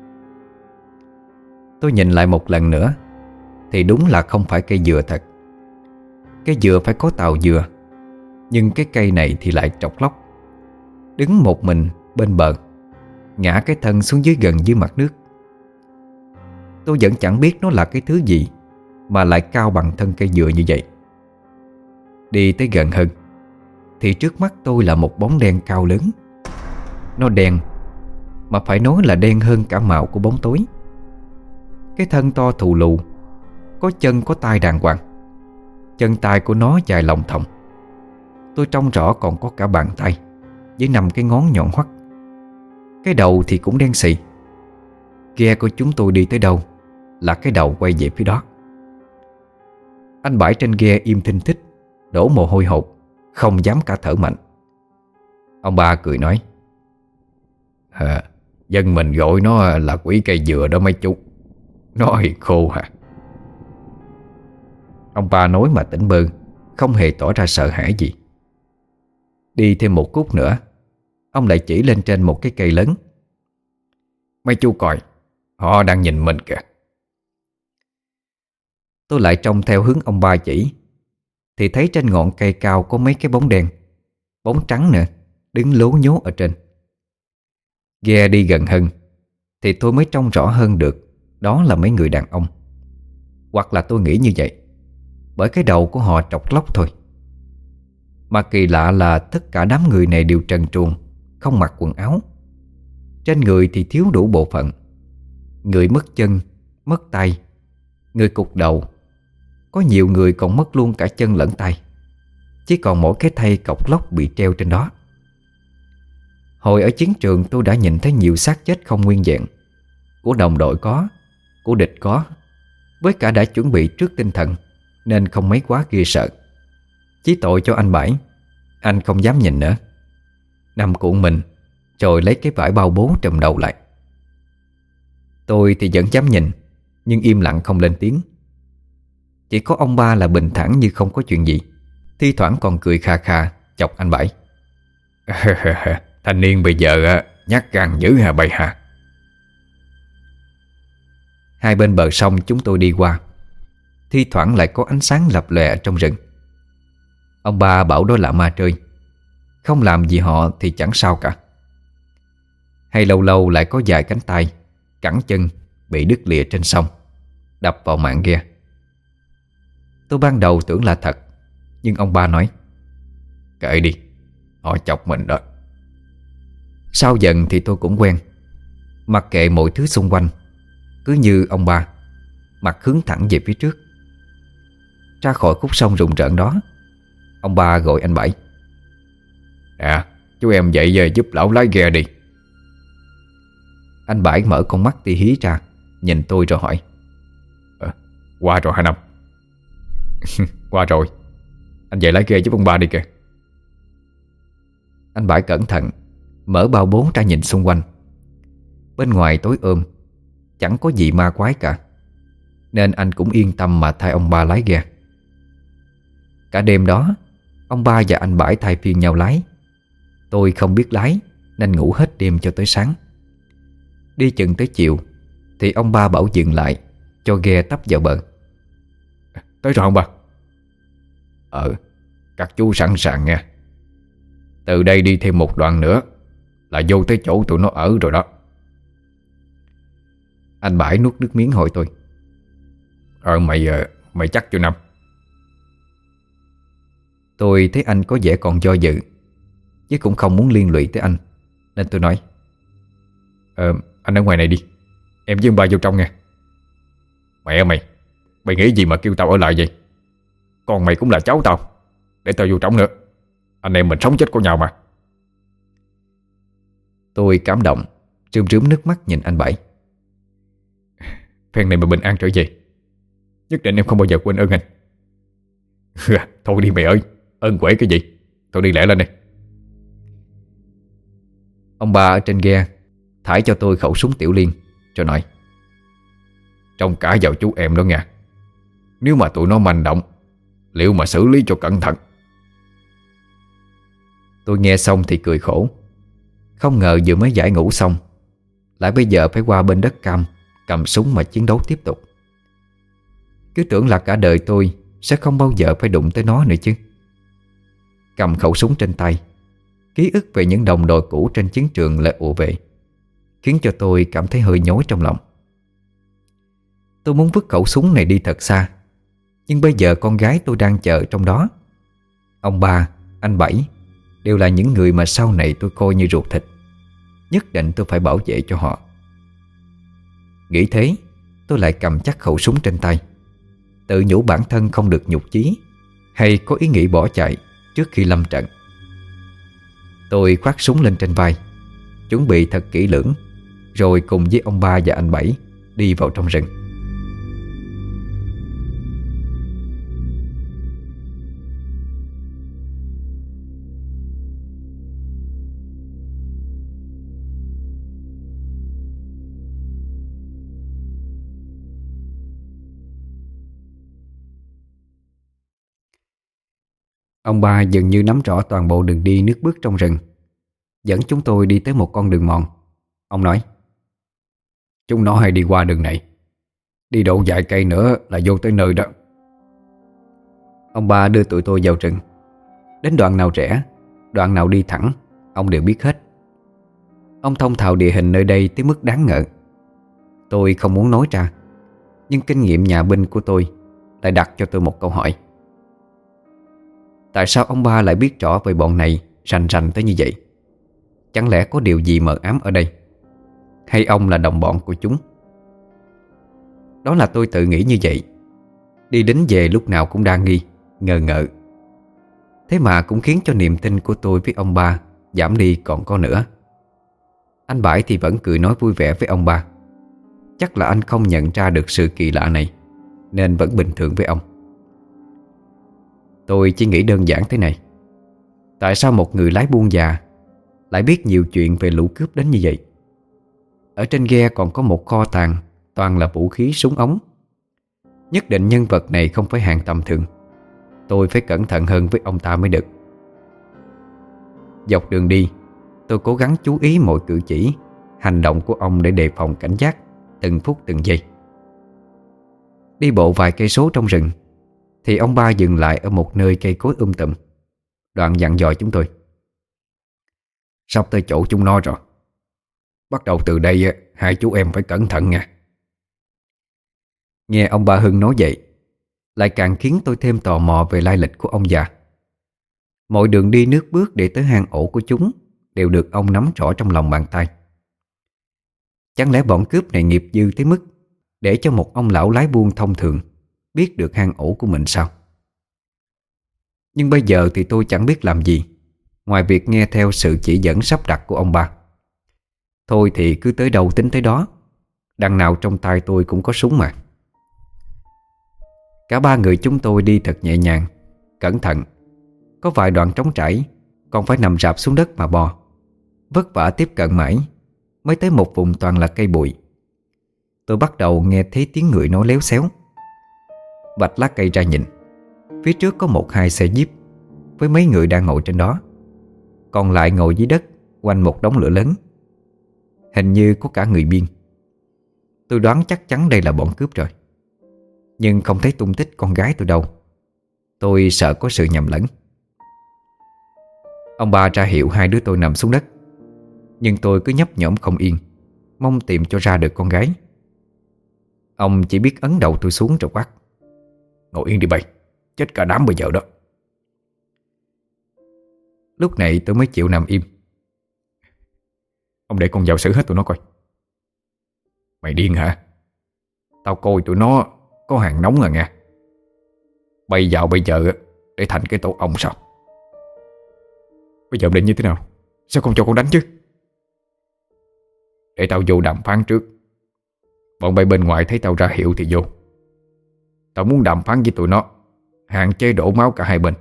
Tôi nhìn lại một lần nữa thì đúng là không phải cây dừa thật. Cây dừa phải có tàu dừa, nhưng cái cây này thì lại trọc lóc, đứng một mình bên bờ, ngã cái thân xuống dưới gần dưới mặt nước. Tôi vẫn chẳng biết nó là cái thứ gì mà lại cao bằng thân cây dừa như vậy. Đi tới gần hơn thì trước mắt tôi là một bóng đen cao lớn. Nó đen, mà phải nói là đen hơn cả màu của bóng tối. Cái thân to thù lù, có chân có tay đàng hoàng. Chân tay của nó dài lòng thòng. Tôi trông rõ còn có cả bàn tay với 5 cái ngón nhọn hoắt. Cái đầu thì cũng đen xì. Ghe của chúng tôi đi tới đâu là cái đầu quay về phía đó. Anh Bãi trên ghe im thinh thích, đổ mồ hôi hột, không dám cả thở mạnh. Ông ba cười nói: Dân mình gọi nó là quỷ cây dừa đó mấy chú. Nó thì khô hả? Ông ba nói mà tỉnh bơ, không hề tỏ ra sợ hãi gì. Đi thêm một khúc nữa, ông lại chỉ lên trên một cái cây lớn: Mấy chú coi, họ đang nhìn mình kìa. Tôi lại trông theo hướng ông ba chỉ, thì thấy trên ngọn cây cao có mấy cái bóng đen, bóng trắng nữa, đứng lố nhố ở trên. Ghe đi gần hơn thì tôi mới trông rõ hơn được đó là mấy người đàn ông. Hoặc là tôi nghĩ như vậy, bởi cái đầu của họ trọc lóc thôi. Mà kỳ lạ là tất cả đám người này đều trần truồng, không mặc quần áo. Trên người thì thiếu đủ bộ phận. Người mất chân, mất tay, người cụt đầu. Có nhiều người còn mất luôn cả chân lẫn tay, chỉ còn mỗi cái thây cọc lóc bị treo trên đó. Hồi ở chiến trường tôi đã nhìn thấy nhiều xác chết không nguyên vẹn. Của đồng đội có, của địch có. Với cả đã chuẩn bị trước tinh thần, nên không mấy quá ghê sợ. Chí tội cho anh Bãi, anh không dám nhìn nữa. Nằm cuộn mình, rồi lấy cái vải bao bố trùm đầu lại. Tôi thì vẫn dám nhìn, nhưng im lặng không lên tiếng. Chỉ có ông ba là bình thản như không có chuyện gì, thi thoảng còn cười kha kha chọc anh Bãi: Thanh niên bây giờ nhát gan dữ hả bầy hả? Hai bên bờ sông chúng tôi đi qua, thi thoảng lại có ánh sáng lập lòe trong rừng. Ông ba bảo đó là ma trơi, không làm gì họ thì chẳng sao cả. Hay lâu lâu lại có vài cánh tay, cẳng chân bị đứt lìa trên sông, đập vào mạn ghe. Tôi ban đầu tưởng là thật, nhưng ông ba nói: Kệ đi, họ chọc mình đó. Sau dần thì tôi cũng quen, mặc kệ mọi thứ xung quanh. Cứ như ông ba, mặt hướng thẳng về phía trước. Ra khỏi khúc sông rùng rợn đó, ông ba gọi anh Bảy: Chú em dậy về giúp lão lái ghe đi. Anh Bảy mở con mắt tí hí ra, nhìn tôi rồi hỏi: Qua rồi hả Năm? Qua rồi. Anh dậy lái ghe giúp ông ba đi kìa. Anh Bảy cẩn thận mở bao bố ra nhìn xung quanh. Bên ngoài tối ôm, chẳng có gì ma quái cả, nên anh cũng yên tâm mà thay ông ba lái ghe. Cả đêm đó, ông ba và anh Bãi thay phiên nhau lái. Tôi không biết lái nên ngủ hết đêm cho tới sáng. Đi chừng tới chiều thì ông ba bảo dừng lại cho ghe tấp vào bờ. Tới rồi ông ba? Các chú sẵn sàng nha. Từ đây đi thêm một đoạn nữa là vô tới chỗ tụi nó ở rồi đó. Anh Bãi nuốt nước miếng hỏi tôi: Mày chắc chưa Năm? Tôi thấy anh có vẻ còn do dự, chứ cũng không muốn liên lụy tới anh, nên tôi nói: Anh ở ngoài này đi, em với ông ba vô trong nha. Mẹ mày nghĩ gì mà kêu tao ở lại vậy? Còn mày cũng là cháu tao, để tao vô trong nữa. Anh em mình sống chết của nhau mà. Tôi cảm động, rơm rớm nước mắt nhìn anh Bảy. Phen này mà bình an trở về, nhất định em không bao giờ quên ơn anh. Thôi đi mày ơi, ơn quể cái gì. Thôi đi lẹ lên đi. Ông ba ở trên ghe thải cho tôi khẩu súng tiểu liên, rồi nói: Trông cả vào chú em đó nha. Nếu mà tụi nó manh động, liệu mà xử lý cho cẩn thận. Tôi nghe xong thì cười khổ. Không ngờ vừa mới giải ngũ xong, lại bây giờ phải qua bên đất cam cầm súng mà chiến đấu tiếp tục. Cứ tưởng là cả đời tôi sẽ không bao giờ phải đụng tới nó nữa chứ. Cầm khẩu súng trên tay, ký ức về những đồng đội cũ trên chiến trường lại ùa về, khiến cho tôi cảm thấy hơi nhói trong lòng. Tôi muốn vứt khẩu súng này đi thật xa, nhưng bây giờ con gái tôi đang chờ trong đó. Ông ba, anh Bảy đều là những người mà sau này tôi coi như ruột thịt. Nhất định tôi phải bảo vệ cho họ. Nghĩ thế, tôi lại cầm chắc khẩu súng trên tay, tự nhủ bản thân không được nhục chí hay có ý nghĩ bỏ chạy trước khi lâm trận. Tôi khoác súng lên trên vai, chuẩn bị thật kỹ lưỡng, rồi cùng với ông ba và anh Bảy đi vào trong rừng. Ông ba dường như nắm rõ toàn bộ đường đi nước bước trong rừng, dẫn chúng tôi đi tới một con đường mòn. Ông nói: Chúng nó hay đi qua đường này, đi độ vài cây nữa là vô tới nơi đó. Ông ba đưa tụi tôi vào rừng. Đến đoạn nào rẽ, đoạn nào đi thẳng, ông đều biết hết. Ông thông thạo địa hình nơi đây tới mức đáng ngờ. Tôi không muốn nói ra, nhưng kinh nghiệm nhà binh của tôi lại đặt cho tôi một câu hỏi: tại sao ông ba lại biết rõ về bọn này rành rành tới như vậy? Chẳng lẽ có điều gì mờ ám ở đây? Hay ông là đồng bọn của chúng? Đó là tôi tự nghĩ như vậy. Đi đến về lúc nào cũng đa nghi, ngờ ngợ. Thế mà cũng khiến cho niềm tin của tôi với ông ba giảm đi còn có nữa. Anh Bãi thì vẫn cười nói vui vẻ với ông ba. Chắc là anh không nhận ra được sự kỳ lạ này, nên vẫn bình thường với ông. Tôi chỉ nghĩ đơn giản thế này: tại sao một người lái buôn già lại biết nhiều chuyện về lũ cướp đến như vậy? Ở trên ghe còn có một kho tàng toàn là vũ khí súng ống. Nhất định nhân vật này không phải hạng tầm thường. Tôi phải cẩn thận hơn với ông ta mới được. Dọc đường đi, tôi cố gắng chú ý mọi cử chỉ, hành động của ông để đề phòng cảnh giác từng phút từng giây. Đi bộ vài cây số trong rừng thì ông ba dừng lại ở một nơi cây cối tùm. Đoạn dặn dò chúng tôi: sắp tới chỗ chúng nó rồi. Bắt đầu từ đây hai chú em phải cẩn thận nha. Nghe ông ba Hưng nói vậy lại càng khiến tôi thêm tò mò về lai lịch của ông già. Mọi đường đi nước bước để tới hang ổ của chúng đều được ông nắm rõ trong lòng bàn tay. Chẳng lẽ bọn cướp này nghiệp dư tới mức để cho một ông lão lái buôn thông thường biết được hang ổ của mình sao? Nhưng bây giờ thì tôi chẳng biết làm gì ngoài việc nghe theo sự chỉ dẫn sắp đặt của ông ba. Thôi thì cứ tới đâu tính tới đó, đằng nào trong tay tôi cũng có súng mà. Cả ba người chúng tôi đi thật nhẹ nhàng, cẩn thận. Có vài đoạn trống trải còn phải nằm rạp xuống đất mà bò. Vất vả tiếp cận mãi mới tới một vùng toàn là cây bụi. Tôi bắt đầu nghe thấy tiếng người nói léo xéo. Vạch lá cây ra nhìn, phía trước có một hai xe jeep với mấy người đang ngồi trên đó, còn lại ngồi dưới đất quanh một đống lửa lớn. Hình như có cả người biên. Tôi đoán chắc chắn đây là bọn cướp rồi, nhưng không thấy tung tích con gái tôi đâu. Tôi sợ có sự nhầm lẫn. Ông ba ra hiệu hai đứa tôi nằm xuống đất, nhưng tôi cứ nhấp nhổm không yên, mong tìm cho ra được con gái. Ông chỉ biết ấn đầu tôi xuống rồi quát: ngồi yên đi bay, chết cả đám bây giờ đó. Lúc này tôi mới chịu nằm im. Ông để con vào xử hết tụi nó coi. Mày điên hả? Tao coi tụi nó có hàng nóng à nghe. Bay vào bây giờ để thành cái tổ ong sao? Bây giờ định như thế nào? Sao không cho con đánh chứ? Để tao vô đàm phán trước. Bọn bay bên ngoài thấy tao ra hiệu thì vô. Tao muốn đàm phán với tụi nó, hạn chế đổ máu cả hai bên.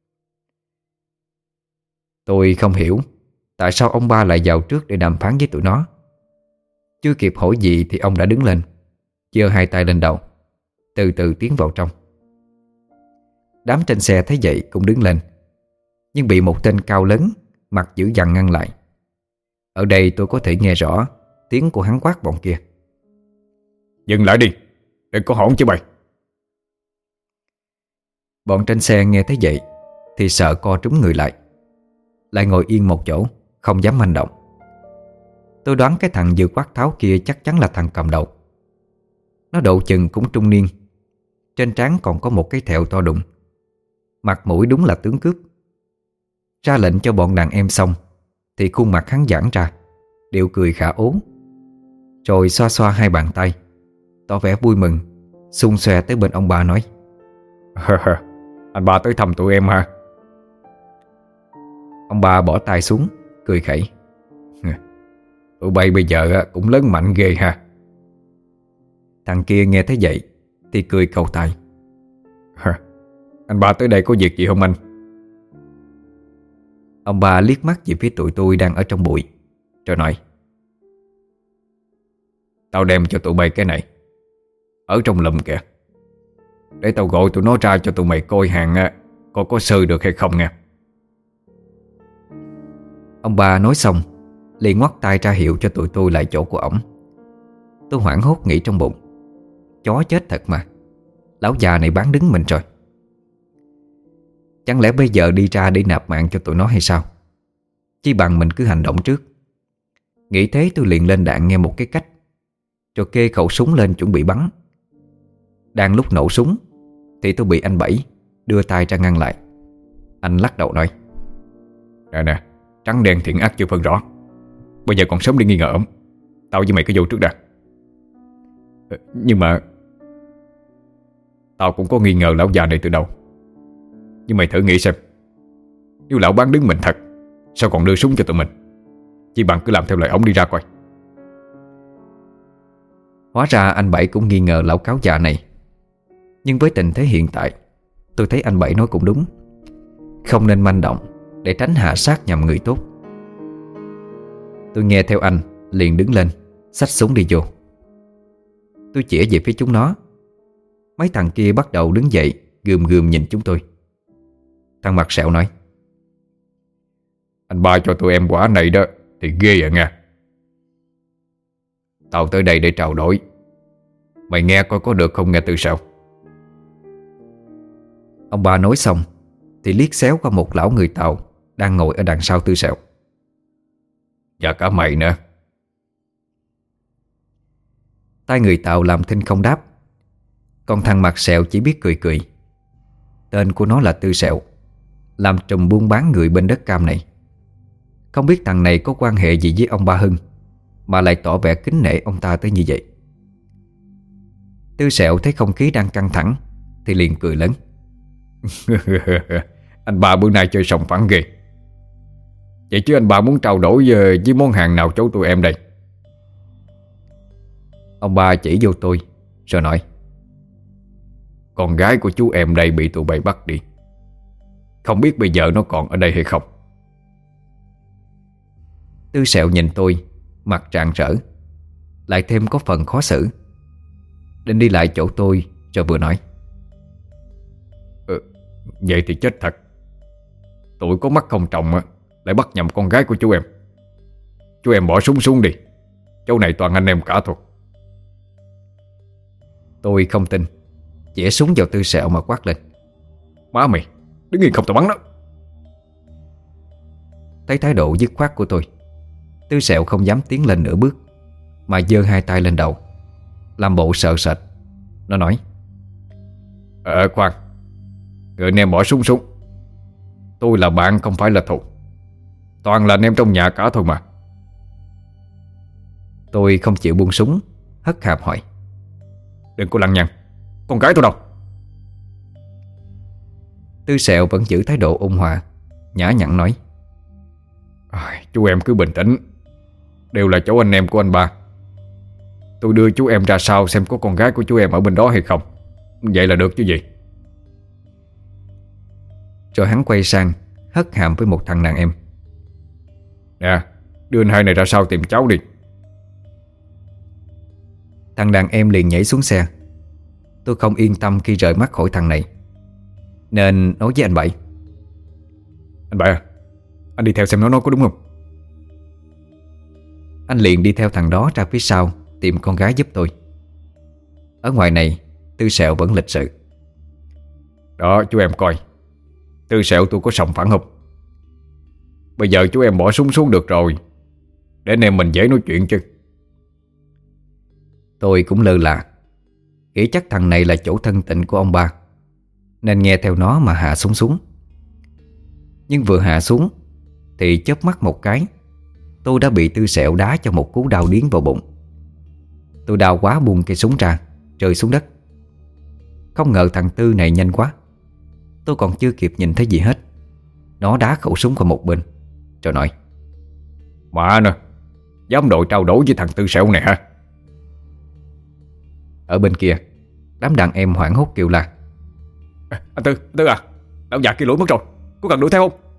Tôi không hiểu tại sao ông ba lại vào trước để đàm phán với tụi nó. Chưa kịp hỏi gì thì ông đã đứng lên, giơ hai tay lên đầu, từ từ tiến vào trong. Đám trên xe thấy vậy cũng đứng lên, nhưng bị một tên cao lớn mặt dữ dằn ngăn lại. Ở đây tôi có thể nghe rõ tiếng của hắn quát bọn kia: dừng lại đi, đừng có hỗn chứ mày. Bọn trên xe nghe thấy vậy thì sợ co trúm người lại, lại ngồi yên một chỗ, không dám hành động. Tôi đoán cái thằng vừa quát tháo kia chắc chắn là thằng cầm đầu. Nó độ chừng cũng trung niên, trên trán còn có một cái thẹo to đùng, mặt mũi đúng là tướng cướp. Ra lệnh cho bọn đàn em xong thì khuôn mặt hắn giãn ra, điệu cười khả ố, rồi xoa xoa hai bàn tay, tỏ vẻ vui mừng, xung xoe tới bên ông ba nói: Anh ba tới thăm tụi em ha. Ông ba bỏ tay xuống, cười khẩy: Tụi bay bây giờ cũng lớn mạnh ghê ha. Thằng kia nghe thấy vậy thì cười cầu tài: Anh ba tới đây có việc gì không anh? Ông ba liếc mắt về phía tụi tôi đang ở trong bụi, rồi nói: Tao đem cho tụi bay cái này, ở trong lùm kìa, để tao gọi tụi nó ra cho tụi mày coi hàng coi có sơ được hay không nha. Ông ba nói xong liền ngoắt tay ra hiệu cho tụi tôi lại chỗ của ổng. Tôi hoảng hốt nghĩ trong bụng: chó chết thật mà, lão già này bán đứng mình rồi. Chẳng lẽ bây giờ đi ra để nạp mạng cho tụi nó hay sao? Chi bằng mình cứ hành động trước. Nghĩ thế tôi liền lên đạn nghe một cái cách, rồi kê khẩu súng lên chuẩn bị bắn. Đang lúc nổ súng thì tôi bị anh Bảy đưa tay ra ngăn lại. Anh lắc đầu nói: Nè, trắng đen thiện ác chưa phân rõ, bây giờ còn sớm đi nghi ngờ ổng. Tao với mày cứ vô trước đã. Nhưng mà tao cũng có nghi ngờ lão già này từ đầu. Nhưng mày thử nghĩ xem, nếu lão bán đứng mình thật, sao còn đưa súng cho tụi mình? Chỉ bằng cứ làm theo lời ổng đi ra coi. Hóa ra anh Bảy cũng nghi ngờ lão cáo già này. Nhưng với tình thế hiện tại, tôi thấy anh Bảy nói cũng đúng. Không nên manh động để tránh hạ sát nhầm người tốt. Tôi nghe theo anh, liền đứng lên, xách súng đi vô. Tôi chĩa về phía chúng nó. Mấy thằng kia bắt đầu đứng dậy, gườm gườm nhìn chúng tôi. Thằng mặt sẹo nói: Anh ba cho tụi em quả này đó thì ghê à nha. Tao tới đây để trao đổi, mày nghe coi có được không nghe Tư Sẹo. Ông ba nói xong thì liếc xéo qua một lão người Tàu đang ngồi ở đằng sau Tư Sẹo: Và cả mày nữa. tay người Tàu làm thinh không đáp. Còn thằng mặt sẹo chỉ biết cười cười. Tên của nó là Tư Sẹo, làm trùm buôn bán người bên đất cam này. Không biết thằng này có quan hệ gì với ông ba Hưng mà lại tỏ vẻ kính nể ông ta tới như vậy. Tư Sẹo thấy không khí đang căng thẳng thì liền cười lớn: Anh ba bữa nay chơi sòng phẳng ghê. Vậy chứ anh ba muốn trao đổi với món hàng nào cháu tụi em đây? Ông ba chỉ vô tôi rồi nói: Con gái của chú em đây bị tụi bay bắt đi, không biết bây giờ nó còn ở đây hay không. Tư Sẹo nhìn tôi, mặt rạng rỡ, lại thêm có phần khó xử. Định đi lại chỗ tôi rồi vừa nói: Vậy thì chết thật. Tụi có mắt không trọng lại bắt nhầm con gái của chú em. Chú em bỏ súng xuống đi, chỗ này toàn anh em cả thôi. Tôi không tin, chĩa súng vào Tư Sẹo mà quát lên: Má mày, đứng yên không tao bắn đó. Thấy thái độ dứt khoát của tôi, Tư Sẹo không dám tiến lên nửa bước, mà giơ hai tay lên đầu, làm bộ sợ sệt. Nó nói: Khoan, người anh em bỏ súng xuống. Tôi là bạn không phải là thù, toàn là anh em trong nhà cả thôi mà. Tôi không chịu buông súng, hất hàm hỏi: Đừng có lằng nhằng, con gái tôi đâu? Tư Sẹo vẫn giữ thái độ ôn hòa, nhã nhặn nói: Chú em cứ bình tĩnh, đều là cháu anh em của anh ba. Tôi đưa chú em ra sau xem có con gái của chú em ở bên đó hay không. Vậy là được chứ gì. Rồi hắn quay sang hất hàm với một thằng đàn em: Nè, đưa anh hai này ra sau tìm cháu đi. Thằng đàn em liền nhảy xuống xe. Tôi không yên tâm khi rời mắt khỏi thằng này, nên nói với anh Bảy: Anh Bảy à, anh đi theo xem nó có đúng không. Anh liền đi theo thằng đó ra phía sau tìm con gái giúp tôi. Ở ngoài này Tư Sẹo vẫn lịch sự: Đó chú em coi, Tư Sẹo tôi có sòng phẳng không? Bây giờ chú em bỏ súng xuống được rồi, để anh em mình dễ nói chuyện chứ. Tôi cũng lơ là, Nghĩ chắc thằng này là chỗ thân tịnh của ông ba, nên nghe theo nó mà hạ súng xuống. Nhưng vừa hạ xuống thì chớp mắt một cái, tôi đã bị Tư Sẹo đá cho một cú đau điếng vào bụng. Tôi đau quá buông cây súng ra, rơi xuống đất. Không ngờ thằng Tư này nhanh quá. Tôi còn chưa kịp nhìn thấy gì hết, nó đá khẩu súng qua một bên rồi nói: "Mà nè, dám đội trao đổi với thằng Tư Sẹo này hả?" Ở bên kia, đám đàn em hoảng hốt kêu la: Anh Tư à, lão già kia lủi mất rồi, có cần đuổi theo không?"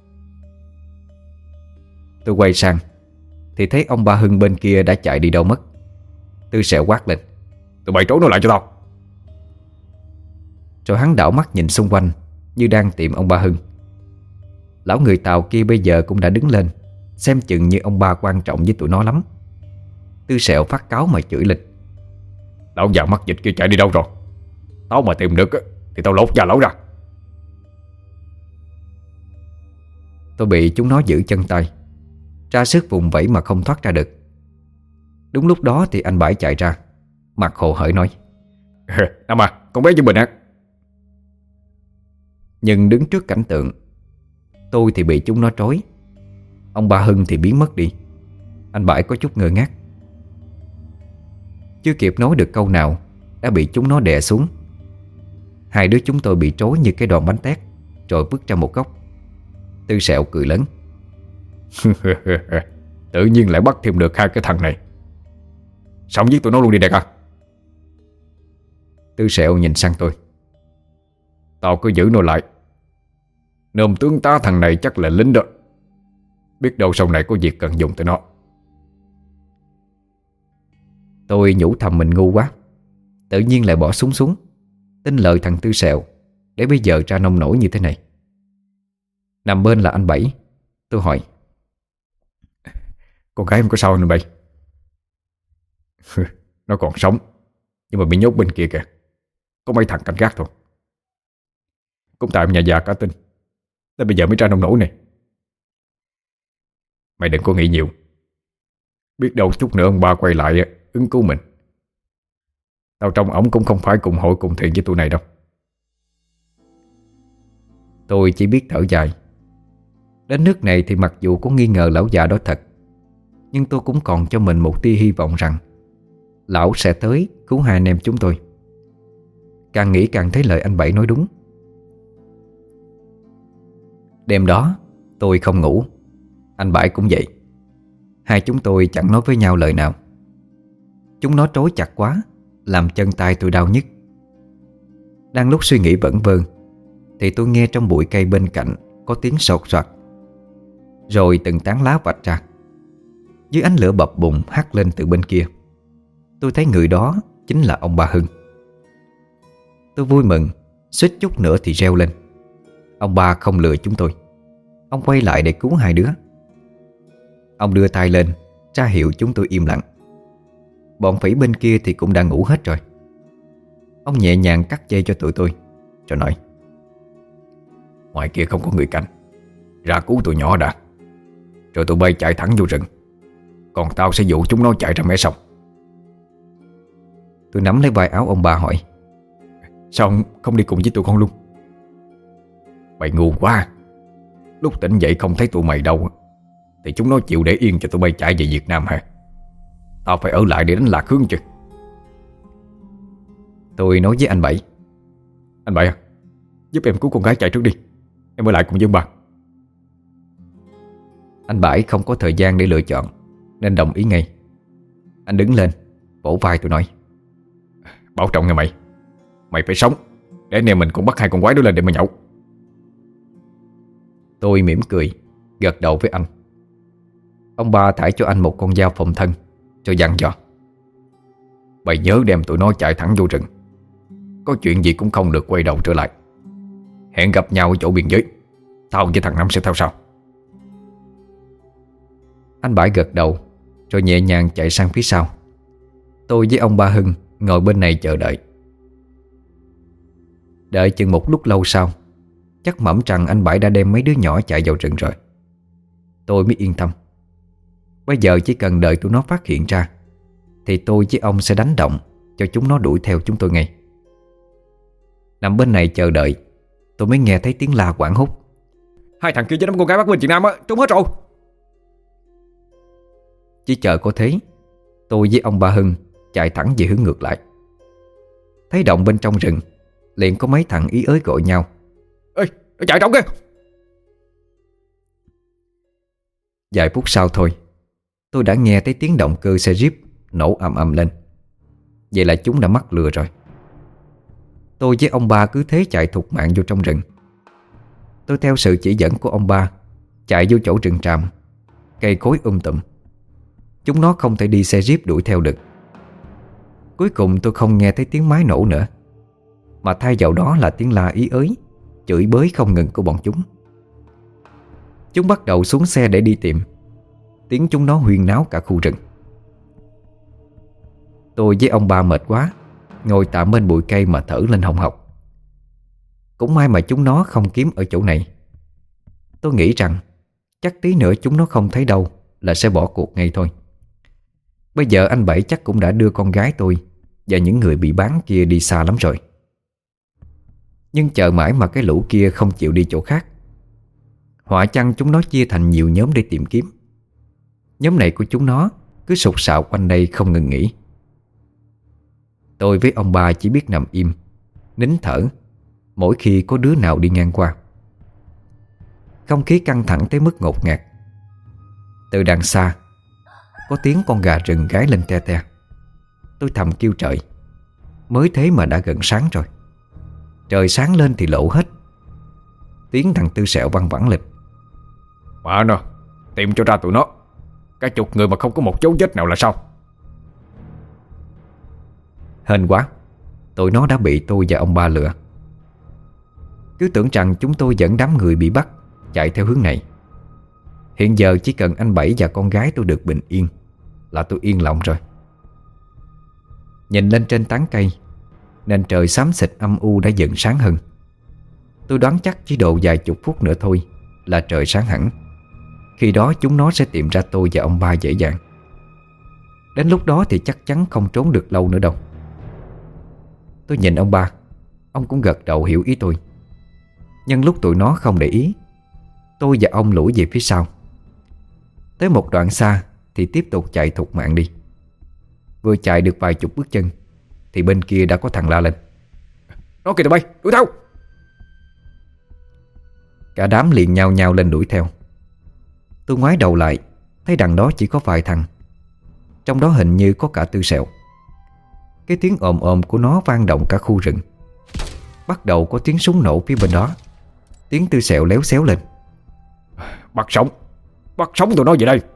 Tôi quay sang thì thấy ông ba Hưng bên kia đã chạy đi đâu mất. Tư Sẹo quát lên: "Tụi bay trốn nó lại cho tao." Rồi hắn đảo mắt nhìn xung quanh như đang tìm ông ba Hưng. Lão người Tàu kia bây giờ cũng đã đứng lên, xem chừng như ông ba quan trọng với tụi nó lắm. Tư Sẹo phát cáu mà chửi lên: "Lão già mắc dịch kia chạy đi đâu rồi? Tao mà tìm được thì tao lột da lão ra." Tôi bị chúng nó giữ chân tay, ra sức vùng vẫy mà không thoát ra được. Đúng lúc đó thì anh Bãi chạy ra, mặt hồ hởi nói: "Nam à, con bé giùm mình á." Nhưng đứng trước cảnh tượng, tôi thì bị chúng nó trói, ông ba Hưng thì biến mất đi. Anh Bãi có chút ngơ ngác. Chưa kịp nói được câu nào đã bị chúng nó đè xuống. Hai đứa chúng tôi bị trói như cái đòn bánh tét, rồi bước ra một góc. Tư Sẹo cười lớn: "Tự nhiên lại bắt thêm được hai cái thằng này. Xong giết tụi nó luôn đi Đạt à." Tư Sẹo nhìn sang tôi: "Tao cứ giữ nó lại. Nôm tướng tá thằng này chắc là lính đó. Biết đâu sau này có việc cần dùng tới nó." Tôi nhủ thầm mình ngu quá, tự nhiên lại bỏ súng xuống, tin lời thằng Tư Sẹo để bây giờ ra nông nổi như thế này. Nằm bên là anh Bảy. Tôi hỏi: "Con gái em có sao không bay?" "Nó còn sống, nhưng mà bị nhốt bên kia kìa. Có mấy thằng canh gác thôi. Cũng tại nhà già cả tin, nên bây giờ mới ra nông nổi này. Mày đừng có nghĩ nhiều. Biết đâu chút nữa ông ba quay lại ứng cứu mình. Tao trông ổng cũng không phải cùng hội cùng thiện với tụi này đâu." Tôi chỉ biết thở dài. Đến nước này thì mặc dù có nghi ngờ lão già đó thật, nhưng tôi cũng còn cho mình một tia hy vọng rằng lão sẽ tới cứu hai anh em chúng tôi. Càng nghĩ càng thấy lời anh Bảy nói đúng. Đêm đó tôi không ngủ, anh Bảy cũng vậy. Hai chúng tôi chẳng nói với nhau lời nào. Chúng nó trói chặt quá, làm chân tay tôi đau nhức. Đang lúc suy nghĩ vẩn vơ thì tôi nghe trong bụi cây bên cạnh có tiếng sột soạt, rồi từng tán lá vạch ra. Dưới ánh lửa bập bùng hắt lên từ bên kia, tôi thấy người đó chính là ông ba Hưng. Tôi vui mừng, suýt chút nữa thì reo lên. Ông ba không lừa chúng tôi. Ông quay lại để cứu hai đứa. Ông đưa tay lên ra hiệu chúng tôi im lặng. Bọn phỉ bên kia thì cũng đã ngủ hết rồi. Ông nhẹ nhàng cắt dây cho tụi tôi rồi nói: "Ngoài kia không có người canh, ra cứu tụi nhỏ đã, rồi tụi bay chạy thẳng vô rừng. Còn tao sẽ dụ chúng nó chạy ra mé sông." Tôi nắm lấy vai áo ông ba hỏi: "Sao ông không đi cùng với tụi con luôn?" "Mày ngu quá. Lúc tỉnh dậy không thấy tụi mày đâu thì chúng nó chịu để yên cho tụi bay chạy về Việt Nam hả? Tao phải ở lại để đánh lạc hướng chứ." Tôi nói với anh Bảy: "Anh Bảy à, giúp em cứu con gái chạy trước đi. Em ở lại cùng với ông bà." Anh Bảy không có thời gian để lựa chọn nên đồng ý ngay. Anh đứng lên vỗ vai tôi nói: "Bảo trọng nghe mày. Mày phải sống, để anh em mình cũng bắt hai con quái đó lên để mà nhậu." Tôi mỉm cười, gật đầu với anh. Ông ba thải cho anh một con dao phòng thân, rồi dặn dò: "Mày nhớ đem tụi nó chạy thẳng vô rừng. Có chuyện gì cũng không được quay đầu trở lại. Hẹn gặp nhau ở chỗ biên giới. Tao với thằng Năm sẽ theo sau." Anh Bãi gật đầu rồi nhẹ nhàng chạy sang phía sau. Tôi với ông ba Hưng ngồi bên này chờ đợi. Đợi chừng một lúc lâu sau, chắc mẩm rằng anh Bãi đã đem mấy đứa nhỏ chạy vào rừng rồi. Tôi mới yên tâm. Bây giờ chỉ cần đợi tụi nó phát hiện ra thì tôi với ông sẽ đánh động cho chúng nó đuổi theo chúng tôi ngay. Nằm bên này chờ đợi, tôi mới nghe thấy tiếng la quảng hốt: Hai thằng kia với đám con gái bắt bên chị Nam á, trốn hết rồi. Chỉ chờ có thế, tôi với ông ba Hưng chạy thẳng về hướng ngược lại. Thấy động bên trong rừng, liền có mấy thằng ý ới gọi nhau: Ê, nó chạy trống kìa. Vài phút sau thôi, tôi đã nghe thấy tiếng động cơ xe Jeep nổ ầm ầm lên. Vậy là chúng đã mắc lừa rồi. Tôi với ông ba cứ thế chạy thục mạng vô trong rừng. Tôi theo sự chỉ dẫn của ông ba chạy vô chỗ rừng tràm, cây cối tùm. Chúng nó không thể đi xe Jeep đuổi theo được. Cuối cùng tôi không nghe thấy tiếng máy nổ nữa, mà thay vào đó là tiếng la ý ới, chửi bới không ngừng của bọn chúng. Chúng bắt đầu xuống xe để đi tìm. Tiếng chúng nó huyên náo cả khu rừng. Tôi với ông ba mệt quá, ngồi tạm bên bụi cây mà thở lên hồng hộc. Cũng may mà chúng nó không kiếm ở chỗ này. Tôi nghĩ rằng chắc tí nữa chúng nó không thấy đâu là sẽ bỏ cuộc ngay thôi. Bây giờ anh Bảy chắc cũng đã đưa con gái tôi và những người bị bán kia đi xa lắm rồi. Nhưng chờ mãi mà cái lũ kia không chịu đi chỗ khác. Họa chăng chúng nó chia thành nhiều nhóm để tìm kiếm. Nhóm này của chúng nó cứ sục sạo quanh đây không ngừng nghỉ. Tôi với ông ba chỉ biết nằm im, nín thở mỗi khi có đứa nào đi ngang qua. Không khí căng thẳng tới mức ngột ngạt. Từ đằng xa có tiếng con gà rừng gáy lên te te. Tôi thầm kêu trời, mới thế mà đã gần sáng rồi. Trời sáng lên thì lộ hết. Tiếng thằng Tư Sẹo văng vẳng lịch: Mà nó, tìm cho ra tụi nó. Cả chục người mà không có một dấu vết nào là sao? Hên quá, tụi nó đã bị tôi và ông ba lừa. Cứ tưởng rằng chúng tôi dẫn đám người bị bắt chạy theo hướng này. Hiện giờ chỉ cần anh Bảy và con gái tôi được bình yên là tôi yên lòng rồi. Nhìn lên trên tán cây, nên trời xám xịt âm u đã dần sáng hơn. Tôi đoán chắc chỉ độ vài chục phút nữa thôi là trời sáng hẳn. Khi đó chúng nó sẽ tìm ra tôi và ông ba dễ dàng. Đến lúc đó thì chắc chắn không trốn được lâu nữa đâu. Tôi nhìn ông ba, ông cũng gật đầu hiểu ý tôi. Nhưng lúc tụi nó không để ý, tôi và ông lủi về phía sau. Tới một đoạn xa thì tiếp tục chạy thục mạng đi. Vừa chạy được vài chục bước chân thì bên kia đã có thằng la lên: Nó kìa tụi bay, đuổi theo! Cả đám liền nhao nhao lên đuổi theo. Tôi ngoái đầu lại, thấy đằng đó chỉ có vài thằng, trong đó hình như có cả Tư Sẹo. Cái tiếng ồm ồm của nó vang động cả khu rừng. Bắt đầu có tiếng súng nổ phía bên đó. Tiếng Tư Sẹo léo xéo lên: Bắt sống tụi nó về đây!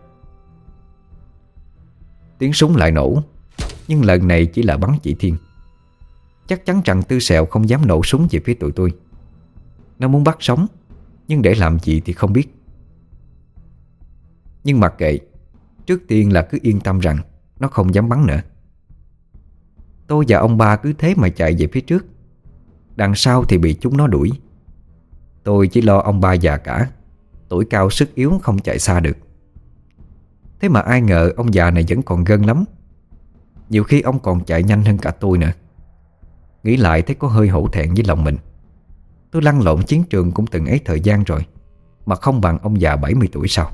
Tiếng súng lại nổ, nhưng lần này chỉ là bắn chỉ thiên. Chắc chắn rằng Tư Sẹo không dám nổ súng về phía tụi tôi. Nó muốn bắt sống, nhưng để làm gì thì không biết. Nhưng mặc kệ, trước tiên là cứ yên tâm rằng nó không dám bắn nữa. Tôi và ông ba cứ thế mà chạy về phía trước. Đằng sau thì bị chúng nó đuổi. Tôi chỉ lo ông ba già cả, tuổi cao sức yếu không chạy xa được. Thế mà ai ngờ ông già này vẫn còn gân lắm. Nhiều khi ông còn chạy nhanh hơn cả tôi nữa. Nghĩ lại thấy có hơi hổ thẹn với lòng mình. Tôi lăn lộn chiến trường cũng từng ấy thời gian rồi, mà không bằng ông già 70 tuổi sao.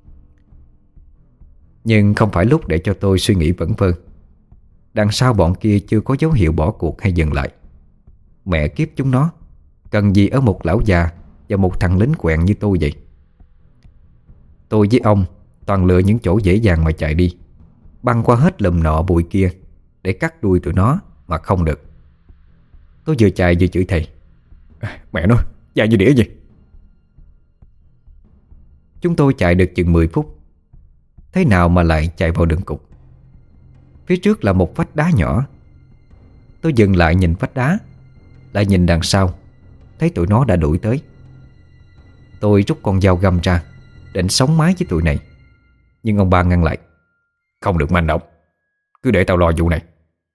Nhưng không phải lúc để cho tôi suy nghĩ vẩn vơ. Đằng sau bọn kia chưa có dấu hiệu bỏ cuộc hay dừng lại. Mẹ kiếp chúng nó, cần gì ở một lão già và một thằng lính quèn như tôi vậy. Tôi với ông toàn lựa những chỗ dễ dàng mà chạy đi, băng qua hết lùm nọ bụi kia để cắt đuôi tụi nó mà không được. Tôi vừa chạy vừa chửi thầy: Mẹ nó, dài như đĩa gì. Chúng tôi chạy được chừng 10 phút. Thế nào mà lại chạy vào đường cụt. Phía trước là một vách đá nhỏ. Tôi dừng lại nhìn vách đá, lại nhìn đằng sau, thấy tụi nó đã đuổi tới. Tôi rút con dao găm ra định sống mái với tụi này, nhưng ông ba ngăn lại: Không được manh động, cứ để tao lo vụ này.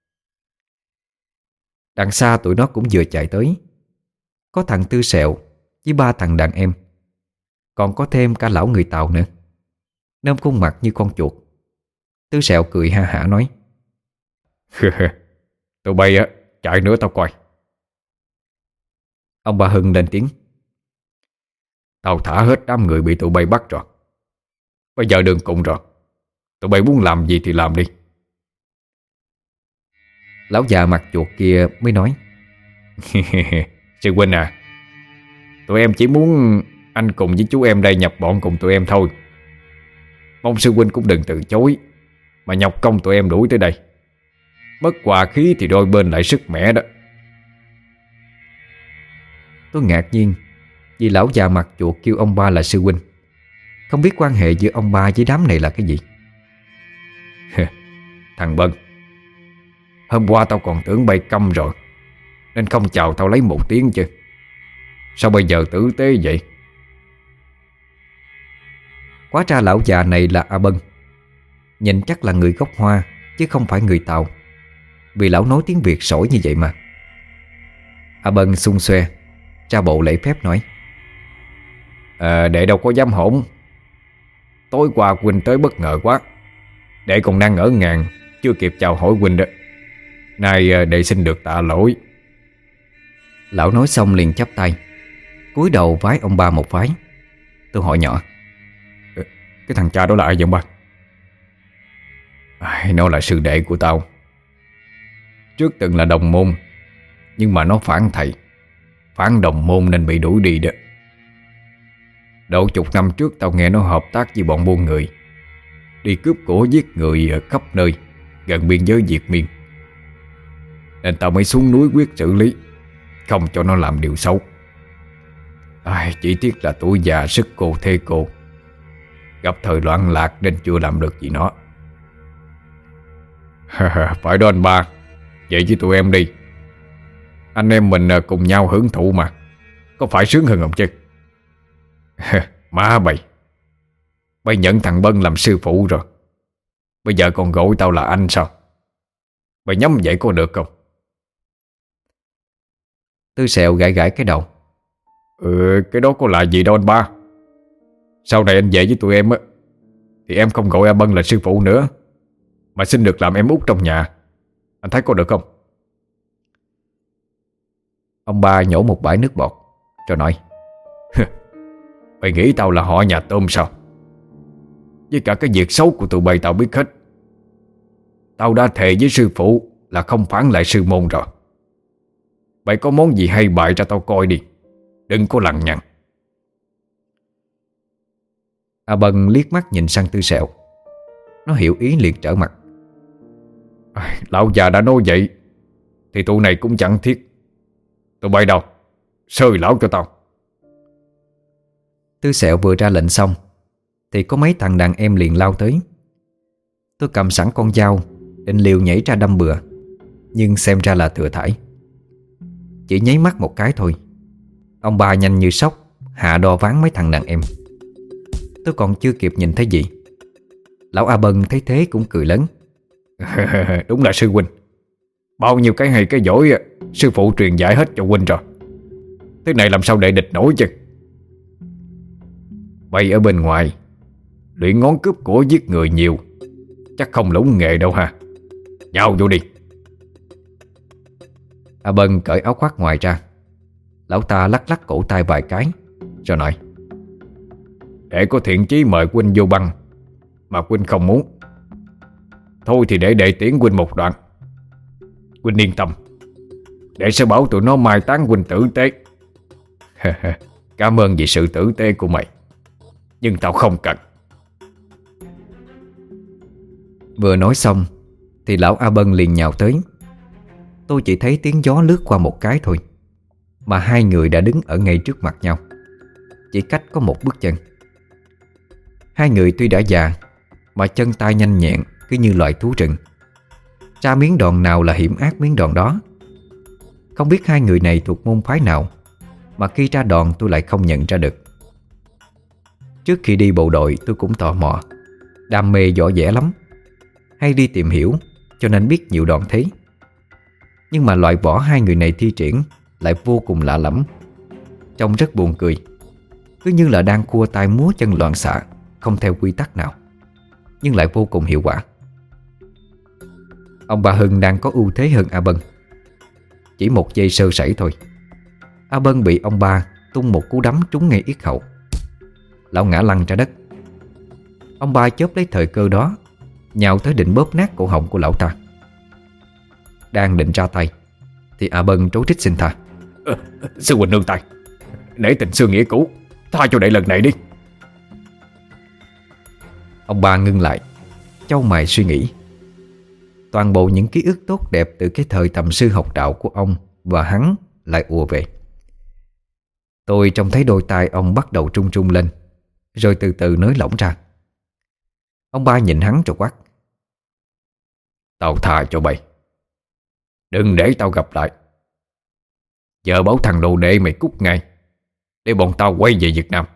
Đằng xa tụi nó cũng vừa chạy tới. Có thằng Tư Sẹo với 3 thằng đàn em, còn có thêm cả lão người Tàu nữa, nôm khuôn mặt như con chuột. Tư Sẹo cười ha hả nói: Tụi bay á, chạy nữa tao coi. Ông ba Hưng lên tiếng. Tao thả hết đám người bị tụi bay bắt rồi. Bây giờ đường cùng rồi. Tụi bay muốn làm gì thì làm đi. Lão già mặt chuột kia mới nói. Sư huynh à, tụi em chỉ muốn anh cùng với chú em đây nhập bọn cùng tụi em thôi. Mong sư huynh cũng đừng từ chối mà nhọc công tụi em đuổi tới đây. Mất hòa khí thì đôi bên lại sức mẻ đó. Tôi ngạc nhiên vì lão già mặt chuột kêu ông ba là sư huynh, không biết quan hệ giữa ông ba với đám này là cái gì. Thằng Bân, hôm qua tao còn tưởng bay câm rồi nên không chào tao lấy một tiếng chứ. Sao bây giờ tử tế vậy? Hóa ra lão già này là A Bân. Nhìn chắc là người gốc Hoa chứ không phải người Tàu, vì lão nói tiếng Việt sỏi như vậy mà. A Bân xung xoe ra bộ lễ phép nói. Đệ đâu có dám hỗn. Tối qua huynh tới bất ngờ quá, đệ còn đang ngỡ ngàng chưa kịp chào hỏi huynh đó. Nay đệ xin được tạ lỗi. Lão nói xong liền chắp tay cúi đầu vái ông ba một vái. Tôi hỏi nhỏ. Cái thằng cha đó là ai vậy ông ba? Nó là sư đệ của tao. Trước từng là đồng môn, nhưng mà nó phản thầy, phản đồng môn nên bị đuổi đi đó. Độ chục năm trước tao nghe nó hợp tác với bọn buôn người, đi cướp của giết người ở khắp nơi gần biên giới Việt Miên, nên tao mới xuống núi quyết xử lý, không cho nó làm điều xấu. Chỉ tiếc là tuổi già sức cô thê cô, gặp thời loạn lạc nên chưa làm được gì nó. Phải đó anh ba. Vậy với tụi em đi. Anh em mình cùng nhau hưởng thụ mà, có phải sướng hơn không chứ? Má Bay nhận thằng Bân làm sư phụ rồi, bây giờ còn gọi tao là anh sao? Bay nhắm vậy có được không? Tư Sẹo gãi gãi cái đầu. Cái đó có là gì đâu anh ba. Sau này anh về với tụi em á thì em không gọi A Bân là sư phụ nữa, mà xin được làm em út trong nhà. Anh thấy có được không? Ông ba nhổ một bãi nước bọt rồi nói. Mày nghĩ tao là họ nhà tôm sao? Với cả cái việc xấu của tụi bay tao biết hết. Tao đã thề với sư phụ là không phản lại sư môn rồi. Mày có món gì hay bày cho tao coi đi, đừng có lằng nhằng. A Bân liếc mắt nhìn sang Tư Sẹo. Nó hiểu ý liền trở mặt. Lão già đã nói vậy thì tụi này cũng chẳng thiết. Tụi bay đâu, sơi lão cho tao. Tư Sẹo vừa ra lệnh xong thì có mấy thằng đàn em liền lao tới. Tôi cầm sẵn con dao định liều nhảy ra đâm bừa, nhưng xem ra là thừa thải. Chỉ nháy mắt một cái thôi, ông ba nhanh như sóc hạ đo ván mấy thằng đàn em. Tôi còn chưa kịp nhìn thấy gì, lão A Bân thấy thế cũng cười lớn. Đúng là sư huynh. Bao nhiêu cái hay cái giỏi sư phụ truyền dạy hết cho huynh rồi. Thế này làm sao để địch nổi chứ? Bay ở bên ngoài luyện ngón cướp của giết người nhiều, chắc không lũng nghề đâu ha. Nhào vô đi. A Bân cởi áo khoác ngoài ra. Lão ta lắc lắc cổ tay vài cái rồi nói. Để có thiện chí mời huynh vô băng, mà huynh không muốn, thôi thì để đệ tiễn huynh một đoạn. Huynh yên tâm, đệ sẽ bảo tụi nó mai táng huynh tử tế. Cảm ơn vì sự tử tế của mày, nhưng tao không cần. Vừa nói xong thì lão A Bân liền nhào tới. Tôi chỉ thấy tiếng gió lướt qua một cái thôi, mà hai người đã đứng ở ngay trước mặt nhau, chỉ cách có một bước chân. Hai người tuy đã già mà chân tay nhanh nhẹn cứ như loài thú rừng, ra miếng đòn nào là hiểm ác miếng đòn đó. Không biết hai người này thuộc môn phái nào mà khi ra đòn tôi lại không nhận ra được. Trước khi đi bộ đội tôi cũng tò mò, đam mê võ vẽ lắm, hay đi tìm hiểu cho nên biết nhiều đòn thế. Nhưng mà loại võ hai người này thi triển lại vô cùng lạ lẫm, trông rất buồn cười, cứ như là đang cua tay múa chân loạn xạ, không theo quy tắc nào, nhưng lại vô cùng hiệu quả. Ông bà Hưng đang có ưu thế hơn A Bân. Chỉ một giây sơ sẩy thôi, A Bân bị ông ba tung một cú đấm trúng ngay yết hầu. Lão ngã lăn ra đất. Ông ba chớp lấy thời cơ đó, nhào tới định bóp nát cổ họng của lão ta. Đang định ra tay thì A Bân trối trích xin tha. Sư huynh nương tay, nể tình xưa nghĩa cũ, tha cho đệ lần này đi. Ông ba ngưng lại, chau mày suy nghĩ. Toàn bộ những ký ức tốt đẹp từ cái thời tầm sư học đạo của ông và hắn lại ùa về. Tôi trông thấy đôi tay ông bắt đầu trung trung lên, rồi từ từ nới lỏng ra. Ông ba nhìn hắn rồi quát: Tao tha cho mày, đừng để tao gặp lại. Giờ báo thằng đồ đệ mày cút ngay, để bọn tao quay về Việt Nam.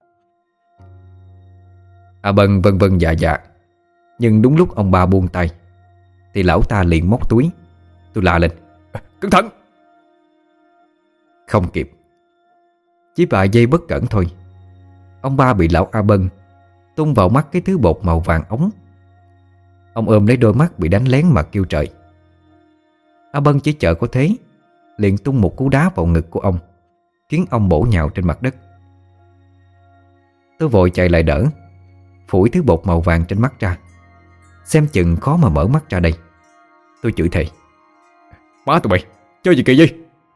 A Bân vân vân dạ dạ. Nhưng đúng lúc ông ba buông tay thì lão ta liền móc túi. Tôi la lên: Cẩn thận! Không kịp. Chỉ vài giây bất cẩn thôi, ông ba bị lão A Bân tung vào mắt cái thứ bột màu vàng ống. Ông ôm lấy đôi mắt bị đánh lén mà kêu trời. A Bân chỉ chờ có thế, liền tung một cú đá vào ngực của ông, khiến ông bổ nhào trên mặt đất. Tôi vội chạy lại đỡ, phủi thứ bột màu vàng trên mắt ra. Xem chừng khó mà mở mắt ra đây. Tôi chửi thề: Má tụi mày, chơi gì kỳ vậy?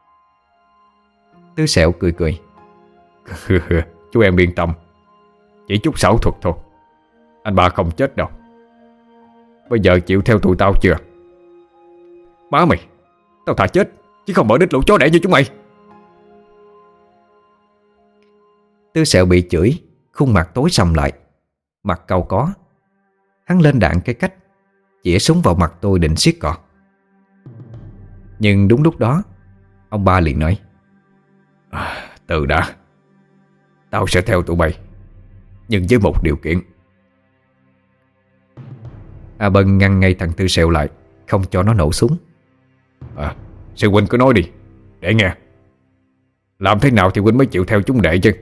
Tư Sẹo cười cười: Chú em yên tâm, chỉ chút xảo thuật thôi, anh ba không chết đâu. Bây giờ chịu theo tụi tao chưa? Má mày, tao thà chết chứ không mở đít lũ chó đẻ như chúng mày. Tư Sẹo bị chửi, khuôn mặt tối sầm lại, mặt cau có. Hắn lên đạn cái cách, chĩa súng vào mặt tôi định siết cò. Nhưng đúng lúc đó, ông ba liền nói: Từ đã, tao sẽ theo tụi mày, nhưng với một điều kiện. A Bân ngăn ngay thằng Tư Sẹo lại, không cho nó nổ súng. Sư huynh cứ nói đi, để nghe. Làm thế nào thì huynh mới chịu theo chúng đệ chứ?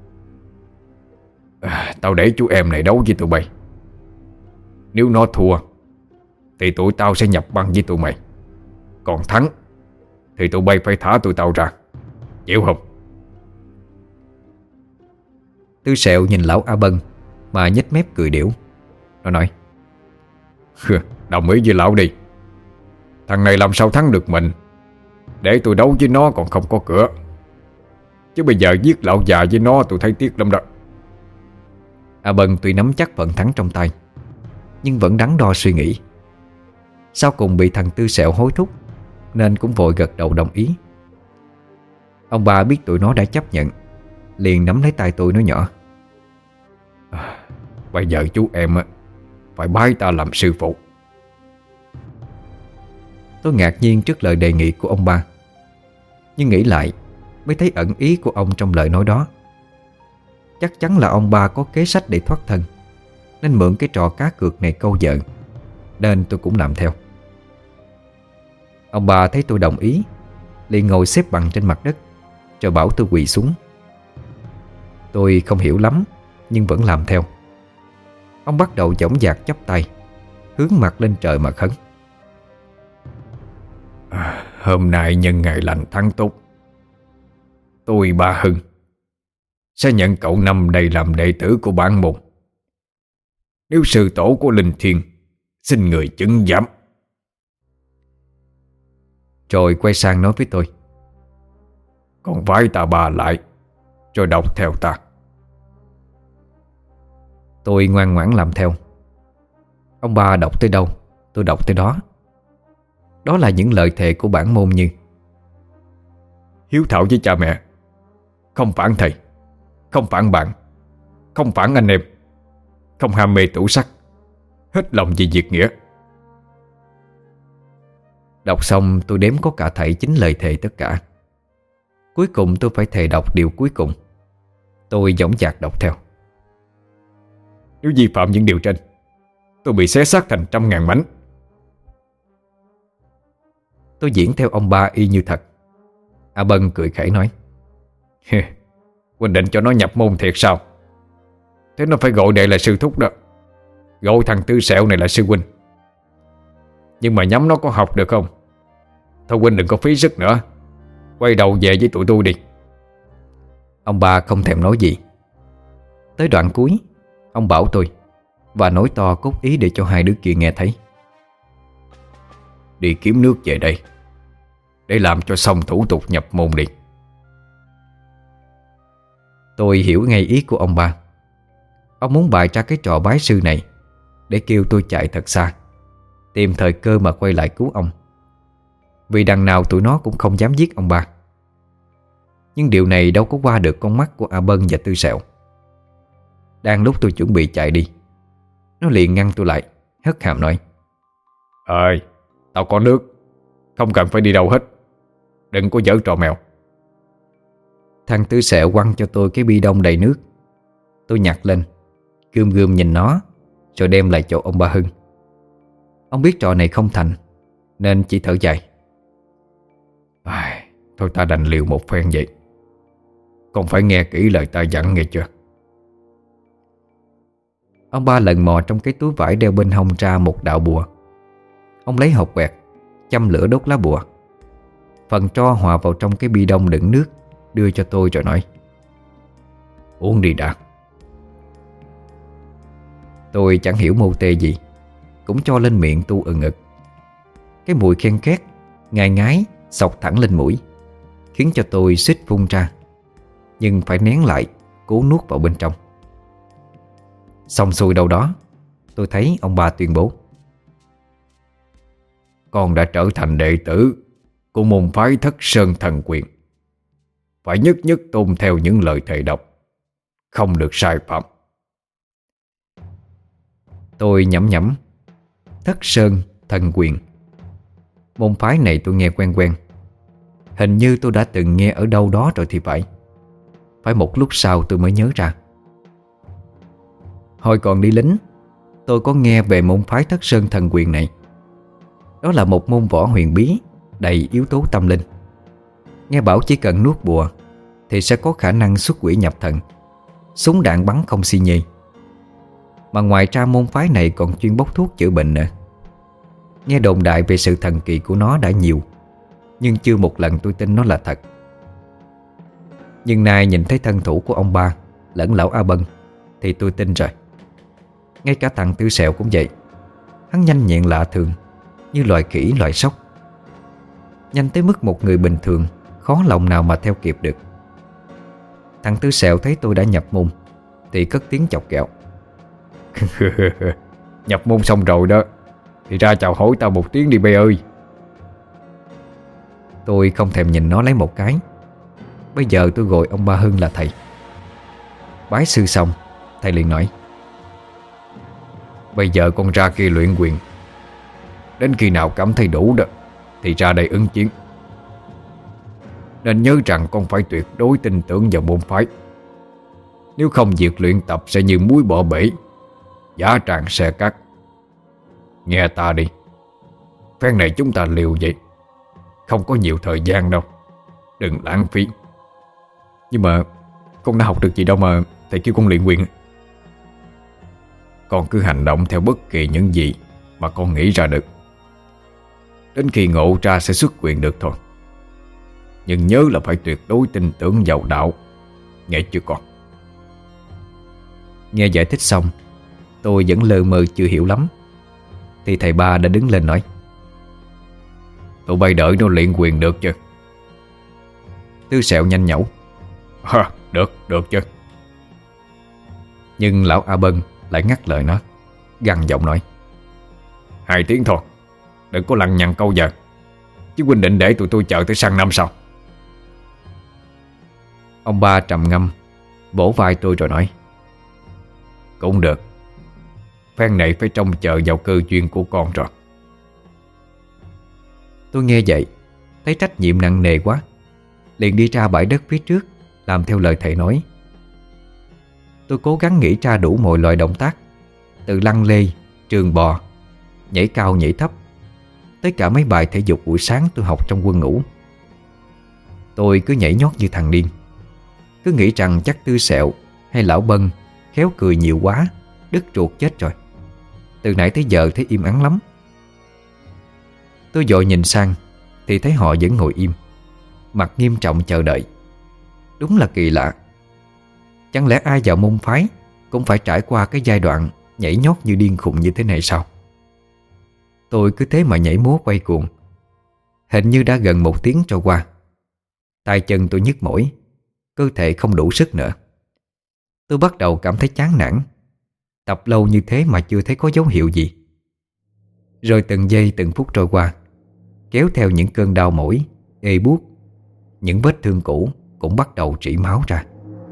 Tao để chú em này đấu với tụi bay. Nếu nó thua thì tụi tao sẽ nhập băng với tụi mày. Còn thắng thì tụi bay phải thả tụi tao ra, chịu không? Tư Sẹo nhìn lão A Bân mà nhếch mép cười điểu. Nó nói: Đồng ý với lão đi. Thằng này làm sao thắng được mình. Để tôi đấu với nó còn không có cửa. Chứ bây giờ giết lão già với nó tôi thấy tiếc lắm đó. A Bân tuy nắm chắc phần thắng trong tay, nhưng vẫn đắn đo suy nghĩ. Sau cùng bị thằng Tư Sẹo hối thúc, nên cũng vội gật đầu đồng ý. Ông ba biết tụi nó đã chấp nhận, liền nắm lấy tay tôi nói nhỏ: Bây giờ chú em phải bái ta làm sư phụ. Tôi ngạc nhiên trước lời đề nghị của ông ba, nhưng nghĩ lại mới thấy ẩn ý của ông trong lời nói đó. Chắc chắn là ông ba có kế sách để thoát thân, nên mượn cái trò cá cược này câu vợ, nên tôi cũng làm theo. Ông ba thấy tôi đồng ý, liền ngồi xếp bằng trên mặt đất, rồi bảo tôi quỳ xuống. Tôi không hiểu lắm, nhưng vẫn làm theo. Ông bắt đầu dõng dạc chắp tay, hướng mặt lên trời mà khấn: Hôm nay nhân ngày lành tháng tốt, tôi Ba Hưng sẽ nhận cậu Năm đây làm đệ tử của bản môn. Nếu sư tổ của Linh Thiên, xin người chứng giám. Rồi quay sang nói với tôi: Còn vái ta ba lại, rồi đọc theo ta. Tôi ngoan ngoãn làm theo. Ông ba đọc tới đâu, tôi đọc tới đó. Đó là những lời thề của bản môn như: hiếu thảo với cha mẹ, không phản thầy, không phản bạn, không phản anh em, không ham mê tủ sắc, hết lòng vì việc nghĩa. Đọc xong tôi đếm có cả thảy 9 lời thề tất cả. Cuối cùng tôi phải thề đọc điều cuối cùng. Tôi dõng dạc đọc theo: Nếu vi phạm những điều trên, tôi bị xé xác thành 100.000 mảnh. Tôi diễn theo ông ba y như thật. A Bân cười khẩy nói: Huynh định cho nó nhập môn thiệt sao? Thế nó phải gọi đệ là sư thúc đó, gọi thằng Tư Sẹo này là sư huynh. Nhưng mà nhắm nó có học được không? Thôi huynh đừng có phí sức nữa, Quay đầu về với tụi tôi đi. Ông ba không thèm nói gì. Tới đoạn cuối, ông bảo tôi và nói to cốt ý để cho hai đứa kia nghe thấy. Đi kiếm nước về đây để làm cho xong thủ tục nhập môn đi. Tôi hiểu ngay ý của ông ba. Ông muốn bày ra cái trò bái sư này để kêu tôi chạy thật xa, tìm thời cơ mà quay lại cứu ông. Vì đằng nào tụi nó cũng không dám giết ông ba. Nhưng điều này đâu có qua được con mắt của A Bân và Tư Sẹo. Đang lúc tôi chuẩn bị chạy đi, nó liền ngăn tôi lại, hất hàm nói: Ơi, tao có nước, không cần phải đi đâu hết. Đừng có giở trò mèo. Thằng Tư Sẹo quăng cho tôi cái bi đông đầy nước. Tôi nhặt lên, gươm gươm nhìn nó, rồi đem lại chỗ ông ba Hưng. Ông biết trò này không thành, nên chỉ thở dài: Thôi ta đành liều một phen vậy. Con phải nghe kỹ lời ta dặn nghe chưa? Ông ba lần mò trong cái túi vải đeo bên hông ra một đạo bùa. Ông lấy hộp quẹt, châm lửa đốt lá bùa. Phần tro hòa vào trong cái bi đông đựng nước, đưa cho tôi rồi nói: Uống đi đã. Tôi chẳng hiểu mô tê gì, cũng cho lên miệng tu ực. Cái mùi khen két, ngai ngái xộc thẳng lên mũi, khiến cho tôi suýt phun ra, nhưng phải nén lại, cố nuốt vào bên trong. Xong xuôi đâu đó, tôi thấy ông bà tuyên bố: Con đã trở thành đệ tử của môn phái Thất Sơn Thần Quyền. Phải nhất nhất tôn theo những lời thầy đọc, không được sai phạm. Tôi nhẩm nhẩm: Thất Sơn Thần Quyền. Môn phái này tôi nghe quen quen. Hình như tôi đã từng nghe ở đâu đó rồi thì phải. Phải một lúc sau tôi mới nhớ ra. Hồi còn đi lính, tôi có nghe về môn phái Thất Sơn Thần Quyền này. Đó là một môn võ huyền bí, đầy yếu tố tâm linh. Nghe bảo chỉ cần nuốt bùa thì sẽ có khả năng xuất quỷ nhập thần, súng đạn bắn không xi nhê. Mà ngoài ra môn phái này còn chuyên bốc thuốc chữa bệnh nữa. Nghe đồn đại về sự thần kỳ của nó đã nhiều, nhưng chưa một lần tôi tin nó là thật. Nhưng nay nhìn thấy thân thủ của ông ba lẫn lão A Bân thì tôi tin rồi. Ngay cả thằng Tư Sẹo cũng vậy. Hắn nhanh nhẹn lạ thường, như loài khỉ loài sóc. Nhanh tới mức một người bình thường khó lòng nào mà theo kịp được. Thằng Tư Sẹo thấy tôi đã nhập môn thì cất tiếng chọc ghẹo: Nhập môn xong rồi đó thì ra chào hỏi tao một tiếng đi bê ơi. Tôi không thèm nhìn nó lấy một cái. Bây giờ tôi gọi ông ba Hưng là thầy. Bái sư xong, thầy liền nói: Bây giờ con ra kia luyện quyền. Đến khi nào cảm thấy đủ đó thì ra đây ứng chiến. Nên nhớ rằng con phải tuyệt đối tin tưởng vào môn phái. Nếu không việc luyện tập sẽ như muối bỏ bể, giá tràn xe cát. Nghe ta đi. Phen này chúng ta liều vậy. Không có nhiều thời gian đâu. Đừng lãng phí. Nhưng mà con đã học được gì đâu mà thầy kêu con luyện quyền. Con cứ hành động theo bất kỳ những gì mà con nghĩ ra được. Đến khi ngộ ra sẽ xuất quyền được thôi. Nhưng nhớ là phải tuyệt đối tin tưởng vào đạo. Nghe chưa con? Nghe giải thích xong, tôi vẫn lờ mờ chưa hiểu lắm. Thì thầy ba đã đứng lên nói: Tụi bay đợi nó luyện quyền được chưa? Tư Sẹo nhanh nhẩu: Được chứ. Nhưng lão A Bân lại ngắt lời nó, gằn giọng nói: 2 tiếng thôi, đừng có lằng nhằng câu giờ. Chứ huynh định để tụi tôi chờ tới sang năm sao? Ông ba trầm ngâm, vỗ vai tôi rồi nói: Cũng được. Phen này phải trông chờ vào cơ duyên của con rồi. Tôi nghe vậy, thấy trách nhiệm nặng nề quá, liền đi ra bãi đất phía trước, làm theo lời thầy nói. Tôi cố gắng nghĩ ra đủ mọi loại động tác, từ lăn lê, trường bò, nhảy cao nhảy thấp, tới cả mấy bài thể dục buổi sáng tôi học trong quân ngũ. Tôi cứ nhảy nhót như thằng điên, cứ nghĩ rằng chắc Tư Sẹo hay lão Bân khéo cười nhiều quá, đứt ruột chết rồi. Từ nãy tới giờ thấy im ắng lắm. Tôi vội nhìn sang thì thấy họ vẫn ngồi im. mặt nghiêm trọng chờ đợi. Đúng là kỳ lạ. Chẳng lẽ ai vào môn phái cũng phải trải qua cái giai đoạn nhảy nhót như điên khùng như thế này sao? Tôi cứ thế mà nhảy múa quay cuồng. Hình như đã gần 1 tiếng trôi qua. Tay chân tôi nhức mỏi, cơ thể không đủ sức nữa. Tôi bắt đầu cảm thấy chán nản. Tập lâu như thế mà chưa thấy có dấu hiệu gì. Rồi từng giây từng phút trôi qua, kéo theo những cơn đau mỏi, ê buốt. Những vết thương cũ cũng bắt đầu rỉ máu ra.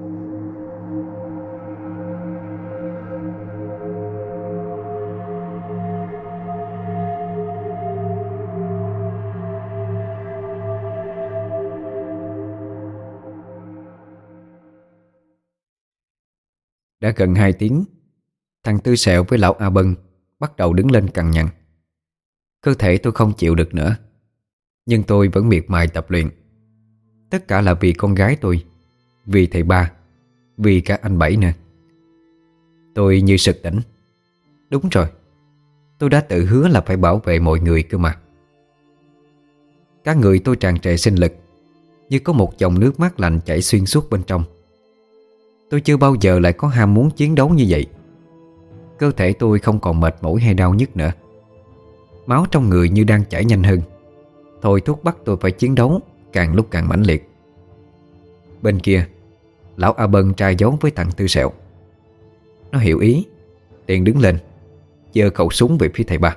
Đã gần 2 tiếng, thằng Tư Sẹo với lão A Bân bắt đầu đứng lên cằn nhằn. Cơ thể tôi không chịu được nữa, nhưng tôi vẫn miệt mài tập luyện. Tất cả là vì con gái tôi, vì thầy Ba, vì cả anh Bảy nữa. Tôi như sực tỉnh. Đúng rồi, tôi đã tự hứa là phải bảo vệ mọi người cơ mà. Cả người tôi tràn trề sinh lực, như có một dòng nước mát lạnh chảy xuyên suốt bên trong. Tôi chưa bao giờ lại có ham muốn chiến đấu như vậy. Cơ thể tôi không còn mệt mỏi hay đau nhức nữa. Máu trong người như đang chảy nhanh hơn, thôi thúc bắt tôi phải chiến đấu càng lúc càng mãnh liệt. Bên kia, lão A Bân trai giấu với thằng Tư Sẹo. Nó hiểu ý, liền đứng lên, giơ khẩu súng về phía thầy Ba.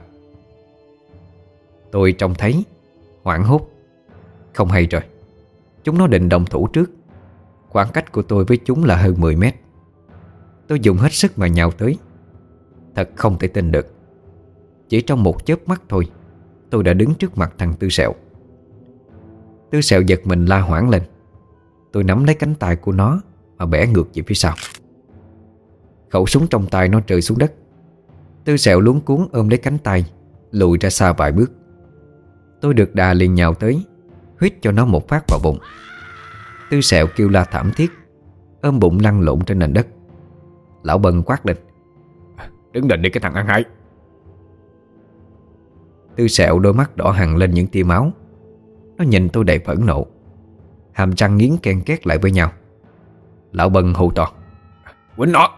Tôi trông thấy, hoảng hốt. Không hay rồi, chúng nó định động thủ trước. Khoảng cách của tôi với chúng là hơn 10 mét. Tôi dùng hết sức mà nhào tới. Thật không thể tin được. Chỉ trong một chớp mắt thôi, tôi đã đứng trước mặt thằng Tư Sẹo. Tư Sẹo giật mình la hoảng lên. Tôi nắm lấy cánh tay của nó mà bẻ ngược về phía sau. Khẩu súng trong tay nó rơi xuống đất. Tư Sẹo luống cuống ôm lấy cánh tay, lùi ra xa vài bước. Tôi được đà liền nhào tới, huýt cho nó một phát vào bụng. Tư Sẹo kêu la thảm thiết, ôm bụng lăn lộn trên nền đất. Lão Bân quát lên: Đứng lên đi cái thằng ăn hại. Tư Sẹo đôi mắt đỏ hằn lên những tia máu. Nó nhìn tôi đầy phẫn nộ, hàm răng nghiến ken két lại với nhau. Lão Bân hô to: Quýnh nó!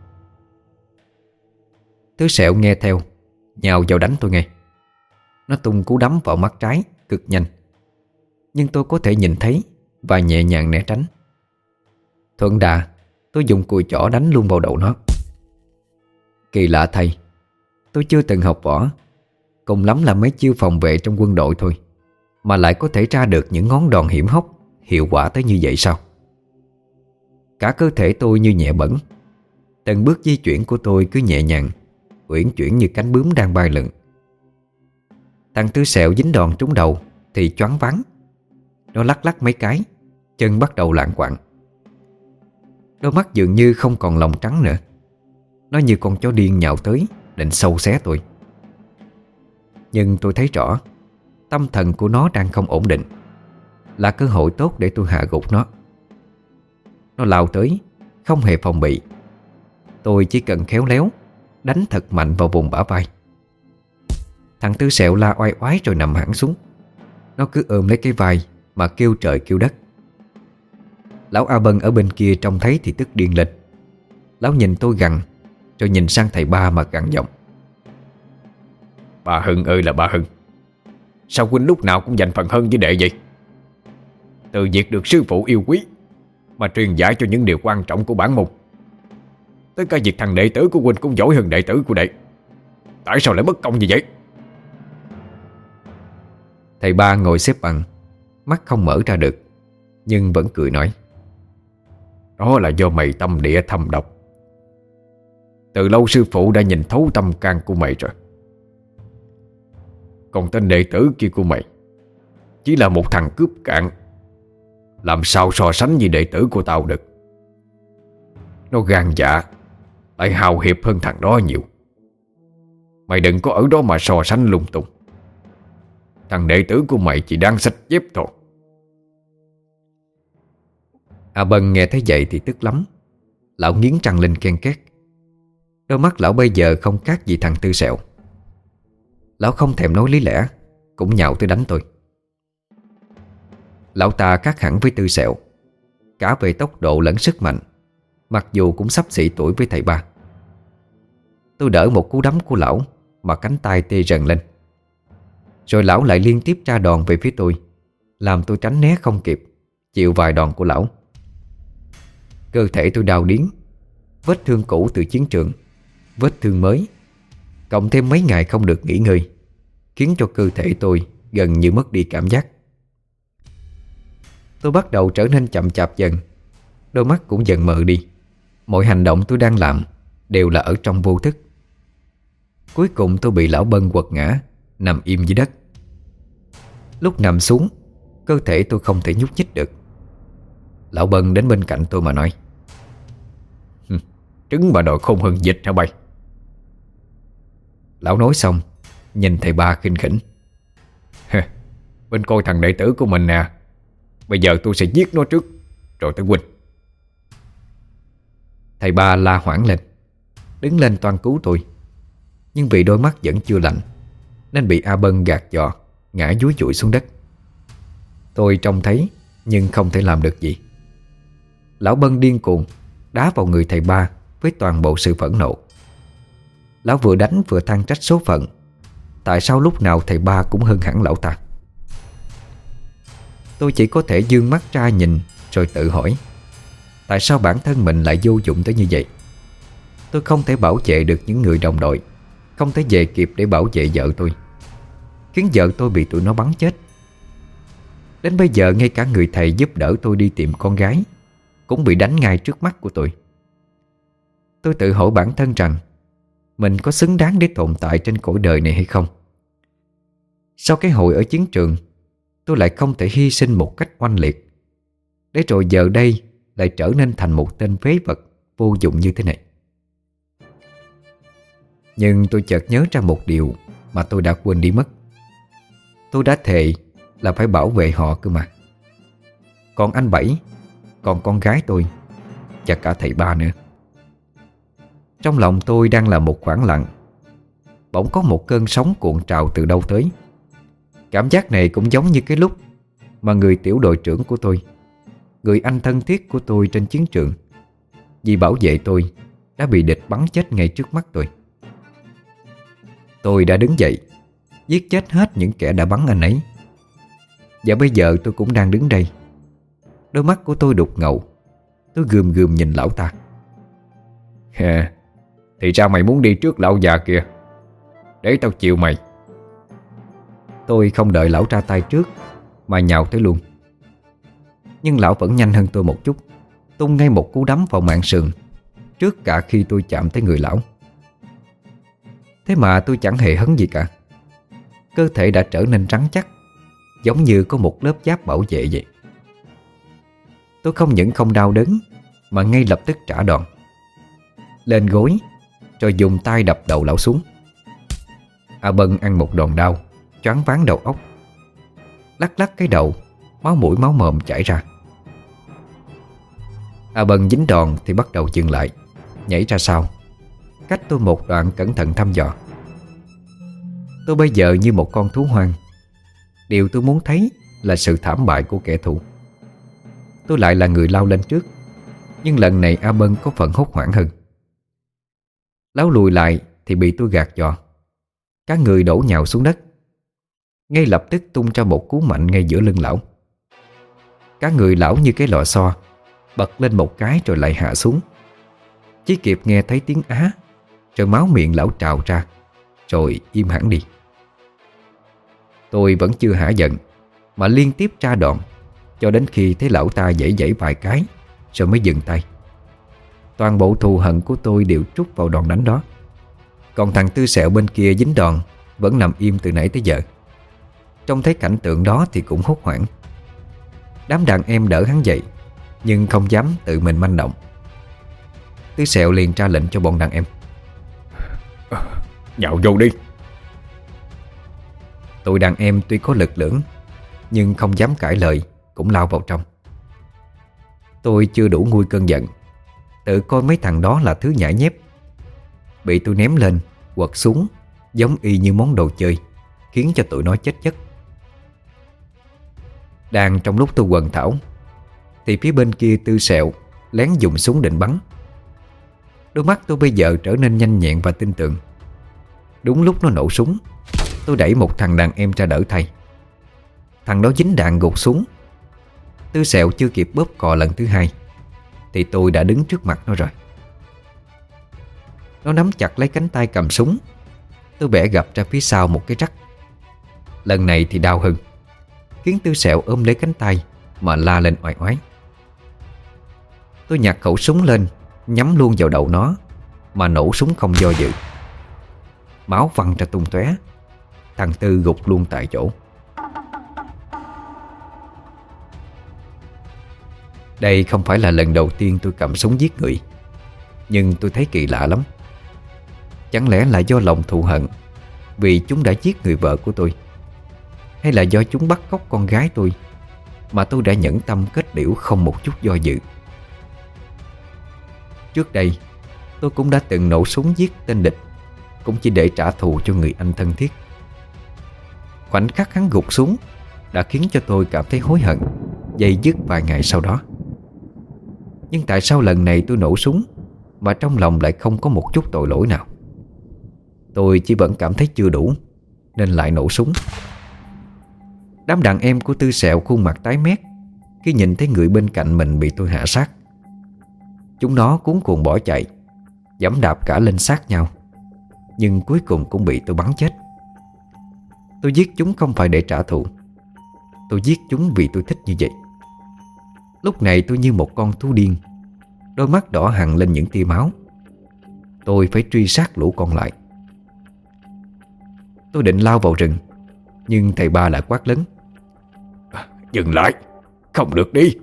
Tư Sẹo nghe theo, nhào vào đánh tôi ngay. Nó tung cú đấm vào mắt trái cực nhanh, nhưng tôi có thể nhìn thấy và nhẹ nhàng né tránh. Thuận đà, tôi dùng cùi chỏ đánh luôn vào đầu nó. Kỳ lạ thay, tôi chưa từng học võ, cùng lắm là mấy chiêu phòng vệ trong quân đội thôi, mà lại có thể ra được những ngón đòn hiểm hóc hiệu quả tới như vậy sao? Cả cơ thể tôi như nhẹ bẫng. Từng bước di chuyển của tôi cứ nhẹ nhàng, uyển chuyển như cánh bướm đang bay lượn. Thằng Tư Sẹo dính đòn trúng đầu thì choáng váng. Nó lắc lắc mấy cái, chân bắt đầu lạng quạng. Đôi mắt dường như không còn lòng trắng nữa. Nó như con chó điên nhào tới, định sâu xé tôi. Nhưng tôi thấy rõ, tâm thần của nó đang không ổn định, là cơ hội tốt để tôi hạ gục nó. Nó lao tới, không hề phòng bị. Tôi chỉ cần khéo léo đánh thật mạnh vào vùng bả vai. Thằng Tư Sẹo la oai oái rồi nằm hẳn xuống. Nó cứ ôm lấy cái vai mà kêu trời kêu đất. Lão A Bân ở bên kia trông thấy thì tức điên lên. Lão nhìn tôi gằn, rồi nhìn sang thầy Ba mà gằn giọng: Bà Hưng ơi là bà Hưng, sao huynh lúc nào cũng dành phần hơn với đệ vậy? Từ việc được sư phụ yêu quý mà truyền dạy cho những điều quan trọng của bản môn, tới cả việc thằng đệ tử của huynh cũng giỏi hơn đệ tử của đệ, tại sao lại bất công như vậy? Thầy Ba ngồi xếp bằng, mắt không mở ra được, nhưng vẫn cười nói: Đó là do mày tâm địa thâm độc. Từ lâu sư phụ đã nhìn thấu tâm can của mày rồi. Còn tên đệ tử kia của mày chỉ là một thằng cướp cạn, làm sao so sánh với đệ tử của tao được. Nó gan dạ, lại hào hiệp hơn thằng đó nhiều. Mày đừng có ở đó mà so sánh lung tung. Thằng đệ tử của mày chỉ đang xách dép thôi. A Bân nghe thấy vậy thì tức lắm. Lão nghiến răng lên ken két. Đôi mắt lão bây giờ không khác gì thằng Tư Sẹo. Lão không thèm nói lý lẽ, cũng nhào tới đánh tôi. Lão ta khác hẳn với Tư Sẹo, cả về tốc độ lẫn sức mạnh, mặc dù cũng xấp xỉ tuổi với thầy Ba. Tôi đỡ một cú đấm của lão mà cánh tay tê rần lên. Rồi lão lại liên tiếp tra đòn về phía tôi, làm tôi tránh né không kịp, chịu vài đòn của lão. Cơ thể tôi đau điếng, vết thương cũ từ chiến trường, vết thương mới, cộng thêm mấy ngày không được nghỉ ngơi, khiến cho cơ thể tôi gần như mất đi cảm giác. Tôi bắt đầu trở nên chậm chạp dần, đôi mắt cũng dần mờ đi. Mọi hành động tôi đang làm đều là ở trong vô thức. Cuối cùng tôi bị lão Bân quật ngã, nằm im dưới đất. Lúc nằm xuống, cơ thể tôi không thể nhúc nhích được. Lão Bân đến bên cạnh tôi mà nói: "Trứng mà đòi khôn hơn vịt hả bay?" Lão nói xong, nhìn thầy Ba khinh khỉnh: "Bên coi thằng đệ tử của mình nè, bây giờ tôi sẽ giết nó trước, rồi tới huynh." Thầy Ba la hoảng lên, đứng lên toan cứu tôi. Nhưng vì đôi mắt vẫn chưa lạnh, nên bị A Bân gạt giò, ngã dúi dụi xuống đất. Tôi trông thấy nhưng không thể làm được gì. Lão Bân điên cuồng đá vào người thầy Ba với toàn bộ sự phẫn nộ. Lão vừa đánh vừa than trách số phận, tại sao lúc nào thầy Ba cũng hơn hẳn lão ta. Tôi chỉ có thể dương mắt ra nhìn, rồi tự hỏi tại sao bản thân mình lại vô dụng tới như vậy. Tôi không thể bảo vệ được những người đồng đội, không thể về kịp để bảo vệ vợ tôi, khiến vợ tôi bị tụi nó bắn chết. Đến bây giờ ngay cả người thầy giúp đỡ tôi đi tìm con gái cũng bị đánh ngay trước mắt của tôi. Tôi tự hỏi bản thân rằng mình có xứng đáng để tồn tại trên cõi đời này hay không. Sau cái hồi ở chiến trường, tôi lại không thể hy sinh một cách oanh liệt, để rồi giờ đây lại trở nên thành một tên phế vật vô dụng như thế này. Nhưng tôi chợt nhớ ra một điều mà tôi đã quên đi mất. Tôi đã thề là phải bảo vệ họ cơ mà. Còn anh Bảy, còn con gái tôi, và cả thầy Ba nữa. Trong lòng tôi đang là một khoảng lặng. Bỗng có một cơn sóng cuộn trào từ đâu tới. Cảm giác này cũng giống như cái lúc mà người tiểu đội trưởng của tôi, người anh thân thiết của tôi trên chiến trường, vì bảo vệ tôi đã bị địch bắn chết ngay trước mắt tôi. Tôi đã đứng dậy, giết chết hết những kẻ đã bắn anh ấy. Và bây giờ tôi cũng đang đứng đây. Đôi mắt của tôi đục ngầu. Tôi gườm gườm nhìn lão ta. Thì ra mày muốn đi trước lão già kìa, để tao chịu mày. Tôi không đợi lão ra tay trước mà nhào tới luôn. Nhưng lão vẫn nhanh hơn tôi một chút, tung ngay một cú đấm vào mạn sườn trước cả khi tôi chạm tới người lão. Thế mà tôi chẳng hề hấn gì cả. Cơ thể đã trở nên rắn chắc, giống như có một lớp giáp bảo vệ vậy. Tôi không những không đau đớn, mà ngay lập tức trả đòn. Lên gối, rồi dùng tay đập đầu lão xuống. A Bân ăn một đòn đau, choáng váng đầu óc. Lắc lắc cái đầu, máu mũi máu mồm chảy ra. A Bân dính đòn thì bắt đầu dừng lại, nhảy ra sau, cách tôi một đoạn cẩn thận thăm dò. Tôi bây giờ như một con thú hoang. Điều tôi muốn thấy là sự thảm bại của kẻ thù. Tôi lại là người lao lên trước, nhưng lần này A Bân có phần hốt hoảng hơn. Lão lùi lại thì bị tôi gạt giò. Cả người đổ nhào xuống đất. Ngay lập tức tung ra một cú mạnh ngay giữa lưng lão. Cả người lão như cái lò xo, bật lên một cái rồi lại hạ xuống. Chỉ kịp nghe thấy tiếng á, rồi máu miệng lão trào ra, rồi im hẳn đi. Tôi vẫn chưa hả giận, mà liên tiếp tra đòn, cho đến khi thấy lão ta giãy giãy vài cái, rồi mới dừng tay. Toàn bộ thù hận của tôi đều trút vào đòn đánh đó. Còn thằng Tư Sẹo bên kia dính đòn vẫn nằm im từ nãy tới giờ. Trông thấy cảnh tượng đó thì cũng hốt hoảng. Đám đàn em đỡ hắn dậy, nhưng không dám tự mình manh động. Tư Sẹo liền ra lệnh cho bọn đàn em: nhào vô đi. Tụi đàn em tuy có lực lưỡng, nhưng không dám cãi lời, cũng lao vào trong. Tôi chưa đủ nguôi cơn giận, tự coi mấy thằng đó là thứ nhãi nhép. Bị tôi ném lên, quật xuống, giống y như món đồ chơi, khiến cho tụi nó chết chất. Đang trong lúc tôi quần thảo thì phía bên kia Tư Sẹo lén dùng súng định bắn. Đôi mắt tôi bây giờ trở nên nhanh nhẹn và tin tưởng. Đúng lúc nó nổ súng, tôi đẩy một thằng đàn em ra đỡ thay. Thằng đó dính đạn gục xuống. Tư Sẹo chưa kịp bóp cò lần thứ hai thì tôi đã đứng trước mặt nó rồi. Nó nắm chặt lấy cánh tay cầm súng. Tôi bẻ gập ra phía sau một cái rắc. Lần này thì đau hơn, khiến Tư Sẹo ôm lấy cánh tay mà la lên oai oái. Tôi nhặt khẩu súng lên, nhắm luôn vào đầu nó mà nổ súng không do dự. Máu văng ra tung tóe. Thằng Tư gục luôn tại chỗ. Đây không phải là lần đầu tiên tôi cầm súng giết người, nhưng tôi thấy kỳ lạ lắm. Chẳng lẽ là do lòng thù hận vì chúng đã giết người vợ của tôi, hay là do chúng bắt cóc con gái tôi mà tôi đã nhẫn tâm kết liễu không một chút do dự. Trước đây tôi cũng đã từng nổ súng giết tên địch, cũng chỉ để trả thù cho người anh thân thiết. Khoảnh khắc hắn gục xuống đã khiến cho tôi cảm thấy hối hận dây dứt vài ngày sau đó. Nhưng tại sao lần này tôi nổ súng mà trong lòng lại không có một chút tội lỗi nào? Tôi chỉ vẫn cảm thấy chưa đủ nên lại nổ súng. Đám đàn em của Tư Sẹo khuôn mặt tái mét khi nhìn thấy người bên cạnh mình bị tôi hạ sát. Chúng nó cuống cuồng bỏ chạy, giẫm đạp cả lên xác nhau, nhưng cuối cùng cũng bị tôi bắn chết. Tôi giết chúng không phải để trả thù. Tôi giết chúng vì tôi thích như vậy. Lúc này tôi như một con thú điên, đôi mắt đỏ hằn lên những tia máu. Tôi phải truy sát lũ còn lại. Tôi định lao vào rừng, nhưng thầy ba lại quát lớn: Dừng lại, không được đi.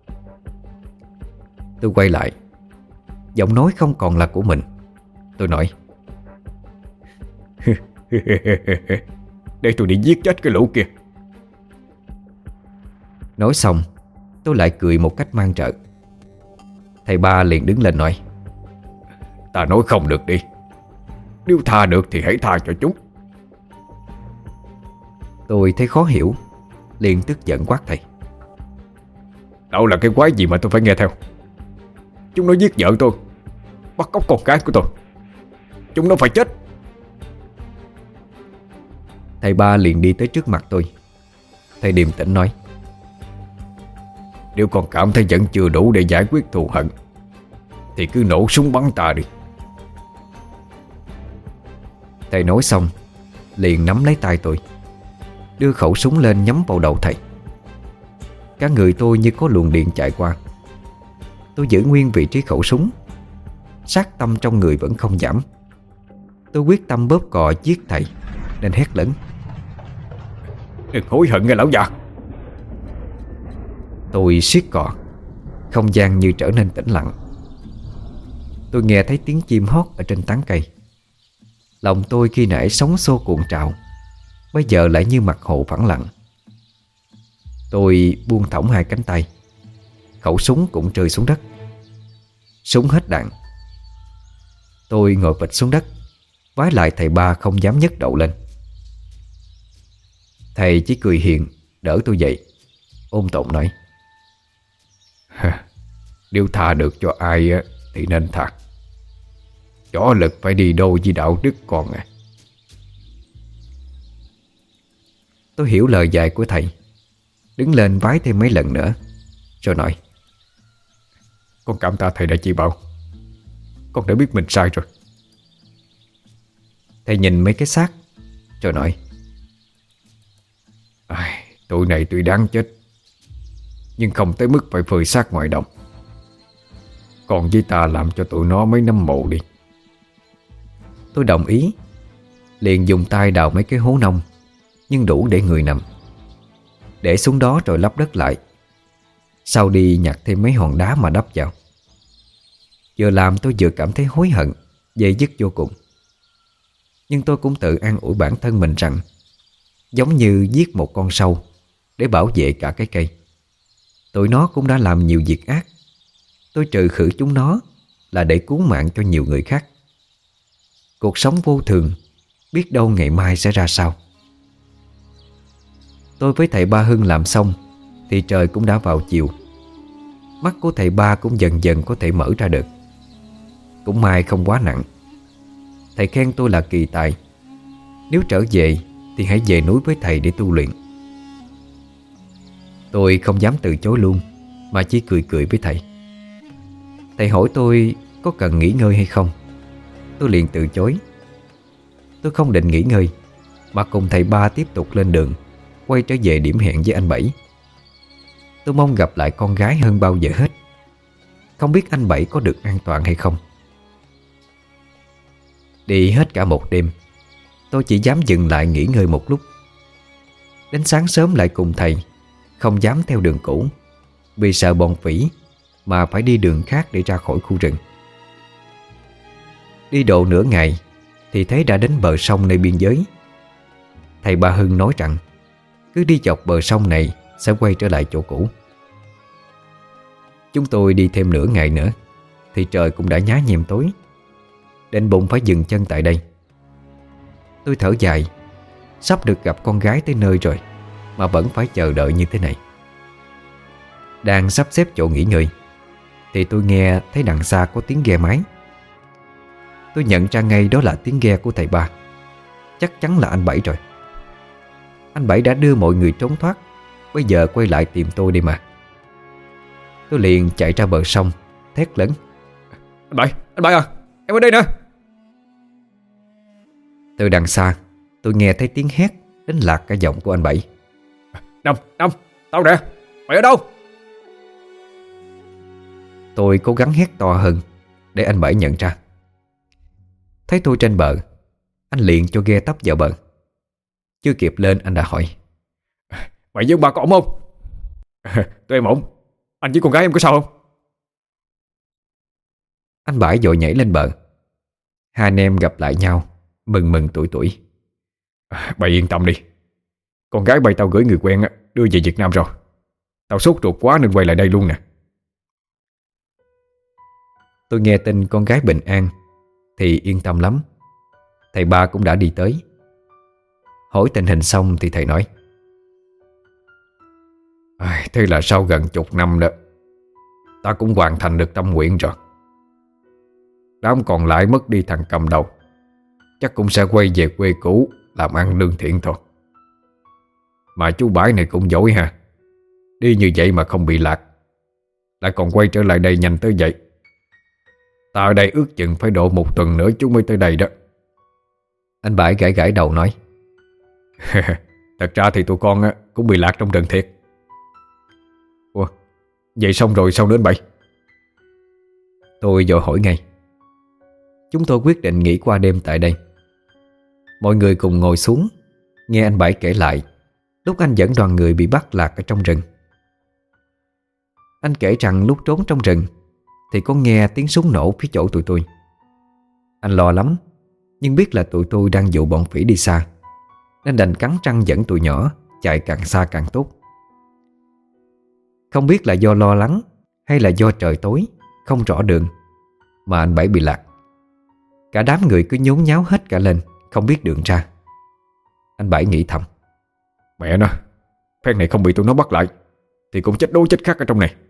Tôi quay lại, giọng nói không còn là của mình. Tôi nói: Để tôi đi giết chết cái lũ kia. Nói xong tôi lại cười một cách mang trợ. Thầy ba liền đứng lên nói: Ta nói không được đi. Nếu tha được thì hãy tha cho chúng. Tôi thấy khó hiểu, liền tức giận quát thầy: Đâu là cái quái gì mà tôi phải nghe theo? Chúng nó giết vợ tôi, bắt cóc con cái của tôi. Chúng nó phải chết. Thầy ba liền đi tới trước mặt tôi. Thầy điềm tĩnh nói: Nếu con cảm thấy vẫn chưa đủ để giải quyết thù hận thì cứ nổ súng bắn ta đi. Thầy nói xong liền nắm lấy tay tôi, đưa khẩu súng lên nhắm vào đầu thầy. Cả người tôi như có luồng điện chạy qua. Tôi giữ nguyên vị trí khẩu súng. Sát tâm trong người vẫn không giảm. Tôi quyết tâm bóp cò giết thầy nên hét lớn: Đừng hối hận nghe lão già. Tôi siết cò. Không gian như trở nên tĩnh lặng. Tôi nghe thấy tiếng chim hót ở trên tán cây. Lòng tôi khi nãy sóng xô cuộn trào, bây giờ lại như mặt hồ phẳng lặng. Tôi buông thõng hai cánh tay. Khẩu súng cũng rơi xuống đất. Súng hết đạn. Tôi ngồi phịch xuống đất, vái lại thầy ba không dám nhấc đầu lên. Thầy chỉ cười hiền đỡ tôi dậy, ôm tồn nói: Nếu tha được cho ai thì nên tha. Võ lực phải đi đôi với đạo đức con à. Tôi hiểu lời dạy của thầy, đứng lên vái thêm mấy lần nữa, rồi nói: Con cảm tạ thầy đã chỉ bảo. Con đã biết mình sai rồi. Thầy nhìn mấy cái xác rồi nói: Tụi này tuy đáng chết, nhưng không tới mức phải phơi xác ngoài đồng. Còn với ta làm cho tụi nó mấy nấm mộ đi. Tôi đồng ý, liền dùng tay đào mấy cái hố nông, nhưng đủ để người nằm. Để xuống đó rồi lấp đất lại. Sau đi nhặt thêm mấy hòn đá mà đắp vào. Vừa làm tôi vừa cảm thấy hối hận, dây dứt vô cùng. Nhưng tôi cũng tự an ủi bản thân mình rằng giống như giết một con sâu để bảo vệ cả cái cây. Tụi nó cũng đã làm nhiều việc ác. Tôi trừ khử chúng nó là để cứu mạng cho nhiều người khác. Cuộc sống vô thường, biết đâu ngày mai sẽ ra sao. Tôi với thầy Ba Hưng làm xong thì trời cũng đã vào chiều. Mắt của thầy Ba cũng dần dần có thể mở ra được. Cũng may không quá nặng. Thầy khen tôi là kỳ tài. Nếu trở về thì hãy về núi với thầy để tu luyện. Tôi không dám từ chối luôn, mà chỉ cười cười với thầy. Thầy hỏi tôi có cần nghỉ ngơi hay không. Tôi liền từ chối. Tôi không định nghỉ ngơi, mà cùng thầy Ba tiếp tục lên đường, quay trở về điểm hẹn với anh Bảy. Tôi mong gặp lại con gái hơn bao giờ hết. Không biết anh Bảy có được an toàn hay không. Đi hết cả một đêm, tôi chỉ dám dừng lại nghỉ ngơi một lúc. Đến sáng sớm lại cùng thầy, không dám theo đường cũ, vì sợ bọn phỉ mà phải đi đường khác để ra khỏi khu rừng. Đi độ nửa ngày thì thấy đã đến bờ sông nơi biên giới. Thầy Ba Hưng nói rằng cứ đi dọc bờ sông này sẽ quay trở lại chỗ cũ. Chúng tôi đi thêm nửa ngày nữa thì trời cũng đã nhá nhem tối. Định bụng phải dừng chân tại đây. Tôi thở dài, sắp được gặp con gái tới nơi rồi mà vẫn phải chờ đợi như thế này. Đang sắp xếp chỗ nghỉ ngơi thì tôi nghe thấy đằng xa có tiếng ghe máy. Tôi nhận ra ngay đó là tiếng ghe của thầy Ba. Chắc chắn là anh Bảy rồi. Anh Bảy đã đưa mọi người trốn thoát, bây giờ quay lại tìm tôi đi mà. Tôi liền chạy ra bờ sông, thét lớn: Anh Bảy à, em ở đây nè. Từ đằng xa tôi nghe thấy tiếng hét đến lạc cả giọng của anh Bảy. Năm, tao nè, mày ở đâu? Tôi cố gắng hét to hơn để anh Bảy nhận ra. Thấy tôi trên bờ, anh liền cho ghe tấp vào bờ. Chưa kịp lên anh đã hỏi: Mày với ba có ổn không? Tụi em ổn. Anh với con gái em có sao không? Anh Bảy vội nhảy lên bờ. Hai anh em gặp lại nhau, mừng mừng tuổi tuổi. Mày yên tâm đi, con gái bay tao gửi người quen đưa về Việt Nam rồi. Tao sốt ruột quá nên quay lại đây luôn nè. Tôi nghe tin con gái bình an thì yên tâm lắm. Thầy Ba cũng đã đi tới. Hỏi tình hình xong thì thầy nói: Thế là sau gần chục năm đó, ta cũng hoàn thành được tâm nguyện rồi. Đám còn lại mất đi thằng cầm đầu, chắc cũng sẽ quay về quê cũ làm ăn lương thiện thôi. Mà chú Bãi này cũng giỏi ha. Đi như vậy mà không bị lạc, lại còn quay trở lại đây nhanh tới vậy. Ta ở đây ước chừng phải độ một tuần nữa chú mới tới đây đó. Anh Bãi gãi gãi đầu nói: Thật ra thì tụi con cũng bị lạc trong rừng thiệt. Ủa, vậy xong rồi sao đến vậy? Tôi vội hỏi ngay. Chúng tôi quyết định nghỉ qua đêm tại đây. Mọi người cùng ngồi xuống, nghe anh Bảy kể lại lúc anh dẫn đoàn người bị bắt lạc ở trong rừng. Anh kể rằng lúc trốn trong rừng thì có nghe tiếng súng nổ phía chỗ tụi tôi. Anh lo lắm, nhưng biết là tụi tôi đang dụ bọn phỉ đi xa, nên đành cắn răng dẫn tụi nhỏ chạy càng xa càng tốt. Không biết là do lo lắng hay là do trời tối không rõ đường mà anh Bảy bị lạc. Cả đám người cứ nhốn nháo hết cả lên, không biết đường ra. Anh Bảy nghĩ thầm: Mẹ nó, phen này không bị tụi nó bắt lại thì cũng chết đói chết khát ở trong này.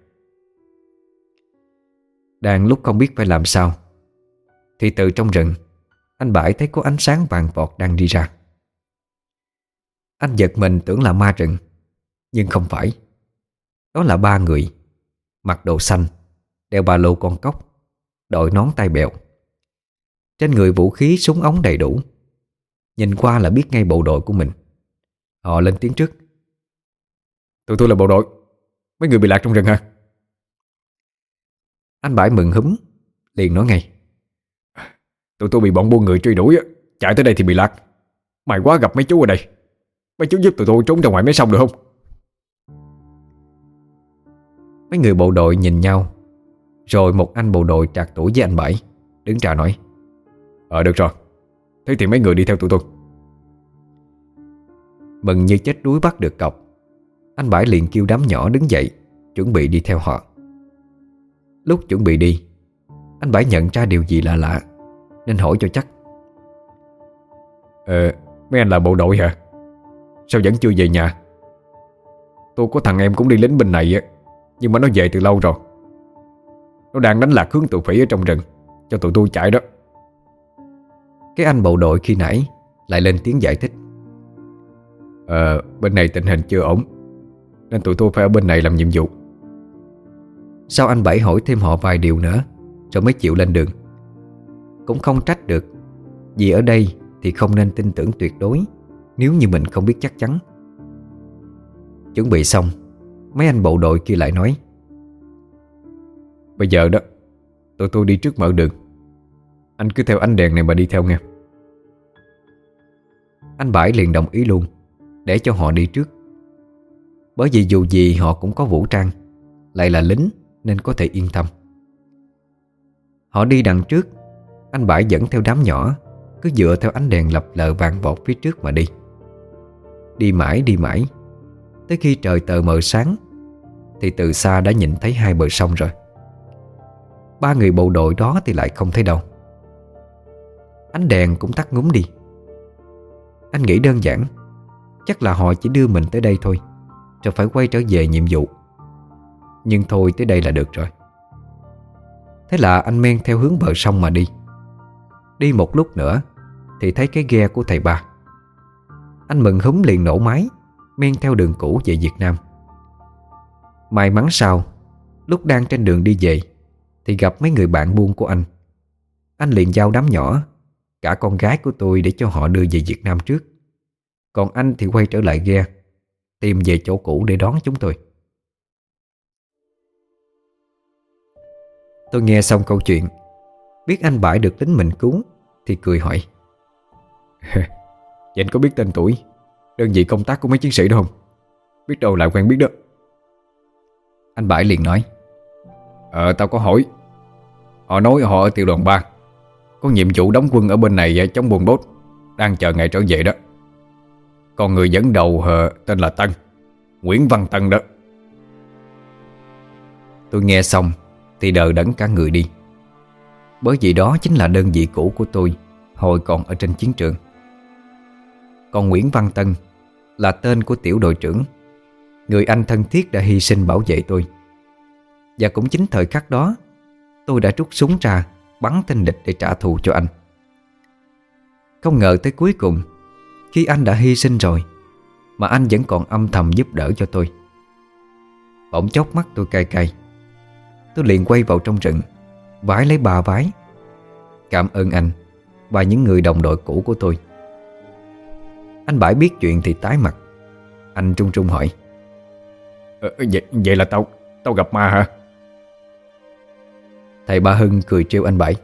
Đang lúc không biết phải làm sao thì từ trong rừng anh Bảy thấy có ánh sáng vàng vọt đang đi ra. Anh giật mình tưởng là ma rừng, nhưng không phải. Đó là ba người, mặc đồ xanh, đeo ba lô con cóc, đội nón tai bèo. Trên người vũ khí súng ống đầy đủ. Nhìn qua là biết ngay bộ đội của mình. Họ lên tiếng trước: Tụi tôi là bộ đội. Mấy người bị lạc trong rừng hả? Anh Bảy mừng húm, liền nói ngay: Tụi tôi bị bọn buôn người truy đuổi, chạy tới đây thì bị lạc. May quá gặp mấy chú ở đây. Mấy chú giúp tụi tôi trốn ra ngoài mấy sông được không? Mấy người bộ đội nhìn nhau. Rồi một anh bộ đội trạc tuổi với anh Bảy đứng ra nói: Được rồi, thế thì mấy người đi theo tụi tôi. Mừng như chết đuối bắt được cọc, anh Bảy liền kêu đám nhỏ đứng dậy, chuẩn bị đi theo họ. Lúc chuẩn bị đi, anh Bảy nhận ra điều gì lạ lạ, nên hỏi cho chắc: Mấy anh là bộ đội hả? Sao vẫn chưa về nhà? Tôi có thằng em cũng đi lính bên này á, nhưng mà nó về từ lâu rồi. Nó đang đánh lạc hướng tụi phỉ ở trong rừng, cho tụi tôi chạy đó. Cái anh bộ đội khi nãy lại lên tiếng giải thích. Bên này tình hình chưa ổn, nên tụi tôi phải ở bên này làm nhiệm vụ. Sau anh Bảy hỏi thêm họ vài điều nữa rồi mới chịu lên đường. Cũng không trách được, vì ở đây thì không nên tin tưởng tuyệt đối nếu như mình không biết chắc chắn. Chuẩn bị xong, mấy anh bộ đội kia lại nói: Bây giờ đó, tụi tôi đi trước mở đường. Anh cứ theo ánh đèn này mà đi theo nghe. Anh Bảy liền đồng ý luôn, để cho họ đi trước. Bởi vì dù gì họ cũng có vũ trang, lại là lính nên có thể yên tâm. Họ đi đằng trước, anh Bảy dẫn theo đám nhỏ, cứ dựa theo ánh đèn lập lờ vàng vọt phía trước mà đi. Đi mãi, tới khi trời tờ mờ sáng thì từ xa đã nhìn thấy hai bờ sông rồi. Ba người bộ đội đó thì lại không thấy đâu. Ánh đèn cũng tắt ngúm đi. Anh nghĩ đơn giản, chắc là họ chỉ đưa mình tới đây thôi, rồi phải quay trở về nhiệm vụ. Nhưng thôi, tới đây là được rồi. Thế là anh men theo hướng bờ sông mà đi. Đi một lúc nữa thì thấy cái ghe của thầy Ba. Anh mừng húm liền nổ máy, men theo đường cũ về Việt Nam. May mắn sao, lúc đang trên đường đi về thì gặp mấy người bạn buôn của anh. Anh liền giao đám nhỏ, cả con gái của tôi, để cho họ đưa về Việt Nam trước. Còn anh thì quay trở lại ghe, tìm về chỗ cũ để đón chúng tôi. Tôi nghe xong câu chuyện, biết anh Bãi được lính mình cứu thì cười hỏi: Vậy anh có biết tên tuổi, đơn vị công tác của mấy chiến sĩ đó không? Biết đâu lại quen biết đó. Anh Bãi liền nói: Tao có hỏi. Họ nói họ ở tiểu đoàn 3, có nhiệm vụ đóng quân ở bên này chống buôn bốt, đang chờ ngày trở về đó. Còn người dẫn đầu tên là Tân, Nguyễn Văn Tân đó. Tôi nghe xong thì đờ đẫn cả người đi. Bởi vì đó chính là đơn vị cũ của tôi hồi còn ở trên chiến trường. Còn Nguyễn Văn Tân là tên của tiểu đội trưởng, người anh thân thiết đã hy sinh bảo vệ tôi. Và cũng chính thời khắc đó, tôi đã rút súng ra bắn tên địch để trả thù cho anh. Không ngờ tới cuối cùng, khi anh đã hy sinh rồi mà anh vẫn còn âm thầm giúp đỡ cho tôi. Bỗng chốc mắt tôi cay cay. Tôi liền quay vào trong rừng, vái lấy 3 vái, cảm ơn anh và những người đồng đội cũ của tôi. Anh Bãi biết chuyện thì tái mặt. Anh trung trung hỏi: Vậy là tao gặp ma hả? Thầy Ba Hưng cười trêu anh Bãi: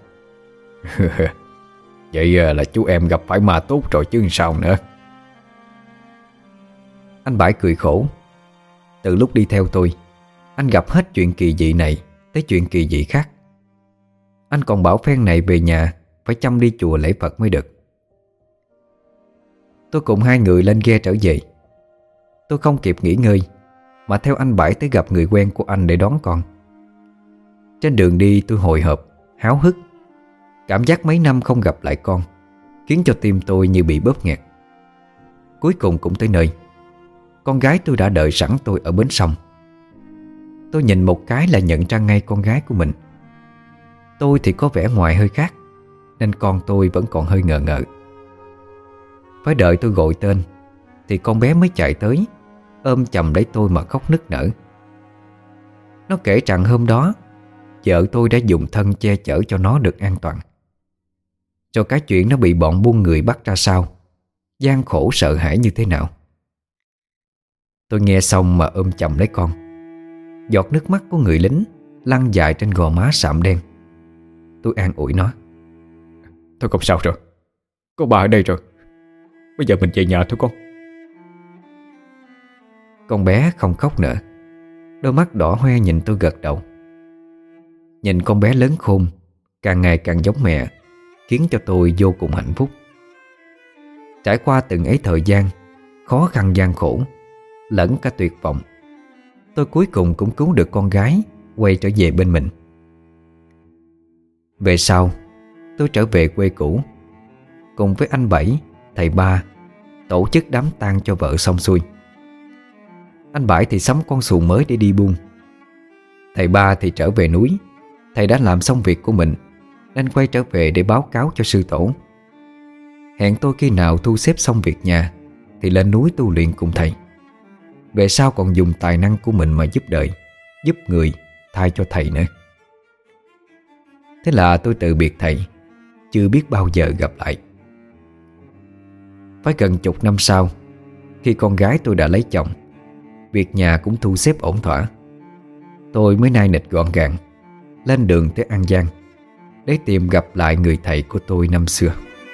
Vậy là chú em gặp phải ma tốt rồi chứ sao nữa. Anh Bãi cười khổ. Từ lúc đi theo tôi, anh gặp hết chuyện kỳ dị này tới chuyện kỳ dị khác. Anh còn bảo phen này về nhà phải chăm đi chùa lễ Phật mới được. Tôi cùng hai người lên ghe trở về. Tôi không kịp nghỉ ngơi mà theo anh Bãi tới gặp người quen của anh để đón con. Trên đường đi tôi hồi hộp, háo hức. Cảm giác mấy năm không gặp lại con khiến cho tim tôi như bị bóp nghẹt. Cuối cùng cũng tới nơi. Con gái tôi đã đợi sẵn tôi ở bến sông. Tôi nhìn một cái là nhận ra ngay con gái của mình. Tôi thì có vẻ ngoài hơi khác, nên con tôi vẫn còn hơi ngờ ngợ. Phải đợi tôi gọi tên thì con bé mới chạy tới, ôm chầm lấy tôi mà khóc nức nở. Nó kể rằng hôm đó vợ tôi đã dùng thân che chở cho nó được an toàn. Cho cái chuyện nó bị bọn buôn người bắt ra sao, gian khổ sợ hãi như thế nào. Tôi nghe xong mà ôm chầm lấy con. Giọt nước mắt của người lính lăn dài trên gò má sạm đen. Tôi an ủi nó: Thôi không sao rồi, có bà ở đây rồi. Bây giờ mình về nhà thôi con. Con bé không khóc nữa. Đôi mắt đỏ hoe nhìn tôi gật đầu. Nhìn con bé lớn khôn, càng ngày càng giống mẹ, khiến cho tôi vô cùng hạnh phúc. Trải qua từng ấy thời gian khó khăn gian khổ, lẫn cả tuyệt vọng, tôi cuối cùng cũng cứu được con gái quay trở về bên mình. Về sau, tôi trở về quê cũ, cùng với anh Bảy, thầy Ba tổ chức đám tang cho vợ xong xuôi. Anh Bãi thì sắm con xuồng mới để đi buôn. Thầy Ba thì trở về núi. Thầy đã làm xong việc của mình nên quay trở về để báo cáo cho sư tổ. Hẹn tôi khi nào thu xếp xong việc nhà thì lên núi tu luyện cùng thầy. Về sau còn dùng tài năng của mình mà giúp đời, giúp người, thay cho thầy nữa. Thế là tôi từ biệt thầy, chưa biết bao giờ gặp lại. Phải gần chục năm sau, khi con gái tôi đã lấy chồng, việc nhà cũng thu xếp ổn thỏa, tôi mới nai nịch gọn gàng lên đường tới An Giang để tìm gặp lại người thầy của tôi năm xưa.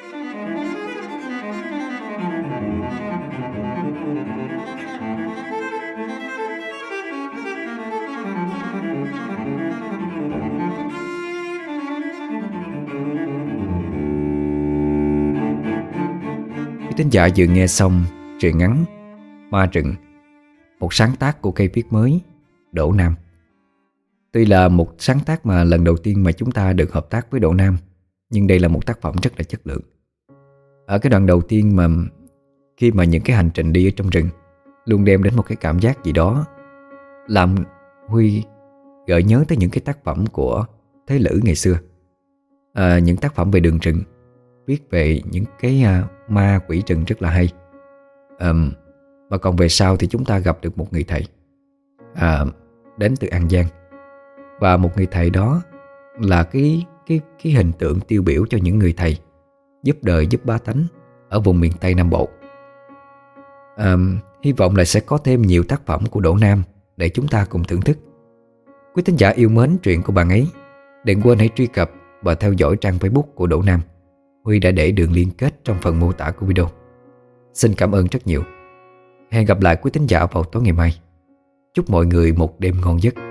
Quý thính giả vừa nghe xong truyện ngắn Ma Rừng, một sáng tác của cây viết mới Đỗ Nam. Tuy là một sáng tác mà lần đầu tiên mà chúng ta được hợp tác với Đỗ Nam, nhưng đây là một tác phẩm rất là chất lượng. Ở cái đoạn đầu tiên mà khi mà những cái hành trình đi ở trong rừng luôn đem đến một cái cảm giác gì đó làm Huy gợi nhớ tới những cái tác phẩm của Thế Lữ ngày xưa. Những tác phẩm về đường rừng, viết về những cái ma quỷ rừng rất là hay. Và còn về sau thì chúng ta gặp được một người thầy đến từ An Giang. Và một người thầy đó là cái hình tượng tiêu biểu cho những người thầy giúp đời, giúp bá tánh ở vùng miền Tây Nam Bộ. Hy vọng là sẽ có thêm nhiều tác phẩm của Đỗ Nam để chúng ta cùng thưởng thức. Quý thính giả yêu mến truyện của bạn ấy, đừng quên hãy truy cập và theo dõi trang Facebook của Đỗ Nam. Huy đã để đường liên kết trong phần mô tả của video. Xin cảm ơn rất nhiều. Hẹn gặp lại quý thính giả vào tối ngày mai. Chúc mọi người một đêm ngon giấc.